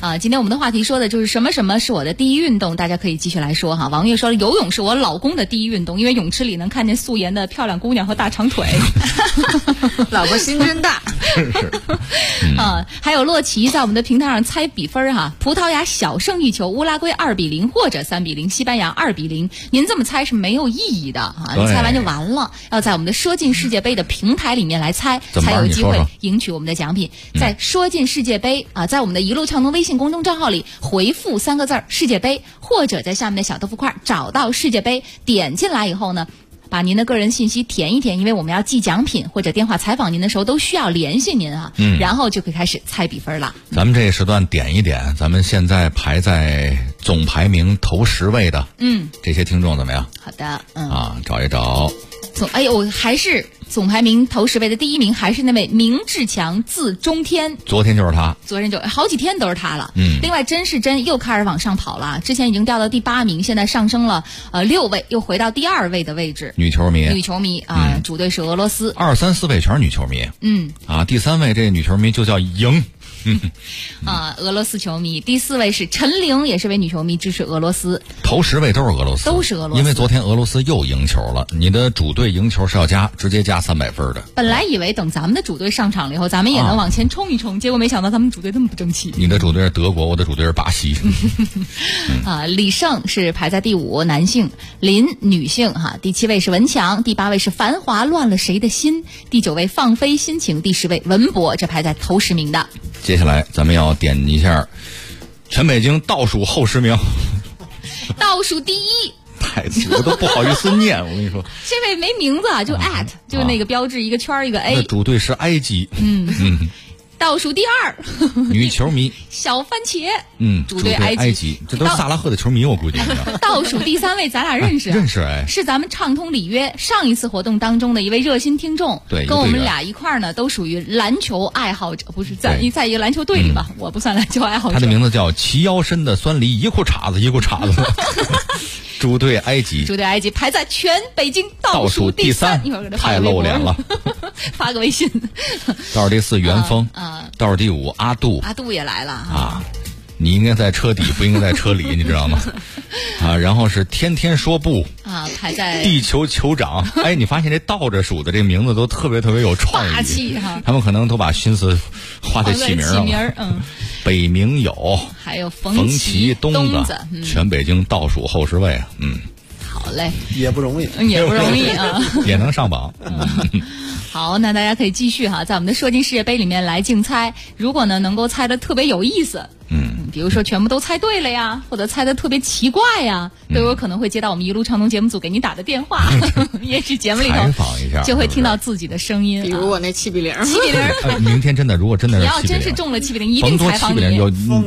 今天我们的话题说的就是什么什么是我的第一运动，大家可以继续来说哈。王月说了，游泳是我老公的第一运动，因为泳池里能看见素颜的漂亮姑娘和大长腿。 老婆心真大。 还有洛奇在我们的平台上猜比分哈，葡萄牙小胜一球，乌拉圭2-0或者3-0，西班牙2-0。您这么猜是没有意义的啊，你猜完就完了。要在我们的说进世界杯的平台里面来猜，才有机会赢取我们的奖品。在说进世界杯在我们的一路畅通微信公众账号里回复3个字世界杯，或者在下面的小豆腐块找到世界杯，点进来以后呢，把您的个人信息填一填，因为我们要寄奖品或者电话采访您的时候都需要联系您啊，然后就可以开始猜比分了。 咱们这时段点一点，咱们现在排在总排名头10位的，这些听众怎么样？ 好的， 找一找。 还是总排名头10位的第一名，还是那位明志强字中天。 昨天就是他， 昨天就好几天都是他了。另外真是真又开始往上跑了，之前已经掉到第8名，现在上升了6位，又回到第2位的位置。 女球迷主队是俄罗斯。 2、3、4位全是女球迷。第3位这女球迷就叫赢。 俄罗斯球迷。第4位是陈玲，也是位女球迷，支持俄罗斯。 头10位都是俄罗斯，因为昨天俄罗斯又赢球了。你的主队赢球是要直接加300分的。 本来以为等咱们的主队上场了以后，咱们也能往前冲一冲，结果没想到咱们主队这么不争气。 你的主队是德国，我的主队是巴西。 李胜是排在第5，男性。林女性第7位是文强，第8位是繁华乱了谁的心，第9位放飞心情，第10位文博，这排在头10名的。 接下来咱们要点一下全北京倒数后10名， 倒数第1。 太次，我都不好意思念。我跟你说， 这位没名字就就那个标志一个圈一个 A。 主队是埃及。 倒数第2， 女球迷小番茄。主队埃及，这都是萨拉赫的球迷，我估计。 倒数第3位，咱俩认识。 认识是咱们畅通里约上一次活动当中的一位热心听众。 对， 跟我们俩一块儿呢，都属于篮球爱好者，不是在一个篮球队里吧？我不算篮球爱好者。 他的名字叫齐腰深的酸梨，一裤衩子。主队埃及排在全北京倒数第3，一会儿给他太露脸了， 发个微信。 倒数第4，元丰。倒数第5，阿杜也来了你应该在车底，不应该在车里，你知道吗？然后是天天说不排在地球酋长。你发现这倒着数的这名字都特别有创意， 霸气他们可能都把心思花在起名上了。北冥友， 还有冯奇东子，全北京倒数后10位。 好嘞， 也不容易也能上榜。 好，那大家可以继续在我们的说进世界杯里面来竞猜。如果呢能够猜得特别有意思，比如说全部都猜对了呀，或者猜得特别奇怪呀，都有可能会接到我们一路畅通节目组给你打的电话，也许节目里头就会听到自己的声音。 比如我那7-0， 明天如果真的是7-0， 你要真是中了7-0，一定采访你。 有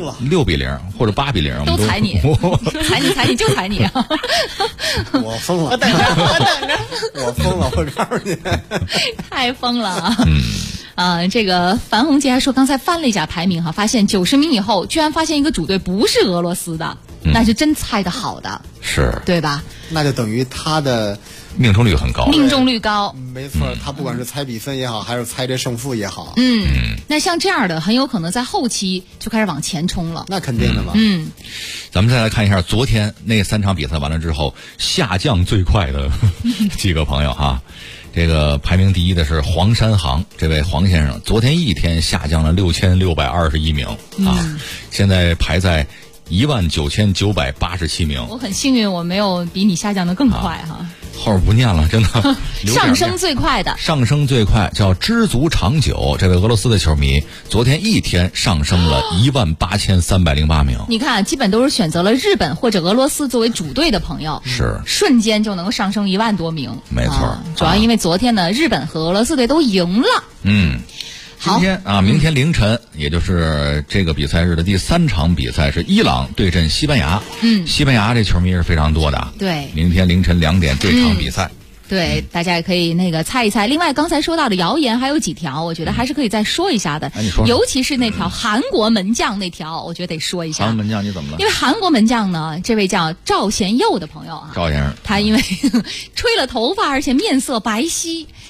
6-0或者8-0， 都踩你，踩你就踩你。 我疯了， 我等着， 我疯了，我告诉你， 太疯了这个樊红杰还说，刚才翻了一下排名发现90名以后，居然发现一个主队不是俄罗斯的，那是真猜得好的， 是对吧？ 那就等于他的命中率很高， 命中率高， 没错。他不管是猜比分也好，还是猜这胜负也好， 那像这样的很有可能在后期就开始往前冲了， 那肯定的嘛。 咱们再来看一下昨天那3场比赛完了之后下降最快的几个朋友这个排名第1的是黄山航，这位黄先生昨天一天下降了6621名现在排在19987名。 我很幸运，我没有比你下降的更快后边不念了，真的。 上升最快叫知足长久，这位俄罗斯的球迷昨天一天上升了18308名。 你看，基本都是选择了日本或者俄罗斯作为主队的朋友， 是瞬间就能够上升1万多名。 没错， 主要因为昨天呢，日本和俄罗斯队都赢了。 今天明天凌晨，也就是这个比赛日的第3场比赛是伊朗对阵西班牙。西班牙这球迷是非常多的。 对， 明天凌晨2点这场比赛。 对，大家也可以猜一猜。另外，刚才说到的谣言还有几条，我觉得还是可以再说一下的。 你说， 尤其是那条韩国门将那条，我觉得得说一下。 韩国门将你怎么了？ 因为韩国门将呢，这位叫赵贤佑的朋友赵先生， 他因为吹了头发，而且面色白皙，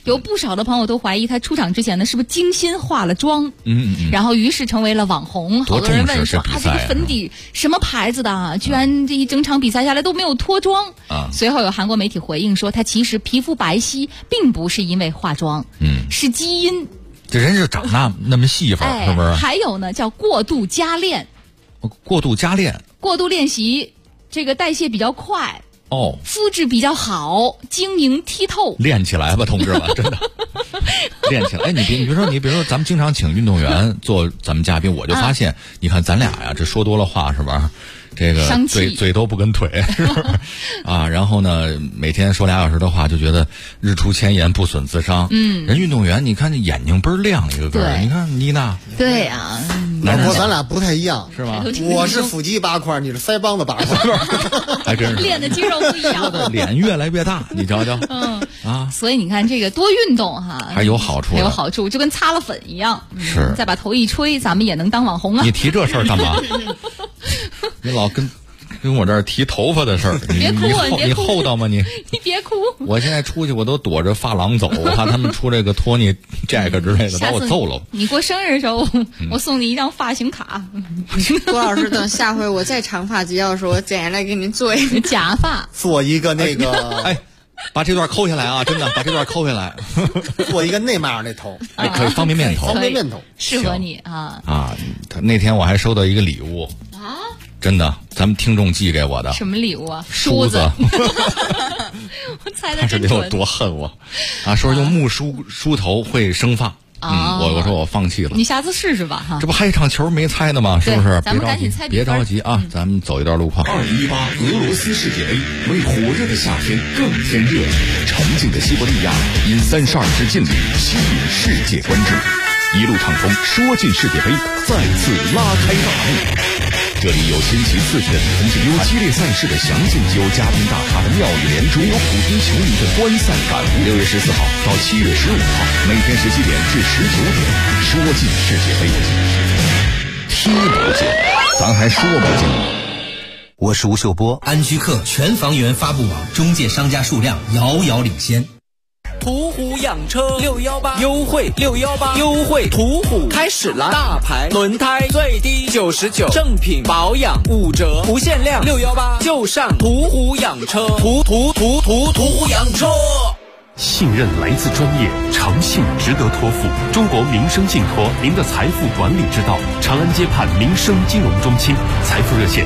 有不少的朋友都怀疑他出场之前呢是不是精心化了妆，然后于是成为了网红。好多人问说这个粉底什么牌子的啊？居然这一整场比赛下来都没有脱妆啊！随后有韩国媒体回应说，他其实皮肤白皙并不是因为化妆，是基因。 这人就长那么细缝，是不是？ 还有呢，叫过度加练。 过度加练， 过度练习，这个代谢比较快哦， 肤质比较好，晶莹剔透。 练起来吧，同志们，真的练起来。哎，你比如说，咱们经常请运动员做咱们嘉宾，我就发现，你看咱俩呀，这说多了话是吧？这个嘴都不跟腿是吧？啊，然后呢，每天说2小时的话，就觉得日出千言不损自伤。人运动员，你看这眼睛倍儿亮一个个儿，你看妮娜。 对呀， 老婆咱俩不太一样， 是吗？ 我是腹肌8块，你是腮帮子8块， 还真是练的肌肉不一样， 脸越来越大，你瞧瞧。 所以你看这个多运动哈， 还有好处， 有好处，就跟擦了粉一样。 是， 再把头一吹，咱们也能当网红啊。 你提这事儿干嘛？你老跟我这儿提头发的事儿， 别哭， 你厚道吗你？ 你别哭。 我现在出去我都躲着发廊走，我怕他们出这个托尼、Jack 之类的把我揍了。 你过生日的时候，我送你一张发型卡。 郭老师，等下回我再长发及腰的时候，我剪下来给您做一个假发， 做一个那个哎。把这段抠下来啊！真的，把这段抠下来， 做一个内马尔那头， 哎，可以方便面头， 方便面头适合你啊！ 啊，那天我还收到一个礼物啊，真的，咱们听众寄给我的。 什么礼物啊？ 梳子。 我猜的真准。 这得有多恨我啊！说用木梳头会生发。我说我放弃了。 你下次试试吧哈。 这不还一场球没猜呢吗？是不是？ 咱们赶紧猜。 别着急啊，咱们走一段路况。 2018俄罗斯世界杯为火热的夏天更添热，沉静的西伯利亚因32支劲旅吸引世界关注，一路畅通，说进世界杯再次拉开大幕。这里有新奇刺激的比分竞，有激烈赛事的详尽，有嘉宾大咖的妙语连珠，有普通球迷的观赛感悟。6月14号到7月15号，每天17点至19点，说进世界杯，踢不进，咱还说不进。 我是吴秀波，安居客全房源发布网中介商家数量遥遥领先。 途虎养车618优惠，618优惠，途虎开始啦！大牌轮胎最低99，正品保养5折，不限量，618就上途虎养车，途虎养车。 信任来自专业，诚信值得托付。中国民生信托，您的财富管理之道。长安街畔民生金融中心，财富热线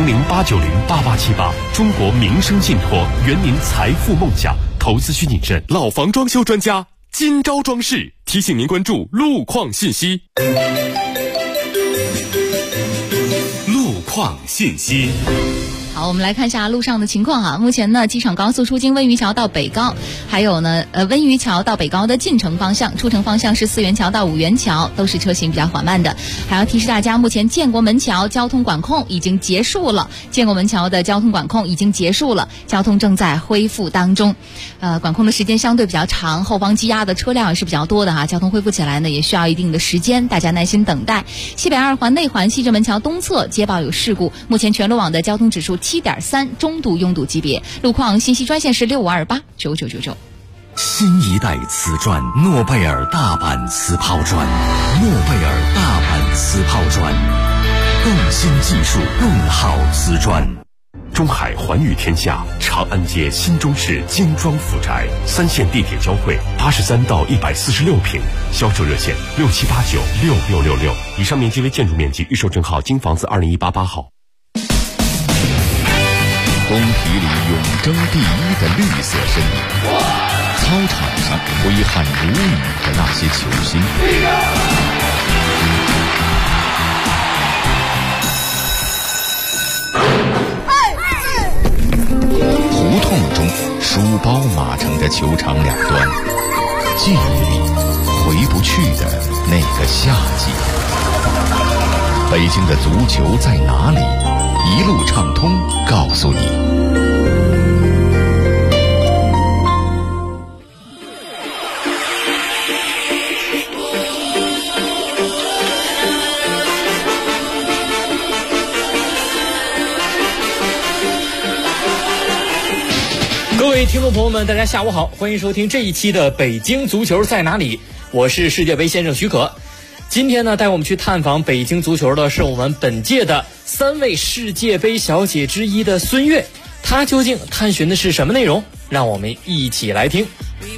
400-890-8878。中国民生信托，圆您财富梦想。投资需谨慎。老房装修专家金招装饰提醒您关注路况信息。 路况信息。 好，我们来看一下路上的情况哈。目前呢，机场高速出京温榆桥到北高，还有呢，温榆桥到北高的进城方向，出城方向是4元桥到5元桥，都是车行比较缓慢的。还要提示大家，目前建国门桥交通管控已经结束了，建国门桥的交通管控已经结束了，交通正在恢复当中。管控的时间相对比较长，后方积压的车辆也是比较多的哈，交通恢复起来呢也需要一定的时间，大家耐心等待。西北2环内环西直门桥东侧接报有事故，目前全路网的交通指数7.3，中度拥堵级别。路况信息专线是6528999999。 新一代瓷砖，诺贝尔大阪瓷抛砖，诺贝尔大阪瓷抛砖，更新技术，更好瓷砖。 中海环宇天下，长安街新中式精装府宅，3线地铁交汇，83到146平，销售热线67896666。以上面积为建筑面积，预售证号京房子20188号。 工体里永争第一的绿色身影，操场上挥汗如雨的那些球星，胡同中书包码成的球场两端，记忆里回不去的那个夏季。北京的足球在哪里？一路畅通告诉你。 各位位听众朋友们，大家下午好，欢迎收听这一期的北京足球在哪里，我是世界杯先生许可。今天呢，带我们去探访北京足球的是我们本届的3位世界杯小姐之一的孙悦，她究竟探寻的是什么内容？让我们一起来听。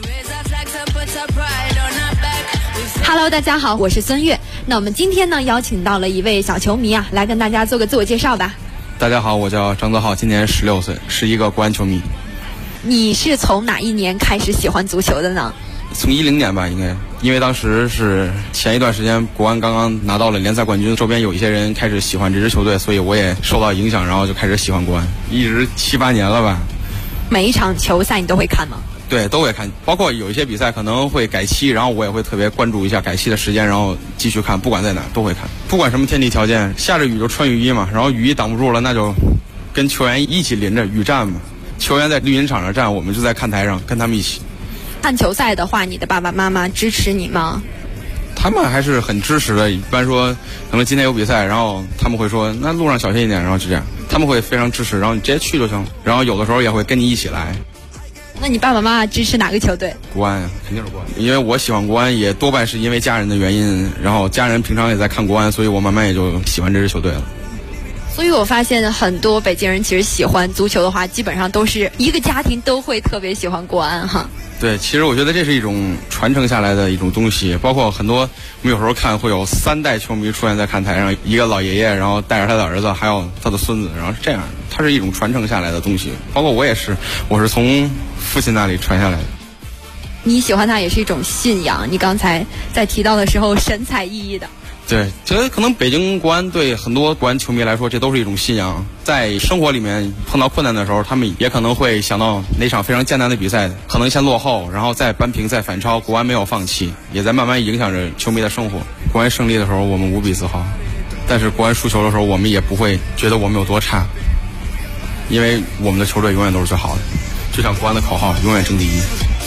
Hello， 大家好，我是孙悦。那我们今天呢，邀请到了一位小球迷啊，来跟大家做个自我介绍吧。 大家好，我叫张泽浩，今年16岁，是一个国安球迷。 你是从哪一年开始喜欢足球的呢？ 从10年吧，应该，因为当时是前一段时间国安刚刚拿到了联赛冠军，周边有一些人开始喜欢这支球队，所以我也受到影响，然后就开始喜欢国安，一直7、8年了吧。 每一场球赛你都会看吗？ 对，都会看，包括有一些比赛可能会改期，然后我也会特别关注一下改期的时间，然后继续看，不管在哪都会看，不管什么天气条件，下着雨就穿雨衣嘛，然后雨衣挡不住了，那就跟球员一起淋着雨战嘛。球员在绿茵场上站，我们就在看台上跟他们一起。 看球赛的话，你的爸爸妈妈支持你吗？ 他们还是很支持的，一般说可能今天有比赛，然后他们会说那路上小心一点，然后就这样，他们会非常支持，然后你直接去就行，然后有的时候也会跟你一起来。 那你爸爸妈妈支持哪个球队？ 国安，肯定是国安，因为我喜欢国安也多半是因为家人的原因，然后家人平常也在看国安，所以我慢慢也就喜欢这支球队了。 所以我发现很多北京人其实喜欢足球的话，基本上都是一个家庭都会特别喜欢国安哈。 对，其实我觉得这是一种传承下来的一种东西，包括很多我们有时候看会有3代球迷出现在看台上，一个老爷爷，然后带着他的儿子，还有他的孙子，然后是这样，它是一种传承下来的东西。包括我也是，我是从父亲那里传下来的。 你喜欢他也是一种信仰，你刚才在提到的时候神采奕奕的。 对，觉得可能北京国安对很多国安球迷来说，这都是一种信仰。在生活里面碰到困难的时候，他们也可能会想到那场非常艰难的比赛，可能先落后，然后再扳平，再反超，国安没有放弃，也在慢慢影响着球迷的生活。国安胜利的时候，我们无比自豪；但是国安输球的时候，我们也不会觉得我们有多差，因为我们的球队永远都是最好的。就像国安的口号，永远争第一。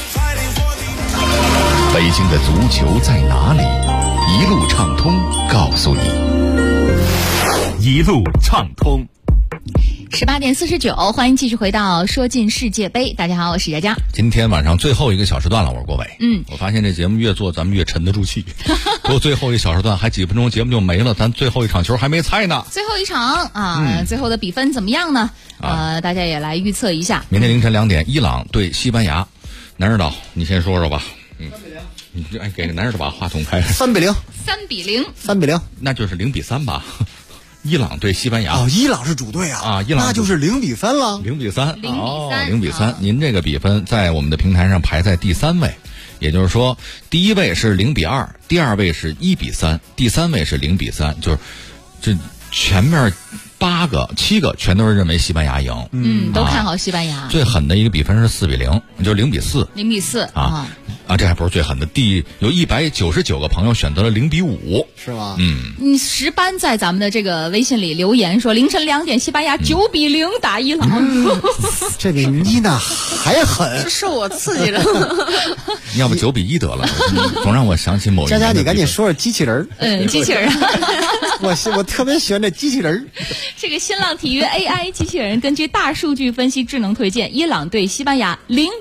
北京的足球在哪里？一路畅通告诉你， 一路畅通。 18点49，欢迎继续回到说进世界杯。大家好，我是佳佳。 今天晚上最后一个小时段了，我是郭伟。我发现这节目越做咱们越沉得住气。不过最后一个小时段还几分钟，节目就没了，咱最后一场球还没猜呢。 最后一场啊，最后的比分怎么样呢？大家也来预测一下。 明天凌晨2点，伊朗对西班牙。南指导，你先说说吧。你给南指导把话筒开。 3比0， 那就是0-3吧。伊朗对西班牙。 哦，伊朗是主队啊。 伊朗那就是0-3了。 0-3。0-3。您这个比分在我们的平台上排在第3位，也就是说，第1位是0-2，第2位是1-3，第3位是0-3，就是这前面7个全都是认为西班牙赢。 都看好西班牙。 最狠的一个比分是4比0，就是0-4。 0-4 这还不是最狠的，有199个朋友选择了0-5， 是吗？ 你石斑在咱们的这个微信里留言说，凌晨2点，西班牙9比0打伊朗。 这比妮娜还狠， 是受我刺激了。 要不9比1得了，总让我想起某一佳佳，你赶紧说说机器人。 机器人。 我特别喜欢这机器人。 这个新浪体育 AI 机器人根据大数据分析智能推荐，伊朗对西班牙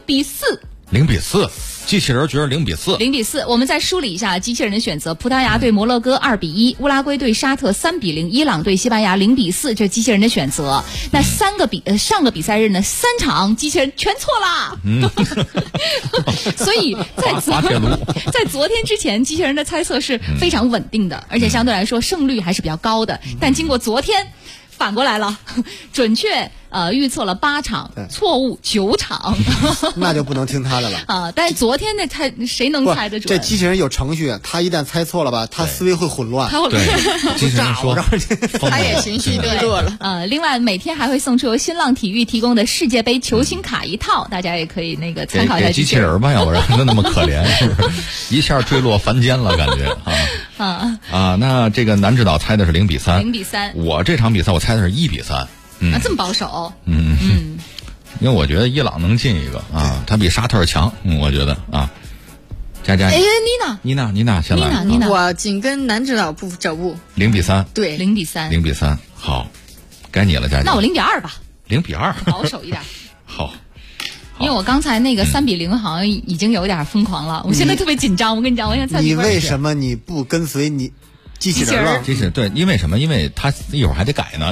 0-4。 机器人觉得0-4。 我们再梳理一下机器人的选择：葡萄牙对摩洛哥2比1，乌拉圭对沙特3比0，伊朗对西班牙0-4，这是机器人的选择。那上个比赛日呢，3场机器人全错啦。所以在昨天之前，机器人的猜测是非常稳定的，而且相对来说胜率还是比较高的。但经过昨天，反过来了，准确预测了8场，错误9场， 那就不能听他的了但是昨天那谁能猜得准？ 这机器人有程序，他一旦猜错了吧，他思维会混乱。 对，机器人说他也情绪低落了。 另外每天还会送出由新浪体育提供的世界杯球星卡1套，大家也可以参考一下。 机器人吧，要不然那么可怜，是不是？一下坠落凡间了，感觉那这个南指导猜的是0-3。我这场比赛我猜的是1-3。 这么保守。 因为我觉得伊朗能进一个他比沙特强。我觉得佳佳，妮娜先来。 妮娜， 我紧跟南指导脚步。 0-3。 对 ，0-3。好，该你了，佳佳。 那我0-2吧。 0-2， 保守一点。 好， 因为我刚才那个3-0好像已经有点疯狂了，我现在特别紧张。我跟你讲，我想猜你为什么你不跟随你机器人了？ 机器人对，因为什么？因为他一会儿还得改呢。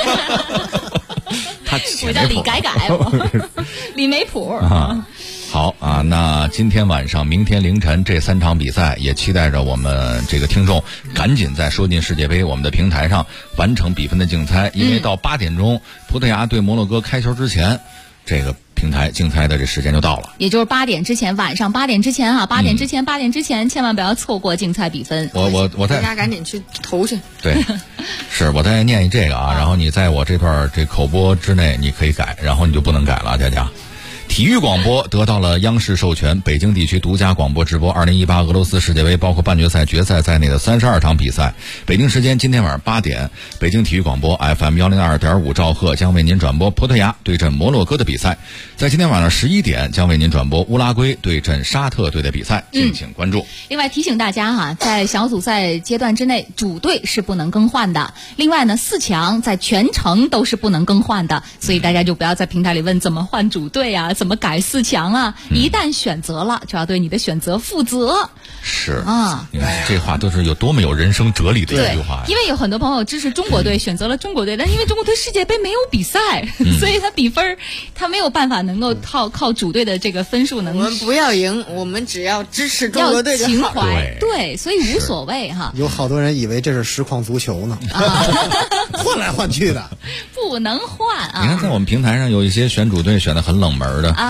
他我叫李改，李没谱啊。好啊，那今天晚上、明天凌晨这3场比赛，也期待着我们这个听众赶紧在说进世界杯我们的平台上完成比分的竞猜，因为到8点钟，葡萄牙对摩洛哥开球之前，这个平台竞猜的这时间就到了， 也就是8点之前，晚上8点之前啊，8点之前，千万不要错过竞猜比分。 我大家赶紧去投去。 对，是我再念一这个啊，然后你在我这段这口播之内你可以改，然后你就不能改了，佳佳。体育广播得到了央视授权，北京地区独家广播直播2018俄罗斯世界杯包括半决赛、决赛在内的32场比赛。北京时间今天晚上8点，北京体育广播 FM 102.5兆赫将为您转播葡萄牙对阵摩洛哥的比赛。在今天晚上11点将为您转播乌拉圭对阵沙特队的比赛，敬请关注。 另外提醒大家哈，在小组赛阶段之内，主队是不能更换的。另外呢，4强在全程都是不能更换的，所以大家就不要在平台里问怎么换主队啊，怎么改4强啊。一旦选择了，就要对你的选择负责。 是啊，你看这话都是有多么有人生哲理的一句话呀。 因为有很多朋友支持中国队，选择了中国队，但因为中国队世界杯没有比赛，所以他比分他没有办法能够靠主队的这个分数能。 我们不要赢，我们只要支持中国队就好。 情怀，对，所以无所谓哈。 有好多人以为这是实况足球呢，换来换去的， 不能换啊！ 你看，在我们平台上有一些选主队选的很冷门的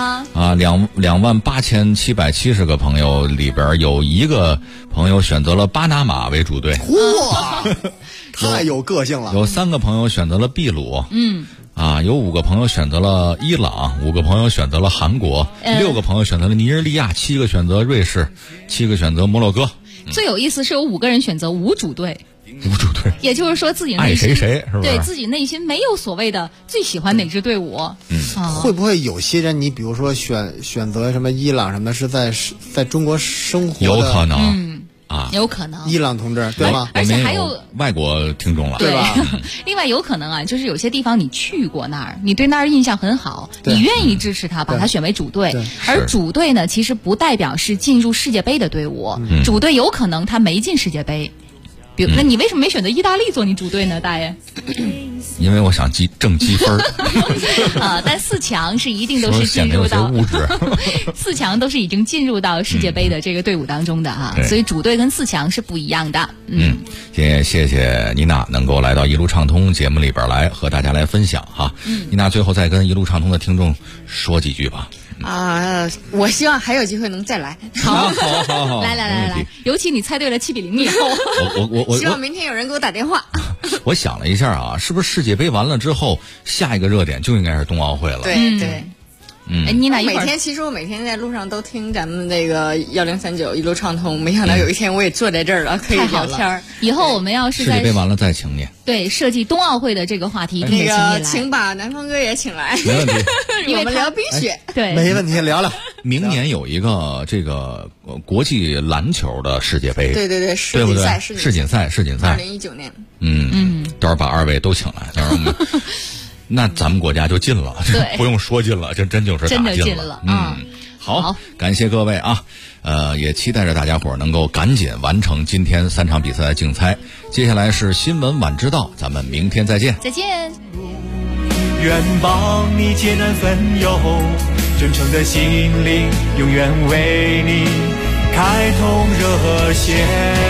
28770个朋友里边有一个朋友选择了巴拿马为主队， 哇，太有个性了。 有3个朋友选择了秘鲁，有5个朋友选择了伊朗，5个朋友选择了韩国，6个朋友选择了尼日利亚，7个选择瑞士，7个选择摩洛哥。 最有意思是有5个人选择无主队。 无主队， 也就是说自己内心爱谁谁是不是？ 对自己内心没有所谓的最喜欢哪支队伍。 会不会有些人，你比如说选择什么伊朗什么的，是在中国生活的？ 有可能， 有可能。 伊朗同志，对吗？ 而且还有外国听众了， 对吧？ 另外有可能啊，就是有些地方你去过那儿，你对那儿印象很好，你愿意支持他，把他选为主队。而主队呢，其实不代表是进入世界杯的队伍，主队有可能他没进世界杯。比如，那你为什么没选择意大利做你主队呢，大爷？ 因为我想挣积分但4强是一定都是进入到物质 4强都是已经进入到世界杯的这个队伍当中的哈，所以主队跟4强是不一样的。 也谢谢妮娜能够来到一路畅通节目里边来和大家来分享哈。妮娜最后再跟一路畅通的听众说几句吧。 我希望还有机会能再来。 好， 来，尤其你猜对了7-0以后， 我希望明天有人给我打电话。 我想了一下啊，是不是世界杯完了之后，下一个热点就应该是冬奥会了？ 对。 妮娜其实我每天在路上都听咱们那个1039一路畅通，没想到有一天我也坐在这儿了，可以聊天。 以后我们要是世界杯完了再请你。 对，设计冬奥会的这个话题， 请把南方哥也请来， 没问题。 我们聊冰雪， 对， 没问题，聊聊。 明年有一个这个国际篮球的世界杯， 对， 对不对？世锦赛 ，2019年。 到时候把2位都请来，到时候我们。那咱们国家就进了，不用说进了，真就是打进了。好，感谢各位啊，也期待着大家伙能够赶紧完成今天3场比赛的竞猜。接下来是新闻晚知道，咱们明天再见。 再见。 愿帮你解难分忧，真诚的心灵永远为你开通热线。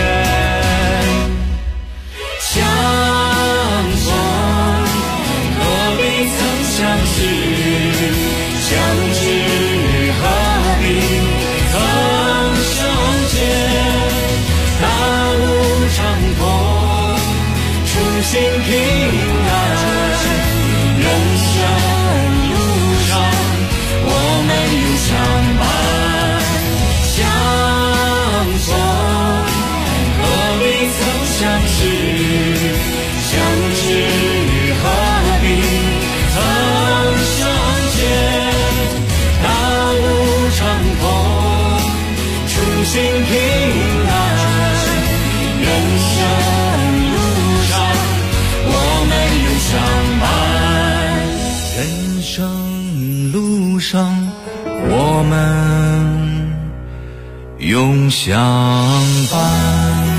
相逢何必曾相识，相知何必曾相见。大路长空，初心平安。人生路上，我们永相伴。相逢何必曾相识，相知何必曾相见。大路长空，初心平安。人生路上，我们永相伴。人生路上。 我们永相伴。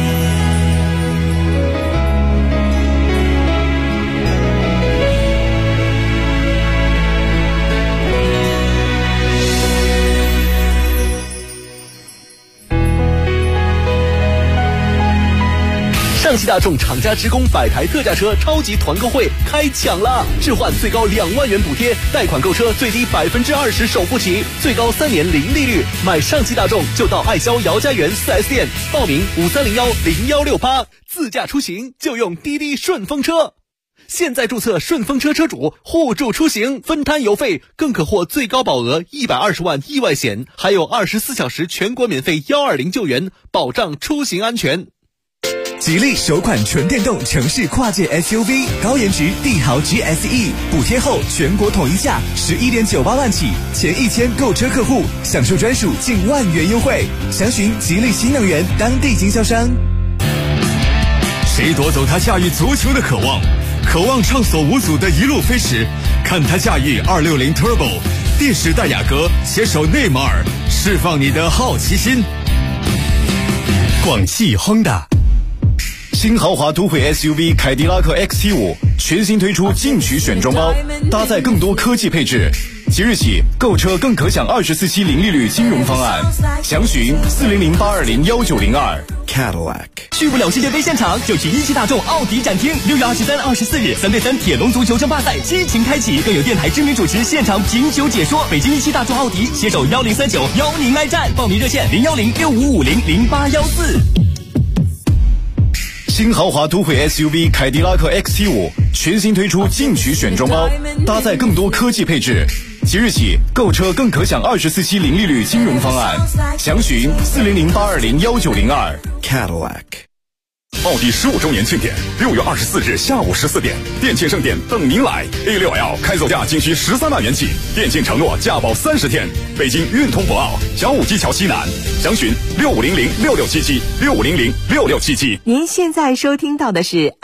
上汽大众厂家职工100台特价车超级团购会开抢了，置换最高2万元补贴，贷款购车最低20%首付起，最高3年零利率。买上汽大众就到爱肖姚家园 4S 店报名53010168，自驾出行就用滴滴顺风车。现在注册顺风车车主，互助出行，分摊油费，更可获最高保额120万意外险，还有24小时全国免费120救援，保障出行安全。 吉利首款纯电动城市跨界 SUV 高颜值帝豪 GSE， 补贴后全国统一价11.98万起，前1000购车客户享受专属近1万元优惠。详询吉利新能源当地经销商。 谁夺走他驾驭足球的渴望？渴望畅所无阻的一路飞驰，看他驾驭260 Turbo， 电时代雅阁携手内马尔，释放你的好奇心。广汽 Honda。新豪华都会 SUV 凯迪拉克 XT5 全新推出进取选装包，搭载更多科技配置。即日起购车更可享24期零利率金融方案，详询40082019002。Cadillac。 去不了世界杯现场，就去一汽大众奥迪展厅。6月23、24日3对3铁笼足球争霸赛激情开启，更有电台知名主持现场评球解说。北京一汽大众奥迪携手1039邀您来战，报名热线01065500814。 新豪华都会 SUV 凯迪拉克 XT5 全新推出进取选装包，搭载更多科技配置。即日起购车更可享24期零利率金融方案，详询40082019002。Cadillac。 奥迪15周年庆典，6月24日下午14点，店庆盛典等您来。A6L 开走价仅需13万元起，店庆承诺价保30天。北京运通博奥小武基桥西南，详询65006677，65006677。 您现在收听到的是